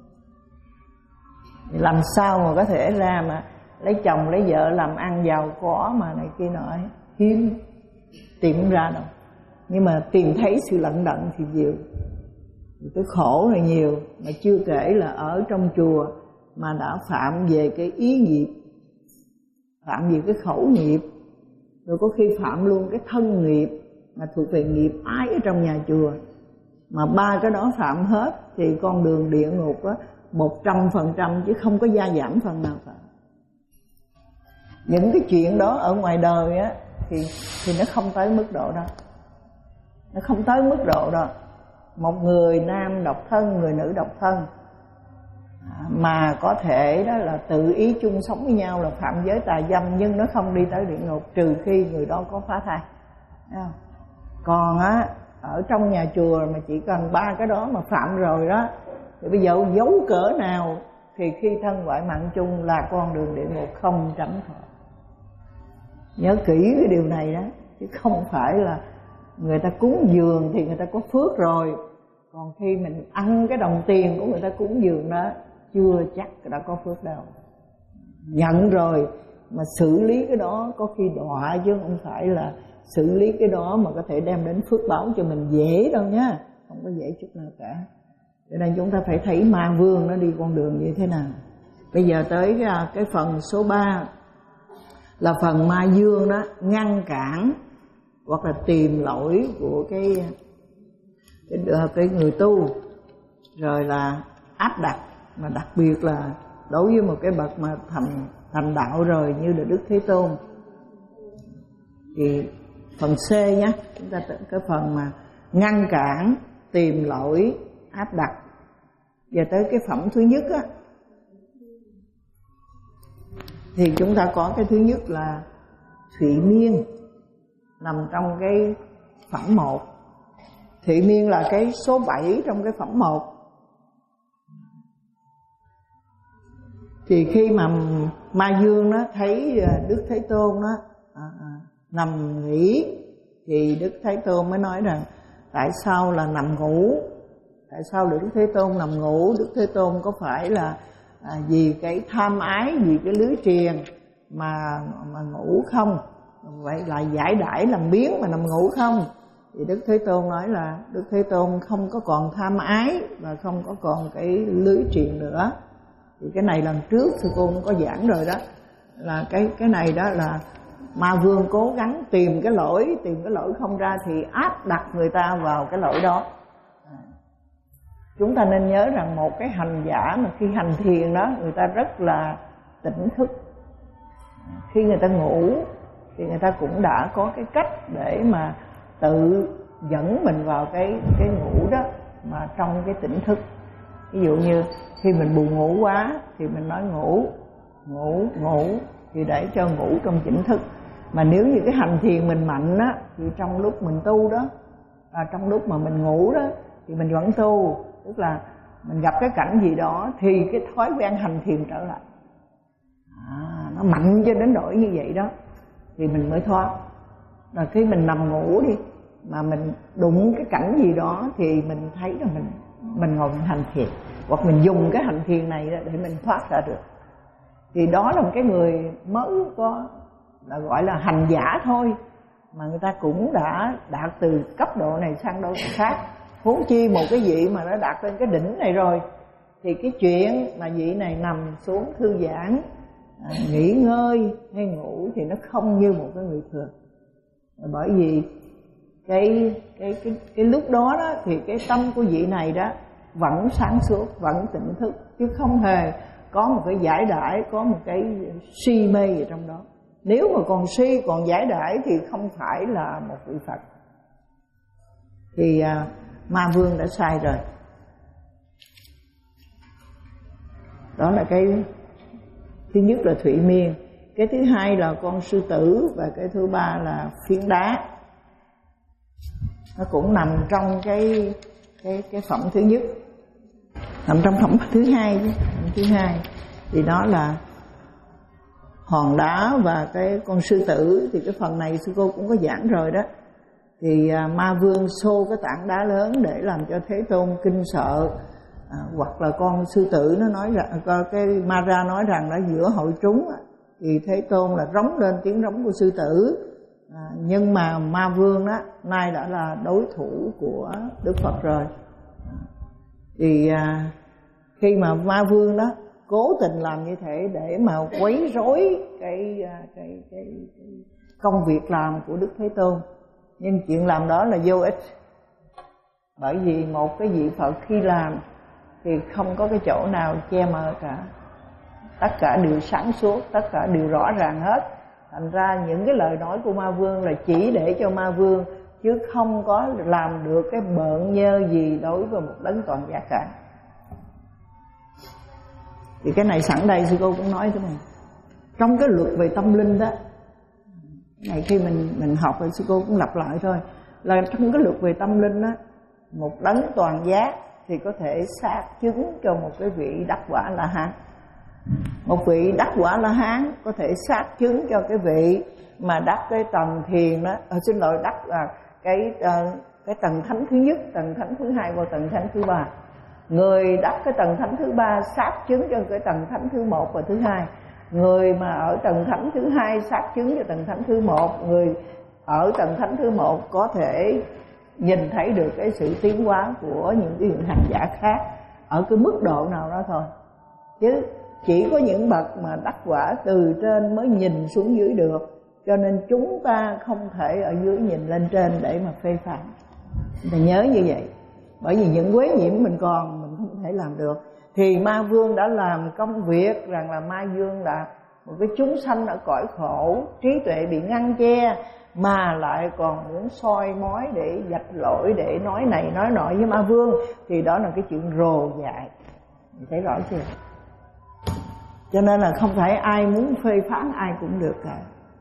làm sao mà có thể ra mà lấy chồng lấy vợ làm ăn giàu có mà này kia nọ, hiếm. tìm ra đâu. Nhưng mà tìm thấy sự lận đận thì nhiều, cái khổ là nhiều. Mà chưa kể là ở trong chùa mà đã phạm về cái ý nghiệp, phạm về cái khẩu nghiệp, rồi có khi phạm luôn cái thân nghiệp mà thuộc về nghiệp ái ở trong nhà chùa. Mà ba cái đó phạm hết thì con đường địa ngục á một trăm phần trăm, chứ không có gia giảm phần nào cả. Những cái chuyện đó ở ngoài đời á thì thì nó không tới mức độ đó, nó không tới mức độ đó. Một người nam độc thân, người nữ độc thân mà có thể đó là tự ý chung sống với nhau là phạm giới tà dâm, nhưng nó không đi tới địa ngục, trừ khi người đó có phá thai. Còn á ở trong nhà chùa mà chỉ cần ba cái đó mà phạm rồi đó, thì bây giờ giấu cỡ nào thì khi thân ngoại mạng chung là con đường địa ngục không tránh khỏi. Nhớ kỹ cái điều này đó, chứ không phải là người ta cúng dường thì người ta có phước rồi, còn khi mình ăn cái đồng tiền của người ta cúng dường đó chưa chắc đã có phước đâu. Nhận rồi mà xử lý cái đó có khi đọa, chứ không phải là xử lý cái đó mà có thể đem đến phước báo cho mình dễ đâu nhá, không có dễ chút nào cả. Cho nên chúng ta phải thấy ma vương nó đi con đường như thế nào. Bây giờ tới cái, cái phần số ba là phần ma dương đó, ngăn cản hoặc là tìm lỗi của cái cái, cái người tu, rồi là áp đặt, mà đặc biệt là đối với một cái bậc mà thành thành đạo rồi như là Đức Thế Tôn. Thì phần C nhé, chúng ta tới cái phần mà ngăn cản, tìm lỗi, áp đặt. Giờ tới cái phẩm thứ nhất á, thì chúng ta có cái thứ nhất là Thụy Miên, nằm trong cái phẩm một. Thụy Miên là cái số bảy trong cái phẩm một. Thì khi mà ma dương nó thấy Đức Thế Tôn đó à, à, nằm nghỉ, thì Đức Thế Tôn mới nói rằng tại sao là nằm ngủ, tại sao Đức Thế Tôn nằm ngủ. Đức Thế Tôn có phải là à, vì cái tham ái, vì cái lưới triền mà mà ngủ không? Vậy là giải đãi làm biến mà nằm ngủ không? Thì Đức Thế Tôn nói là Đức Thế Tôn không có còn tham ái và không có còn cái lưới triền nữa. Thì cái này lần trước sư cô cũng có giảng rồi đó, là cái cái này đó là ma vương cố gắng tìm cái lỗi, tìm cái lỗi không ra thì áp đặt người ta vào cái lỗi đó. Chúng ta nên nhớ rằng một cái hành giả mà khi hành thiền đó, người ta rất là tỉnh thức. Khi người ta ngủ thì người ta cũng đã có cái cách để mà tự dẫn mình vào cái cái ngủ đó mà trong cái tỉnh thức. Ví dụ như khi mình buồn ngủ quá thì mình nói ngủ, ngủ, ngủ, thì để cho ngủ trong tỉnh thức. Mà nếu như cái hành thiền mình mạnh á, thì trong lúc mình tu đó, à, trong lúc mà mình ngủ đó thì mình vẫn tu. Tức là mình gặp cái cảnh gì đó thì cái thói quen hành thiền trở lại, à, nó mạnh cho đến nỗi như vậy đó thì mình mới thoát. Rồi khi mình nằm ngủ đi mà mình đụng cái cảnh gì đó thì mình thấy là mình mình ngồi hành thiền, hoặc mình dùng cái hành thiền này để mình thoát ra được. Thì đó là một cái người mới có là gọi là hành giả thôi, mà người ta cũng đã đạt từ cấp độ này sang độ khác. Huống chi một cái vị mà nó đạt lên cái đỉnh này rồi thì cái chuyện mà vị này nằm xuống thư giãn, à, nghỉ ngơi hay ngủ thì nó không như một cái người thường. Bởi vì cái cái cái cái lúc đó đó thì cái tâm của vị này đó vẫn sáng suốt, vẫn tỉnh thức, chứ không hề có một cái giải đãi, có một cái si mê ở trong đó. Nếu mà còn si, còn giải đãi thì không phải là một vị Phật. Thì à, ma vương đã sai rồi. Đó là cái thứ nhất là Thụy Miên. Cái thứ hai là con sư tử. Và cái thứ ba là phiến đá. Nó cũng nằm trong cái cái cái phẩm thứ nhất, nằm trong phẩm thứ hai. Phẩm thứ hai thì đó là hòn đá và cái con sư tử. Thì cái phần này sư cô cũng có giảng rồi đó. Thì à, ma vương xô cái tảng đá lớn để làm cho Thế Tôn kinh sợ, à, hoặc là con sư tử nó nói rằng, cái ma ra nói rằng là giữa hội chúng thì Thế Tôn là rống lên tiếng rống của sư tử, à, nhưng mà ma vương đó nay đã là đối thủ của Đức Phật rồi. Thì à, khi mà ma vương đó cố tình làm như thế để mà quấy rối cái, cái, cái, cái công việc làm của Đức Thế Tôn, nhưng chuyện làm đó là vô ích. Bởi vì một cái vị Phật khi làm thì không có cái chỗ nào che mờ cả, tất cả đều sáng suốt, tất cả đều rõ ràng hết. Thành ra những cái lời nói của ma vương là chỉ để cho ma vương, chứ không có làm được cái bợn nhơ gì đối với một đấng toàn giác cả. Thì cái này sẵn đây sư cô cũng nói thế này, trong cái luật về tâm linh đó, này khi mình mình học rồi sư cô cũng lặp lại thôi, là trong cái luật về tâm linh đó, một đấng toàn giác thì có thể xác chứng cho một cái vị đắc quả La Hán. Một vị đắc quả La Hán có thể xác chứng cho cái vị mà đắc cái tầng thiền đó, à, xin lỗi đắc là cái uh, cái tầng thánh thứ nhất, tầng thánh thứ hai và tầng thánh thứ ba. Người đắc cái tầng thánh thứ ba xác chứng cho cái tầng thánh thứ một và thứ hai. Người mà ở tầng thánh thứ hai xác chứng cho tầng thánh thứ một. Người ở tầng thánh thứ một có thể nhìn thấy được cái sự tiến hóa của những cái hành giả khác ở cái mức độ nào đó thôi. Chứ chỉ có những bậc mà đắc quả từ trên mới nhìn xuống dưới được. Cho nên chúng ta không thể ở dưới nhìn lên trên để mà phê phán. Mình nhớ như vậy. Bởi vì những quế nhiễm mình còn, mình không thể làm được. Thì ma vương đã làm công việc rằng là ma vương là một cái chúng sanh ở cõi khổ, trí tuệ bị ngăn che, mà lại còn muốn soi mói để vạch lỗi, để nói này nói nọ với ma vương. Thì đó là cái chuyện rồ dại. Mình thấy rõ chưa? Cho nên là không phải ai muốn phê phán ai cũng được cả.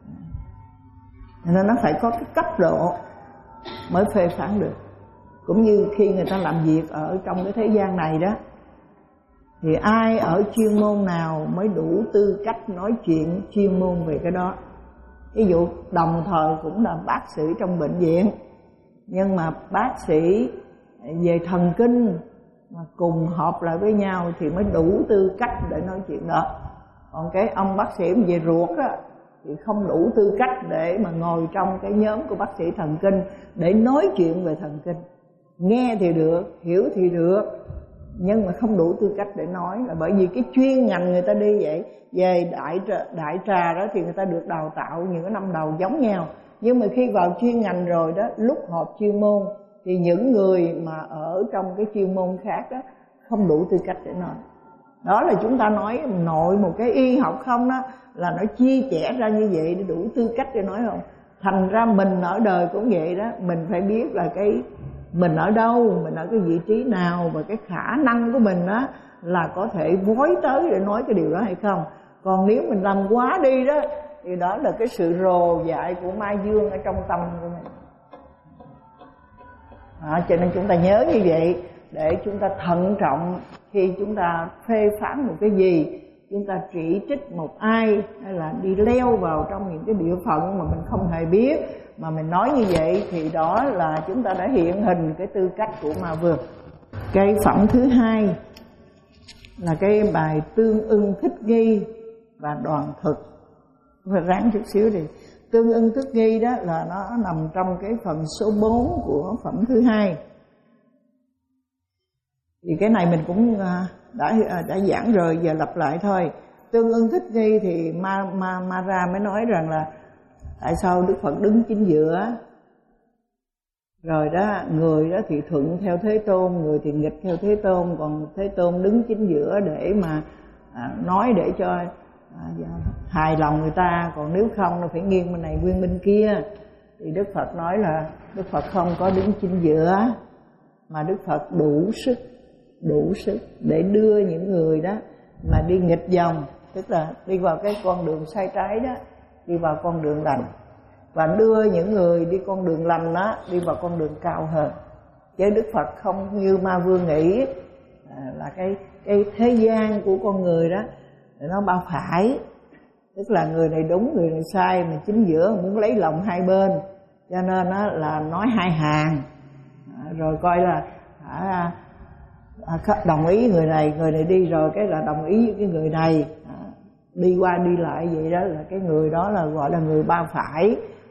Nên nó phải có cái cấp độ mới phê phán được. Cũng như khi người ta làm việc ở trong cái thế gian này đó, thì ai ở chuyên môn nào mới đủ tư cách nói chuyện chuyên môn về cái đó. Ví dụ đồng thời cũng là bác sĩ trong bệnh viện, nhưng mà bác sĩ về thần kinh mà cùng họp lại với nhau thì mới đủ tư cách để nói chuyện đó. Còn cái ông bác sĩ về ruột á thì không đủ tư cách để mà ngồi trong cái nhóm của bác sĩ thần kinh để nói chuyện về thần kinh. Nghe thì được, hiểu thì được, nhưng mà không đủ tư cách để nói, là bởi vì cái chuyên ngành người ta đi vậy. Về đại trà, đại trà đó thì người ta được đào tạo những cái năm đầu giống nhau, nhưng mà khi vào chuyên ngành rồi đó, lúc họp chuyên môn thì những người mà ở trong cái chuyên môn khác đó không đủ tư cách để nói. Đó là chúng ta nói nội một cái y học không đó, là nó chia sẻ ra như vậy để đủ tư cách để nói không. Thành ra mình ở đời cũng vậy đó, mình phải biết là cái mình ở đâu, mình ở cái vị trí nào, và cái khả năng của mình đó là có thể vói tới để nói cái điều đó hay không. Còn nếu mình làm quá đi đó thì đó là cái sự rồ dại của ma dương ở trong tâm của mình. Đó, cho nên chúng ta nhớ như vậy để chúng ta thận trọng khi chúng ta phê phán một cái gì, chúng ta chỉ trích một ai, hay là đi leo vào trong những cái địa phận mà mình không hề biết mà mình nói như vậy, thì đó là chúng ta đã hiện hình cái tư cách của ma vương. Cái phẩm thứ hai là cái bài tương ưng thích nghi và đoàn thực. Phải ráng chút xíu đi. Tương ưng thích nghi đó là nó nằm trong cái phần số bốn của phẩm thứ hai. Thì cái này mình cũng đã đã giảng rồi, giờ lặp lại thôi. Tương ưng thích nghi thì ma ma ma ra mới nói rằng là tại sao Đức Phật đứng chính giữa, rồi đó người đó thì thuận theo Thế Tôn, người thì nghịch theo Thế Tôn, còn Thế Tôn đứng chính giữa để mà à, nói để cho à, hài lòng người ta, còn nếu không nó phải nghiêng bên này nguyên bên kia. Thì Đức Phật nói là Đức Phật không có đứng chính giữa, mà Đức Phật đủ sức đủ sức để đưa những người đó mà đi nghịch dòng, tức là đi vào cái con đường sai trái đó, đi vào con đường lành, và đưa những người đi con đường lành đó đi vào con đường cao hơn. Chứ Đức Phật không như ma vương nghĩ là cái cái thế gian của con người đó nó bao phải, tức là người này đúng người này sai, mà chính giữa muốn lấy lòng hai bên, cho nên đó là nói hai hàng, rồi coi là à, đồng ý người này, người này đi rồi cái là đồng ý với cái người này, à, đi qua đi lại vậy đó, là cái người đó là gọi là người ba phải.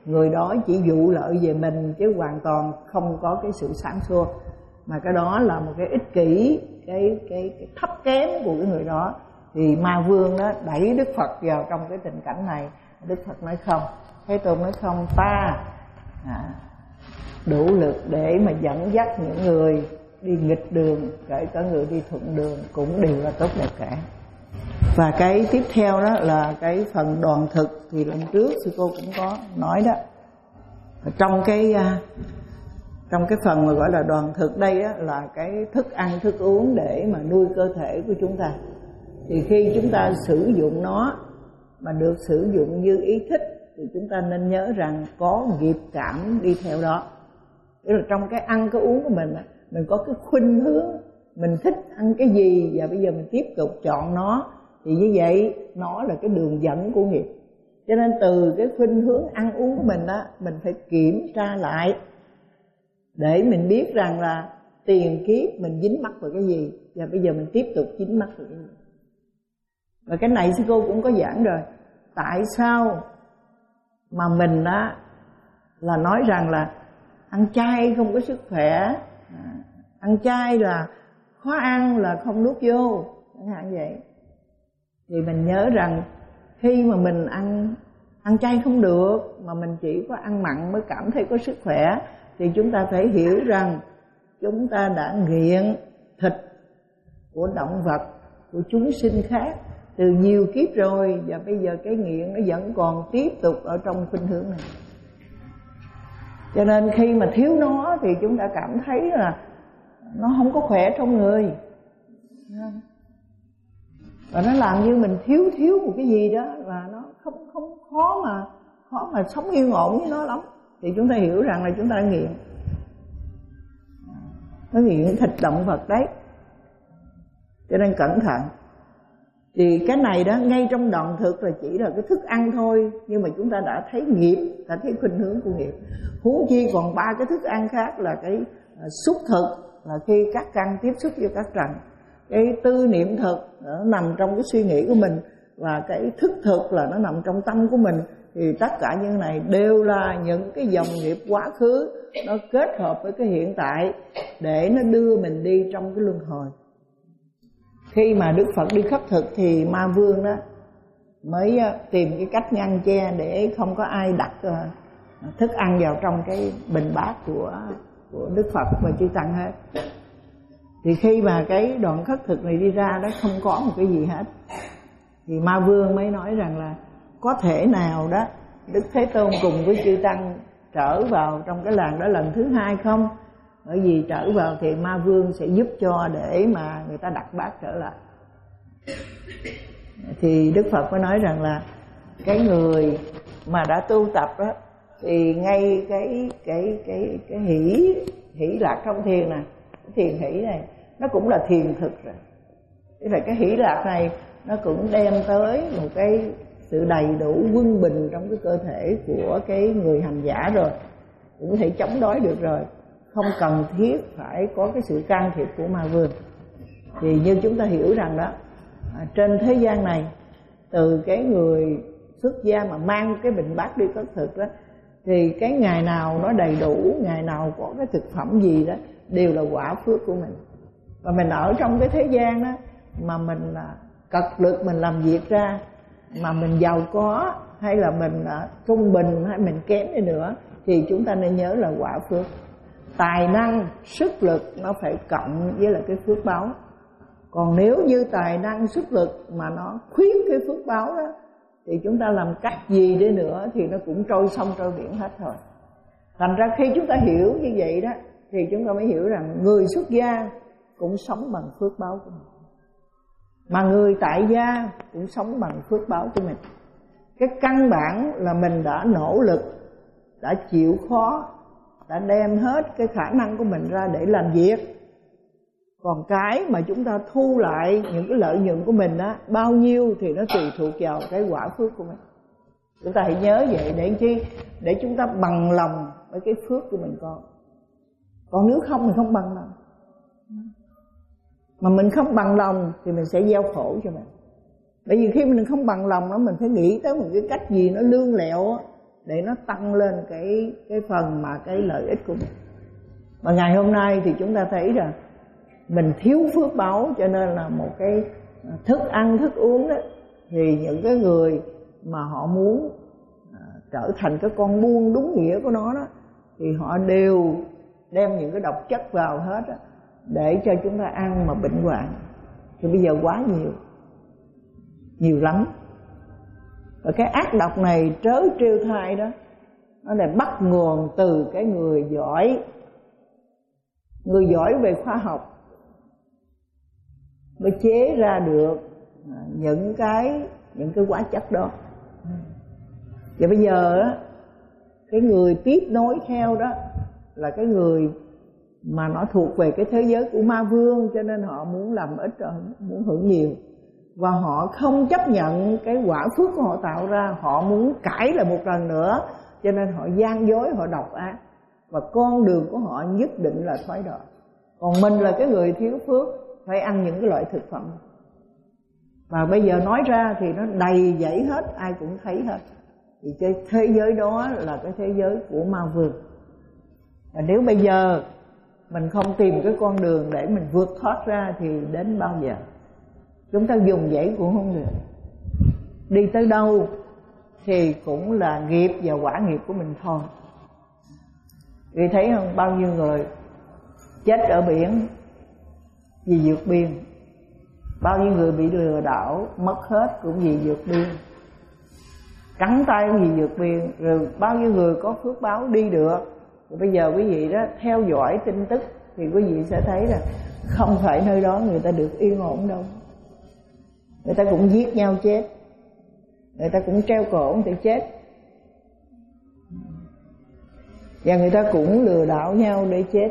người đó chỉ vụ lợi về mình chứ hoàn toàn không có cái sự sáng suốt, mà cái đó là một cái ích kỷ, cái cái, cái thấp kém của cái người đó. Thì ma vương đó đẩy Đức Phật vào trong cái tình cảnh này. Đức Phật nói không, Thế Tôn nói không, ta à, đủ lực để mà dẫn dắt những người đi nghịch đường, kể cả người đi thuận đường cũng đều là tốt đẹp cả. Và cái tiếp theo đó là cái phần đoàn thực. Thì lần trước sư cô cũng có nói đó, trong cái trong cái phần mà gọi là đoàn thực đây đó, là cái thức ăn thức uống để mà nuôi cơ thể của chúng ta. Thì khi chúng ta sử dụng nó mà được sử dụng như ý thích thì chúng ta nên nhớ rằng có nghiệp cảm đi theo đó. Tức là trong cái ăn cái uống của mình, mình có cái khuynh hướng mình thích ăn cái gì và bây giờ mình tiếp tục chọn nó, thì như vậy nó là cái đường dẫn của nghiệp. Cho nên từ cái khuynh hướng ăn uống của mình đó, mình phải kiểm tra lại để mình biết rằng là tiền kiếp mình dính mắc vào cái gì và bây giờ mình tiếp tục dính mắc vào cái gì. Và cái này sư cô cũng có giảng rồi. Tại sao mà mình á là nói rằng là ăn chay không có sức khỏe, ăn chay là khó ăn, là không nuốt vô, chẳng hạn vậy. Thì mình nhớ rằng khi mà mình ăn ăn chay không được, mà mình chỉ có ăn mặn mới cảm thấy có sức khỏe, thì chúng ta phải hiểu rằng chúng ta đã nghiện thịt của động vật, của chúng sinh khác từ nhiều kiếp rồi, và bây giờ cái nghiện nó vẫn còn tiếp tục ở trong khuynh hướng này. Cho nên khi mà thiếu nó thì chúng ta cảm thấy là nó không có khỏe trong người, và nó làm như mình thiếu thiếu một cái gì đó, và nó không không khó mà khó mà sống yên ổn với nó lắm. Thì chúng ta hiểu rằng là chúng ta đã nghiện, nó nghiện thịt động vật đấy. Cho nên cẩn thận. Thì cái này đó, ngay trong đoạn thực là chỉ là cái thức ăn thôi, nhưng mà chúng ta đã thấy nghiệp, đã thấy khuynh hướng của nghiệp. Huống chi còn ba cái thức ăn khác là cái xúc thực, là khi các căn tiếp xúc với các trần. Cái tư niệm thực nó nằm trong cái suy nghĩ của mình, và cái thức thực là nó nằm trong tâm của mình. Thì tất cả những này đều là những cái dòng nghiệp quá khứ, nó kết hợp với cái hiện tại để nó đưa mình đi trong cái luân hồi. Khi mà Đức Phật đi khất thực thì ma vương đó mới tìm cái cách ngăn che để không có ai đặt thức ăn vào trong cái bình bát của của Đức Phật và chư tăng hết. Thì khi mà cái đoạn khất thực này đi ra đó không có một cái gì hết, thì ma vương mới nói rằng là có thể nào đó Đức Thế Tôn cùng với chư tăng trở vào trong cái làng đó lần thứ hai không? Bởi vì trở vào thì ma vương sẽ giúp cho để mà người ta đặt bát trở lại. Thì Đức Phật mới nói rằng là cái người mà đã tu tập đó, thì ngay cái cái cái cái hỷ hỷ lạc trong thiền này, cái thiền hỷ này nó cũng là thiền thực rồi. Tức là cái hỷ lạc này nó cũng đem tới một cái sự đầy đủ quân bình trong cái cơ thể của cái người hành giả rồi, cũng có thể chống đối được rồi, không cần thiết phải có cái sự can thiệp của ma vương. Thì như chúng ta hiểu rằng đó, trên thế gian này, từ cái người xuất gia mà mang cái bình bát đi khất thực đó, thì cái ngày nào nó đầy đủ, ngày nào có cái thực phẩm gì đó đều là quả phước của mình. Và mình ở trong cái thế gian đó mà mình là cật lực mình làm việc ra, mà mình giàu có hay là mình là trung bình hay mình kém đi nữa, thì chúng ta nên nhớ là quả phước. Tài năng, sức lực nó phải cộng với là cái phước báo. Còn nếu như tài năng, sức lực mà nó khuyết cái phước báo đó, thì chúng ta làm cách gì đi nữa thì nó cũng trôi sông trôi biển hết thôi. Thành ra khi chúng ta hiểu như vậy đó, thì chúng ta mới hiểu rằng người xuất gia cũng sống bằng phước báo của mình, mà người tại gia cũng sống bằng phước báo của mình. Cái căn bản là mình đã nỗ lực, đã chịu khó, đã đem hết cái khả năng của mình ra để làm việc. Còn cái mà chúng ta thu lại những cái lợi nhuận của mình á, bao nhiêu thì nó tùy thuộc vào cái quả phước của mình. Chúng ta hãy nhớ vậy để chi? Để chúng ta bằng lòng với cái phước của mình có. Còn nếu không mình không bằng lòng, mà mình không bằng lòng thì mình sẽ gieo khổ cho mình. Bởi vì khi mình không bằng lòng đó, mình phải nghĩ tới một cái cách gì nó lương lẹo để nó tăng lên cái cái phần mà cái lợi ích của mình. Và ngày hôm nay thì chúng ta thấy rằng mình thiếu phước báu, cho nên là một cái thức ăn thức uống đó, thì những cái người mà họ muốn trở thành cái con buôn đúng nghĩa của nó đó, thì họ đều đem những cái độc chất vào hết đó, để cho chúng ta ăn mà bệnh hoạn. Thì bây giờ quá nhiều, nhiều lắm. Và cái ác độc này trớ trêu thai đó, nó lại bắt nguồn từ cái người giỏi, người giỏi về khoa học mới chế ra được những cái những cái hóa chất đó. Và bây giờ á, cái người tiếp nối theo đó là cái người mà nó thuộc về cái thế giới của ma vương, cho nên họ muốn làm ít rồi, muốn hưởng nhiều. Và họ không chấp nhận cái quả phước của họ tạo ra, họ muốn cãi lại một lần nữa, cho nên họ gian dối, họ độc ác. Và con đường của họ nhất định là thoái đọa. Còn mình là cái người thiếu phước, phải ăn những cái loại thực phẩm. Và bây giờ nói ra thì nó đầy dẫy hết, ai cũng thấy hết. Thì cái thế giới đó là cái thế giới của ma vương. Và nếu bây giờ mình không tìm cái con đường để mình vượt thoát ra thì đến bao giờ? Chúng ta dùng vậy cũng không được. Đi tới đâu thì cũng là nghiệp và quả nghiệp của mình thôi. Vì thấy không, bao nhiêu người chết ở biển vì vượt biên, bao nhiêu người bị lừa đảo mất hết cũng vì vượt biên, cắn tay cũng vì vượt biên. Rồi bao nhiêu người có phước báo đi được. Rồi bây giờ quý vị đó theo dõi tin tức thì quý vị sẽ thấy là không phải nơi đó người ta được yên ổn đâu. Người ta cũng giết nhau chết, người ta cũng treo cổ người ta chết, và người ta cũng lừa đảo nhau để chết,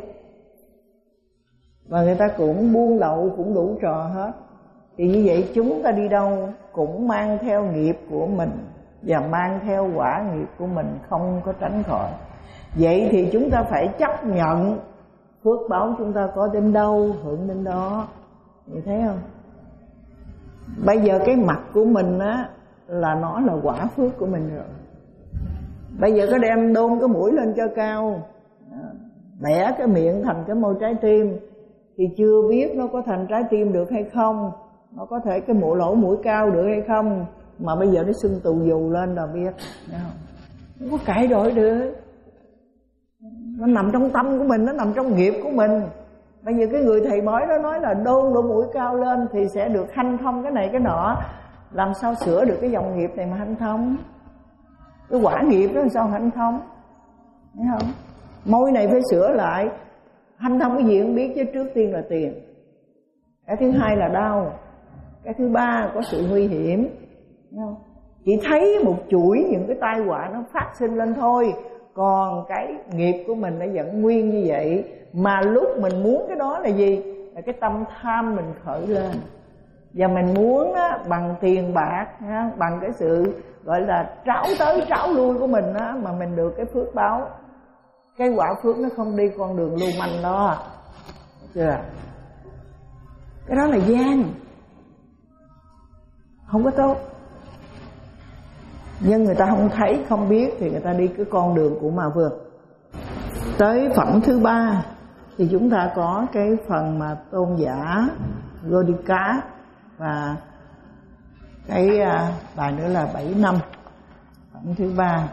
và người ta cũng buôn lậu, cũng đủ trò hết. Thì như vậy chúng ta đi đâu cũng mang theo nghiệp của mình và mang theo quả nghiệp của mình, không có tránh khỏi. Vậy thì chúng ta phải chấp nhận phước báo chúng ta có đến đâu hưởng đến đó. Vậy thấy không? Bây giờ cái mặt của mình á là nó là quả phước của mình rồi. Bây giờ có đem đôn cái mũi lên cho cao, bẻ cái miệng thành cái môi trái tim, thì chưa biết nó có thành trái tim được hay không, nó có thể cái bộ lỗ mũi cao được hay không, mà bây giờ nó sưng tù dù lên là biết, thấy không? Không có cãi đổi được. Nó nằm trong tâm của mình, nó nằm trong nghiệp của mình. Bây giờ cái người thầy bói đó nói là đôn lỗ mũi cao lên thì sẽ được hanh thông cái này cái nọ. Làm sao sửa được cái dòng nghiệp này mà hanh thông? Cái quả nghiệp đó làm sao hanh thông? Thấy không? Môi này phải sửa lại. Hanh thông cái gì không biết, chứ trước tiên là tiền. Cái thứ hai là đau. Cái thứ ba có sự nguy hiểm. Thấy không? Chỉ thấy một chuỗi những cái tai họa nó phát sinh lên thôi. Còn cái nghiệp của mình nó vẫn nguyên như vậy. Mà lúc mình muốn cái đó là gì? Là cái tâm tham mình khởi lên. Và mình muốn á, bằng tiền bạc, á, bằng cái sự gọi là tráo tới tráo lui của mình á, mà mình được cái phước báo. Cái quả phước nó không đi con đường lưu manh đó. Chưa? Cái đó là gian, không có tốt. Nhưng người ta không thấy, không biết thì người ta đi cái con đường của ma vương. Tới phẩm thứ ba thì chúng ta có cái phần mà tôn giả Godika. Và cái bài nữa là bảy năm. Phẩm thứ ba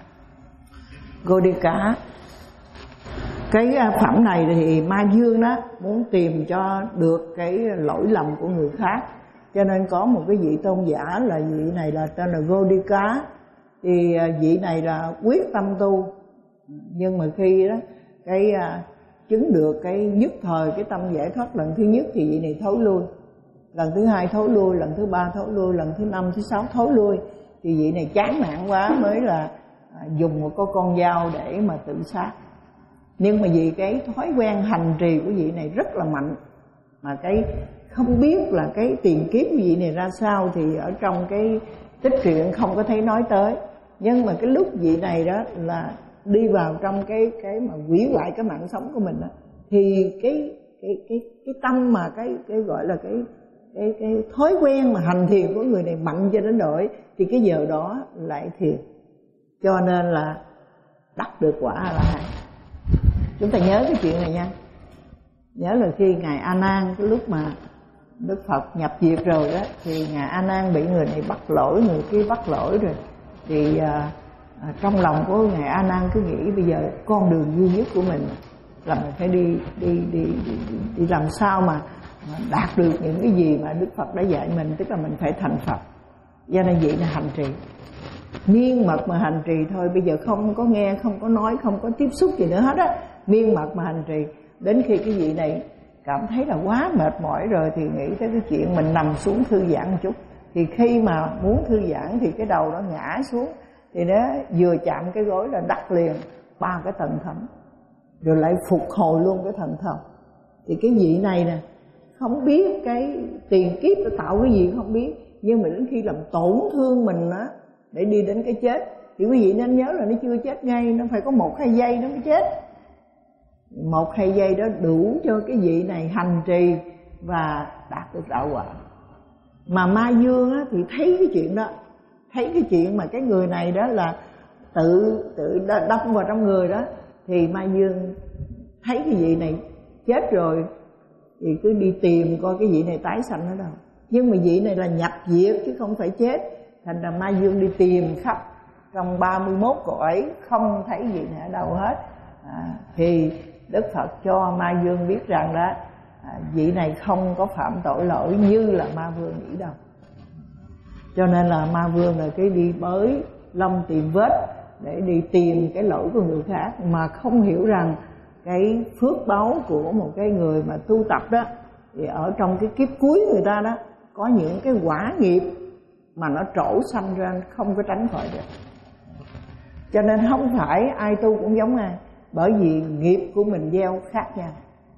Godika. Cái phẩm này thì ma dương đó muốn tìm cho được cái lỗi lầm của người khác, cho nên có một cái vị tôn giả là vị này là tên là Godika. Thì vị này là quyết tâm tu, nhưng mà khi đó cái chứng được cái nhất thời cái tâm giải thoát lần thứ nhất thì vị này thối lui, lần thứ hai thối lui, lần thứ ba thối lui, lần thứ năm thứ sáu thối lui. Thì vị này chán nản quá mới là dùng một cái con dao để mà tự sát. Nhưng mà vì cái thói quen hành trì của vị này rất là mạnh, mà cái không biết là cái tiền kiếp của vị này ra sao thì ở trong cái tích truyện không có thấy nói tới. Nhưng mà cái lúc vị này đó là đi vào trong cái cái mà hủy hoại cái mạng sống của mình đó, thì cái cái cái cái tâm mà cái cái gọi là cái cái cái thói quen mà hành thiền của người này mạnh cho đến độ thì cái giờ đó lại thiền. cho nên là đắc được quả A-la-hán. Chúng ta nhớ cái chuyện này nha. Nhớ là khi Ngài A Nan, cái lúc mà Đức Phật nhập diệt rồi đó, thì Ngài A Nan bị người này bắt lỗi, người kia bắt lỗi rồi. Thì à, à, trong lòng của Ngài A Nan cứ nghĩ bây giờ con đường duy nhất của mình là mình phải đi đi đi đi, đi, đi làm sao mà, mà đạt được những cái gì mà Đức Phật đã dạy mình, tức là mình phải thành Phật. Do nên vậy là hành trì, miên mật mà hành trì thôi. Bây giờ không có nghe, không có nói, không có tiếp xúc gì nữa hết á, miên mật mà hành trì. Đến khi cái vị này cảm thấy là quá mệt mỏi rồi thì nghĩ tới cái chuyện mình nằm xuống thư giãn một chút. Thì khi mà muốn thư giãn thì cái đầu nó ngã xuống, thì nó vừa chạm cái gối là đắc liền ba cái tầng thấm, rồi lại phục hồi luôn cái thần thông. Thì cái vị này nè, không biết cái tiền kiếp nó tạo cái gì không biết, nhưng mà đến khi làm tổn thương mình á để đi đến cái chết, thì quý vị nên nhớ là nó chưa chết ngay, nó phải có một hai giây nó mới chết. Một hai giây đó đủ cho cái vị này hành trì và đạt được đạo quả. Mà Ma Dương á, thì thấy cái chuyện đó, thấy cái chuyện mà cái người này đó là tự tự đâm vào trong người đó, thì Ma Dương thấy cái vị này chết rồi thì cứ đi tìm coi cái vị này tái sanh ở đâu. Nhưng mà vị này là nhập diệt chứ không phải chết, thành ra Ma Dương đi tìm khắp trong ba mươi mốt cõi không thấy vị này ở đâu hết. À, thì Đức Phật cho Ma Dương biết rằng đó, à, vị này không có phạm tội lỗi như là Ma Vương nghĩ đâu. Cho nên là Ma Vương là cái đi bới lông tìm vết để đi tìm cái lỗi của người khác, mà không hiểu rằng cái phước báu của một cái người mà tu tập đó, thì ở trong cái kiếp cuối người ta đó có những cái quả nghiệp mà nó trổ sanh ra không có tránh khỏi được. Cho nên không phải ai tu cũng giống ai, bởi vì nghiệp của mình gieo khác nhau.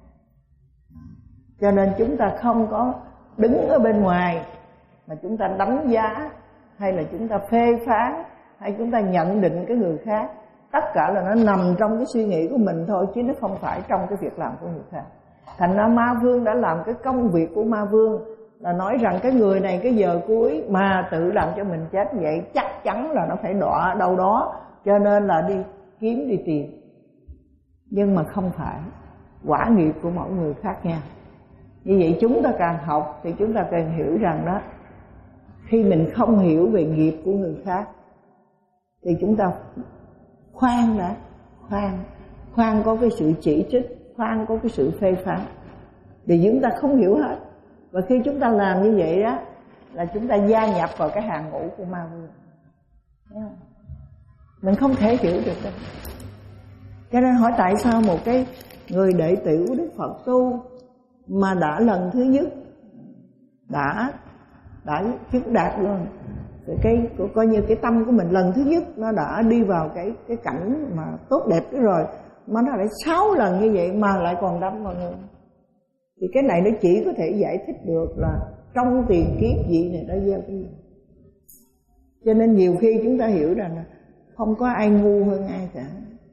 Cho nên chúng ta không có đứng ở bên ngoài mà chúng ta đánh giá, hay là chúng ta phê phán, hay chúng ta nhận định cái người khác. Tất cả là nó nằm trong cái suy nghĩ của mình thôi, chứ nó không phải trong cái việc làm của người khác. Thành ra Ma Vương đã làm cái công việc của Ma Vương là nói rằng cái người này cái giờ cuối mà tự làm cho mình chết vậy, chắc chắn là nó phải đọa đâu đó, cho nên là đi kiếm đi tìm. Nhưng mà không phải, quả nghiệp của mỗi người khác nhau. Như vậy chúng ta càng học thì chúng ta càng hiểu rằng đó, khi mình không hiểu về nghiệp của người khác thì chúng ta khoan đã, khoan, khoan có cái sự chỉ trích, khoan có cái sự phê phán, thì chúng ta không hiểu hết. Và khi chúng ta làm như vậy đó là chúng ta gia nhập vào cái hàng ngũ của Ma Vương. Thấy không? Mình không thể hiểu được đâu. Cho nên hỏi tại sao một cái người đệ tử của Đức Phật tu mà đã lần thứ nhất đã đã chứng đạt luôn cái coi như cái tâm của mình lần thứ nhất nó đã đi vào cái cái cảnh mà tốt đẹp đó rồi, mà nó lại sáu lần như vậy mà lại còn đâm vào người, thì cái này nó chỉ có thể giải thích được là trong tiền kiếp vị này đã gieo cái gì. Cho nên nhiều khi chúng ta hiểu rằng là không có ai ngu hơn ai cả,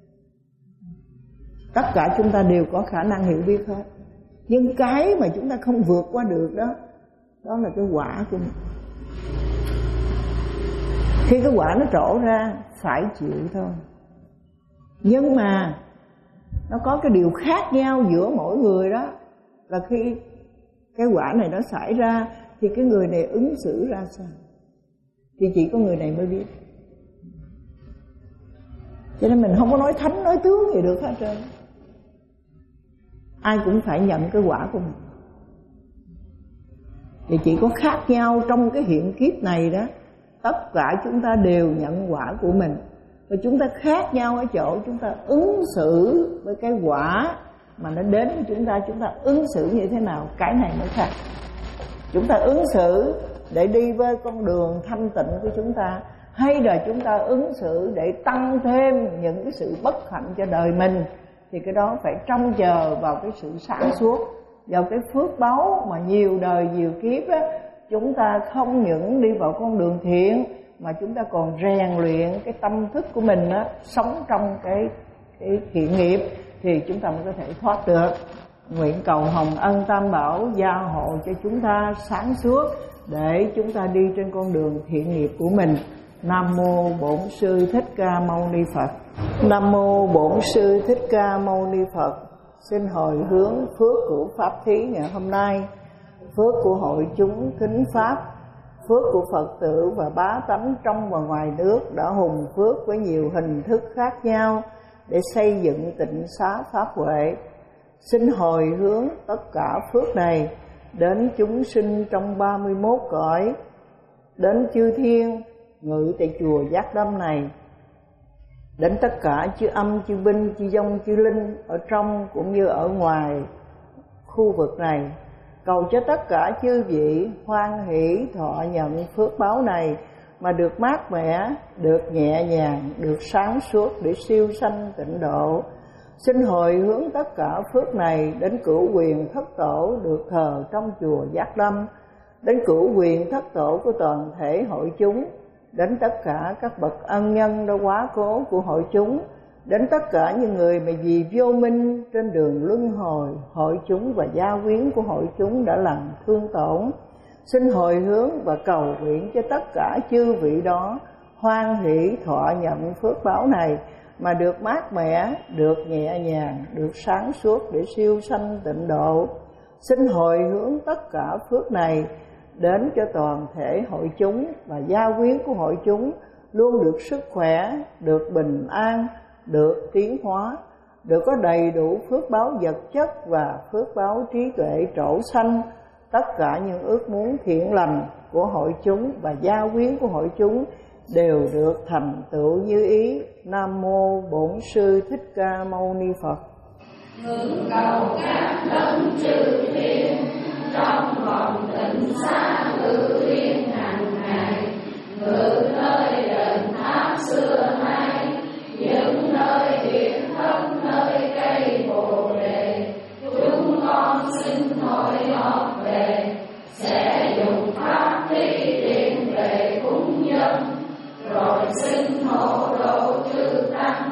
tất cả chúng ta đều có khả năng hiểu biết hết. Nhưng cái mà chúng ta không vượt qua được đó, đó là cái quả của mình. Khi cái quả nó trổ ra phải chịu thôi. Nhưng mà nó có cái điều khác nhau giữa mỗi người đó, là khi cái quả này nó xảy ra thì cái người này ứng xử ra sao thì chỉ có người này mới biết. Cho nên mình không có nói thánh nói tướng gì được hết trơn. Ai cũng phải nhận cái quả của mình. Thì chỉ có khác nhau trong cái hiện kiếp này đó, tất cả chúng ta đều nhận quả của mình. Và chúng ta khác nhau ở chỗ chúng ta ứng xử với cái quả mà nó đến với chúng ta, chúng ta ứng xử như thế nào, cái này mới khác. Chúng ta ứng xử để đi với con đường thanh tịnh của chúng ta, hay là chúng ta ứng xử để tăng thêm những cái sự bất hạnh cho đời mình, thì cái đó phải trông chờ vào cái sự sáng suốt, vào cái phước báu mà nhiều đời nhiều kiếp á, chúng ta không những đi vào con đường thiện mà chúng ta còn rèn luyện cái tâm thức của mình á, sống trong cái cái thiện nghiệp thì chúng ta mới có thể thoát được. Nguyện cầu Hồng Ân Tam Bảo gia hộ cho chúng ta sáng suốt để chúng ta đi trên con đường thiện nghiệp của mình. Nam mô Bổn Sư Thích Ca Mâu Ni Phật. Nam mô Bổn Sư Thích Ca Mâu Ni Phật. Xin hồi hướng phước của pháp thí ngày hôm nay, phước của hội chúng thính pháp, phước của Phật tử và bá tánh trong và ngoài nước đã hùng phước với nhiều hình thức khác nhau để xây dựng tịnh xá pháp huệ. Xin hồi hướng tất cả phước này đến chúng sinh trong ba mươi mốt cõi, đến chư thiên ngự tại chùa Giác Đâm này, đến tất cả chư âm, chư binh, chư dông, chư linh ở trong cũng như ở ngoài khu vực này. Cầu cho tất cả chư vị hoan hỷ thọ nhận phước báo này mà được mát mẻ, được nhẹ nhàng, được sáng suốt để siêu sanh tịnh độ. Xin hồi hướng tất cả phước này đến cửu quyền thất tổ được thờ trong chùa Giác Đâm, đến cửu quyền thất tổ của toàn thể hội chúng, đến tất cả các bậc ân nhân đã quá cố của hội chúng, đến tất cả những người mà vì vô minh trên đường luân hồi hội chúng và gia quyến của hội chúng đã làm thương tổn. Xin hồi hướng và cầu nguyện cho tất cả chư vị đó hoan hỷ thọ nhận phước báo này mà được mát mẻ, được nhẹ nhàng, được sáng suốt để siêu sanh tịnh độ. Xin hồi hướng tất cả phước này đến cho toàn thể hội chúng và gia quyến của hội chúng luôn được sức khỏe, được bình an, được tiến hóa, được có đầy đủ phước báo vật chất và phước báo trí tuệ trổ sanh. Tất cả những ước muốn thiện lành của hội chúng và gia quyến của hội chúng đều được thành tựu như ý. Nam mô Bổn Sư Thích Ca Mâu Ni Phật. Ngưỡng cầu các đấng chư thiên trong vòng tịnh xá ngự liên hàng ngày, ngự nơi đền tháp xưa nay, những nơi điện thất, nơi cây bồ đề. Chúng con xin hội họp về, sẽ dùng pháp thí điện về cúng dân, rồi xin hộ độ chư tăng,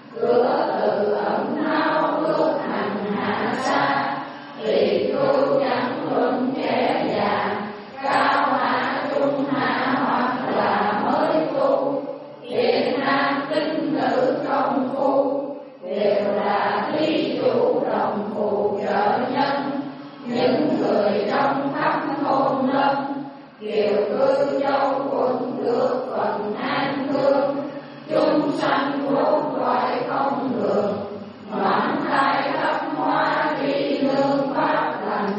cửa từ ẩn thao bước hành hạ xa, tùy cưu chẳng luận trẻ già, cao hạ trung hạ hoặc là mới tu, thiện nam tín nữ công phu, đều là thí chủ đồng phù trợ nhân. Những người trong khắp thôn lâm, kiều cư châu quận được phần an thương, chúng sanh vốn gọi không ngừng, mãn khai khắp hóa đi lương pháp lành,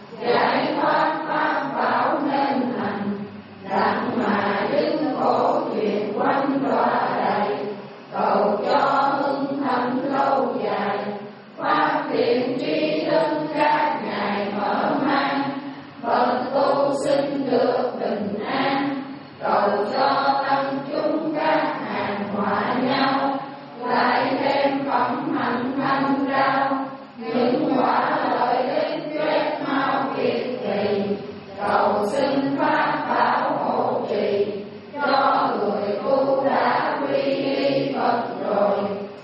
giải thoát pháp bảo nên thành, đặng mà dứt khổ chuyện quanh đọa đầy, cầu cho hưng thịnh lâu dài, pháp thiện tri thức các ngài mở mang, phật tu sinh được bình an, cầu cho tăng chúng các hàng hòa nhau, lại thêm phẩm hạnh thanh cao, những quả lợi ích quét mau kiệt kỳ, cầu xin pháp bảo hộ trì cho người tu đã quy y Phật rồi.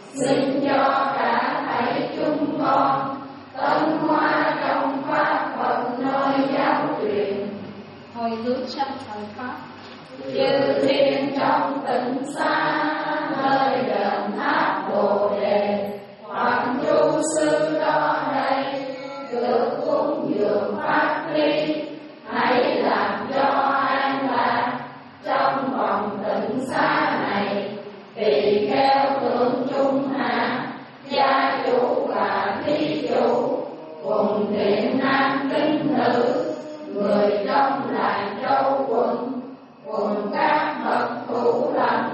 Xin cho cả thảy chúng con tấn hóa trong pháp Phật nơi giáo truyền, hồi hướng sanh thời pháp. chư thiên trong tịnh xá, nơi đền tháp bồ đề, hoặc chú sư đó đây được cúng dường pháp ly, hãy làm cho an lạc trong vòng tịnh xá này. Tỳ kheo thượng trung hạ, gia chủ và thí chủ, cùng thiện nam tín nữ, người trong làng châu quận, cùng các bậc thủ lãnh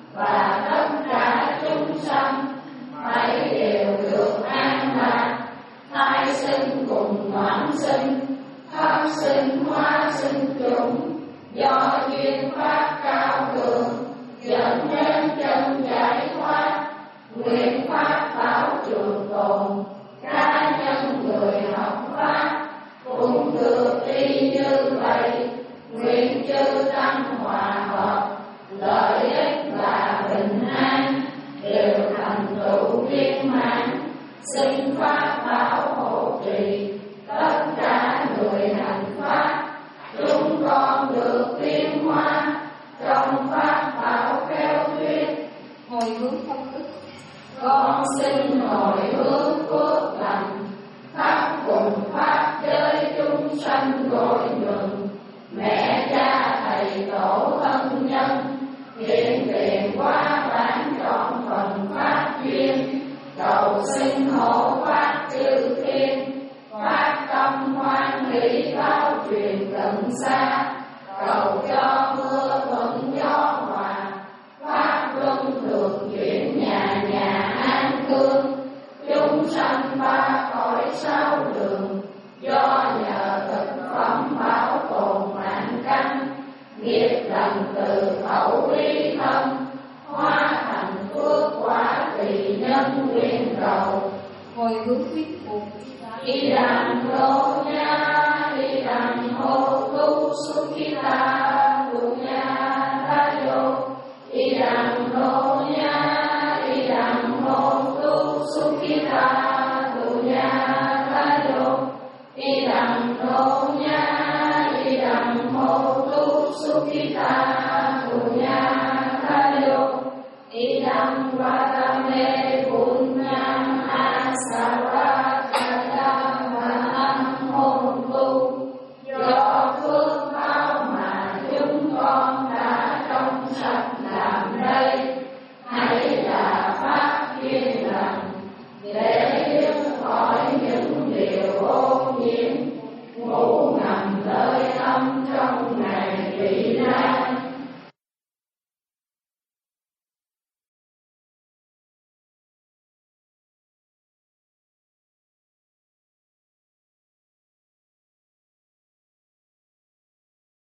và tất cả chúng sanh, hãy đều được an lạc, thai sinh cùng noãn sinh, thấp sinh hóa sinh chúng, do duyên pháp cao thượng dẫn đến chân giải thoát, nguyện pháp bảo trường tồn, cá nhân người học pháp cũng được y như vậy. Nguyện chư tăng hòa hợp, lợi ích và bình an đều thành tựu viên mãn. Xin pháp bảo hộ trì tất cả người hành pháp, chúng con được tiến hóa trong pháp bảo nghiệp lần từ khẩu ý thân, hóa thành phước quả tùy nhân nguyện cầu. Hồi hướng thuyết phục. Y đàn đô nha, y đàn hô tu sukhita, tu nha ta yo. Y đàn đô nha, y đàn hô tu sukhita, tu nha ta yo. Y đàn đô nha, y đàn hô tu sukhita, tu nha ta yo. Y đàn vatame punyam asara do phước báo mà chúng con đã trong sạch làm đây, hãy là phát duyên lành để biết khỏi những điều ô nhiễm, ngủ ngầm nơi tâm trong ngày vị lai.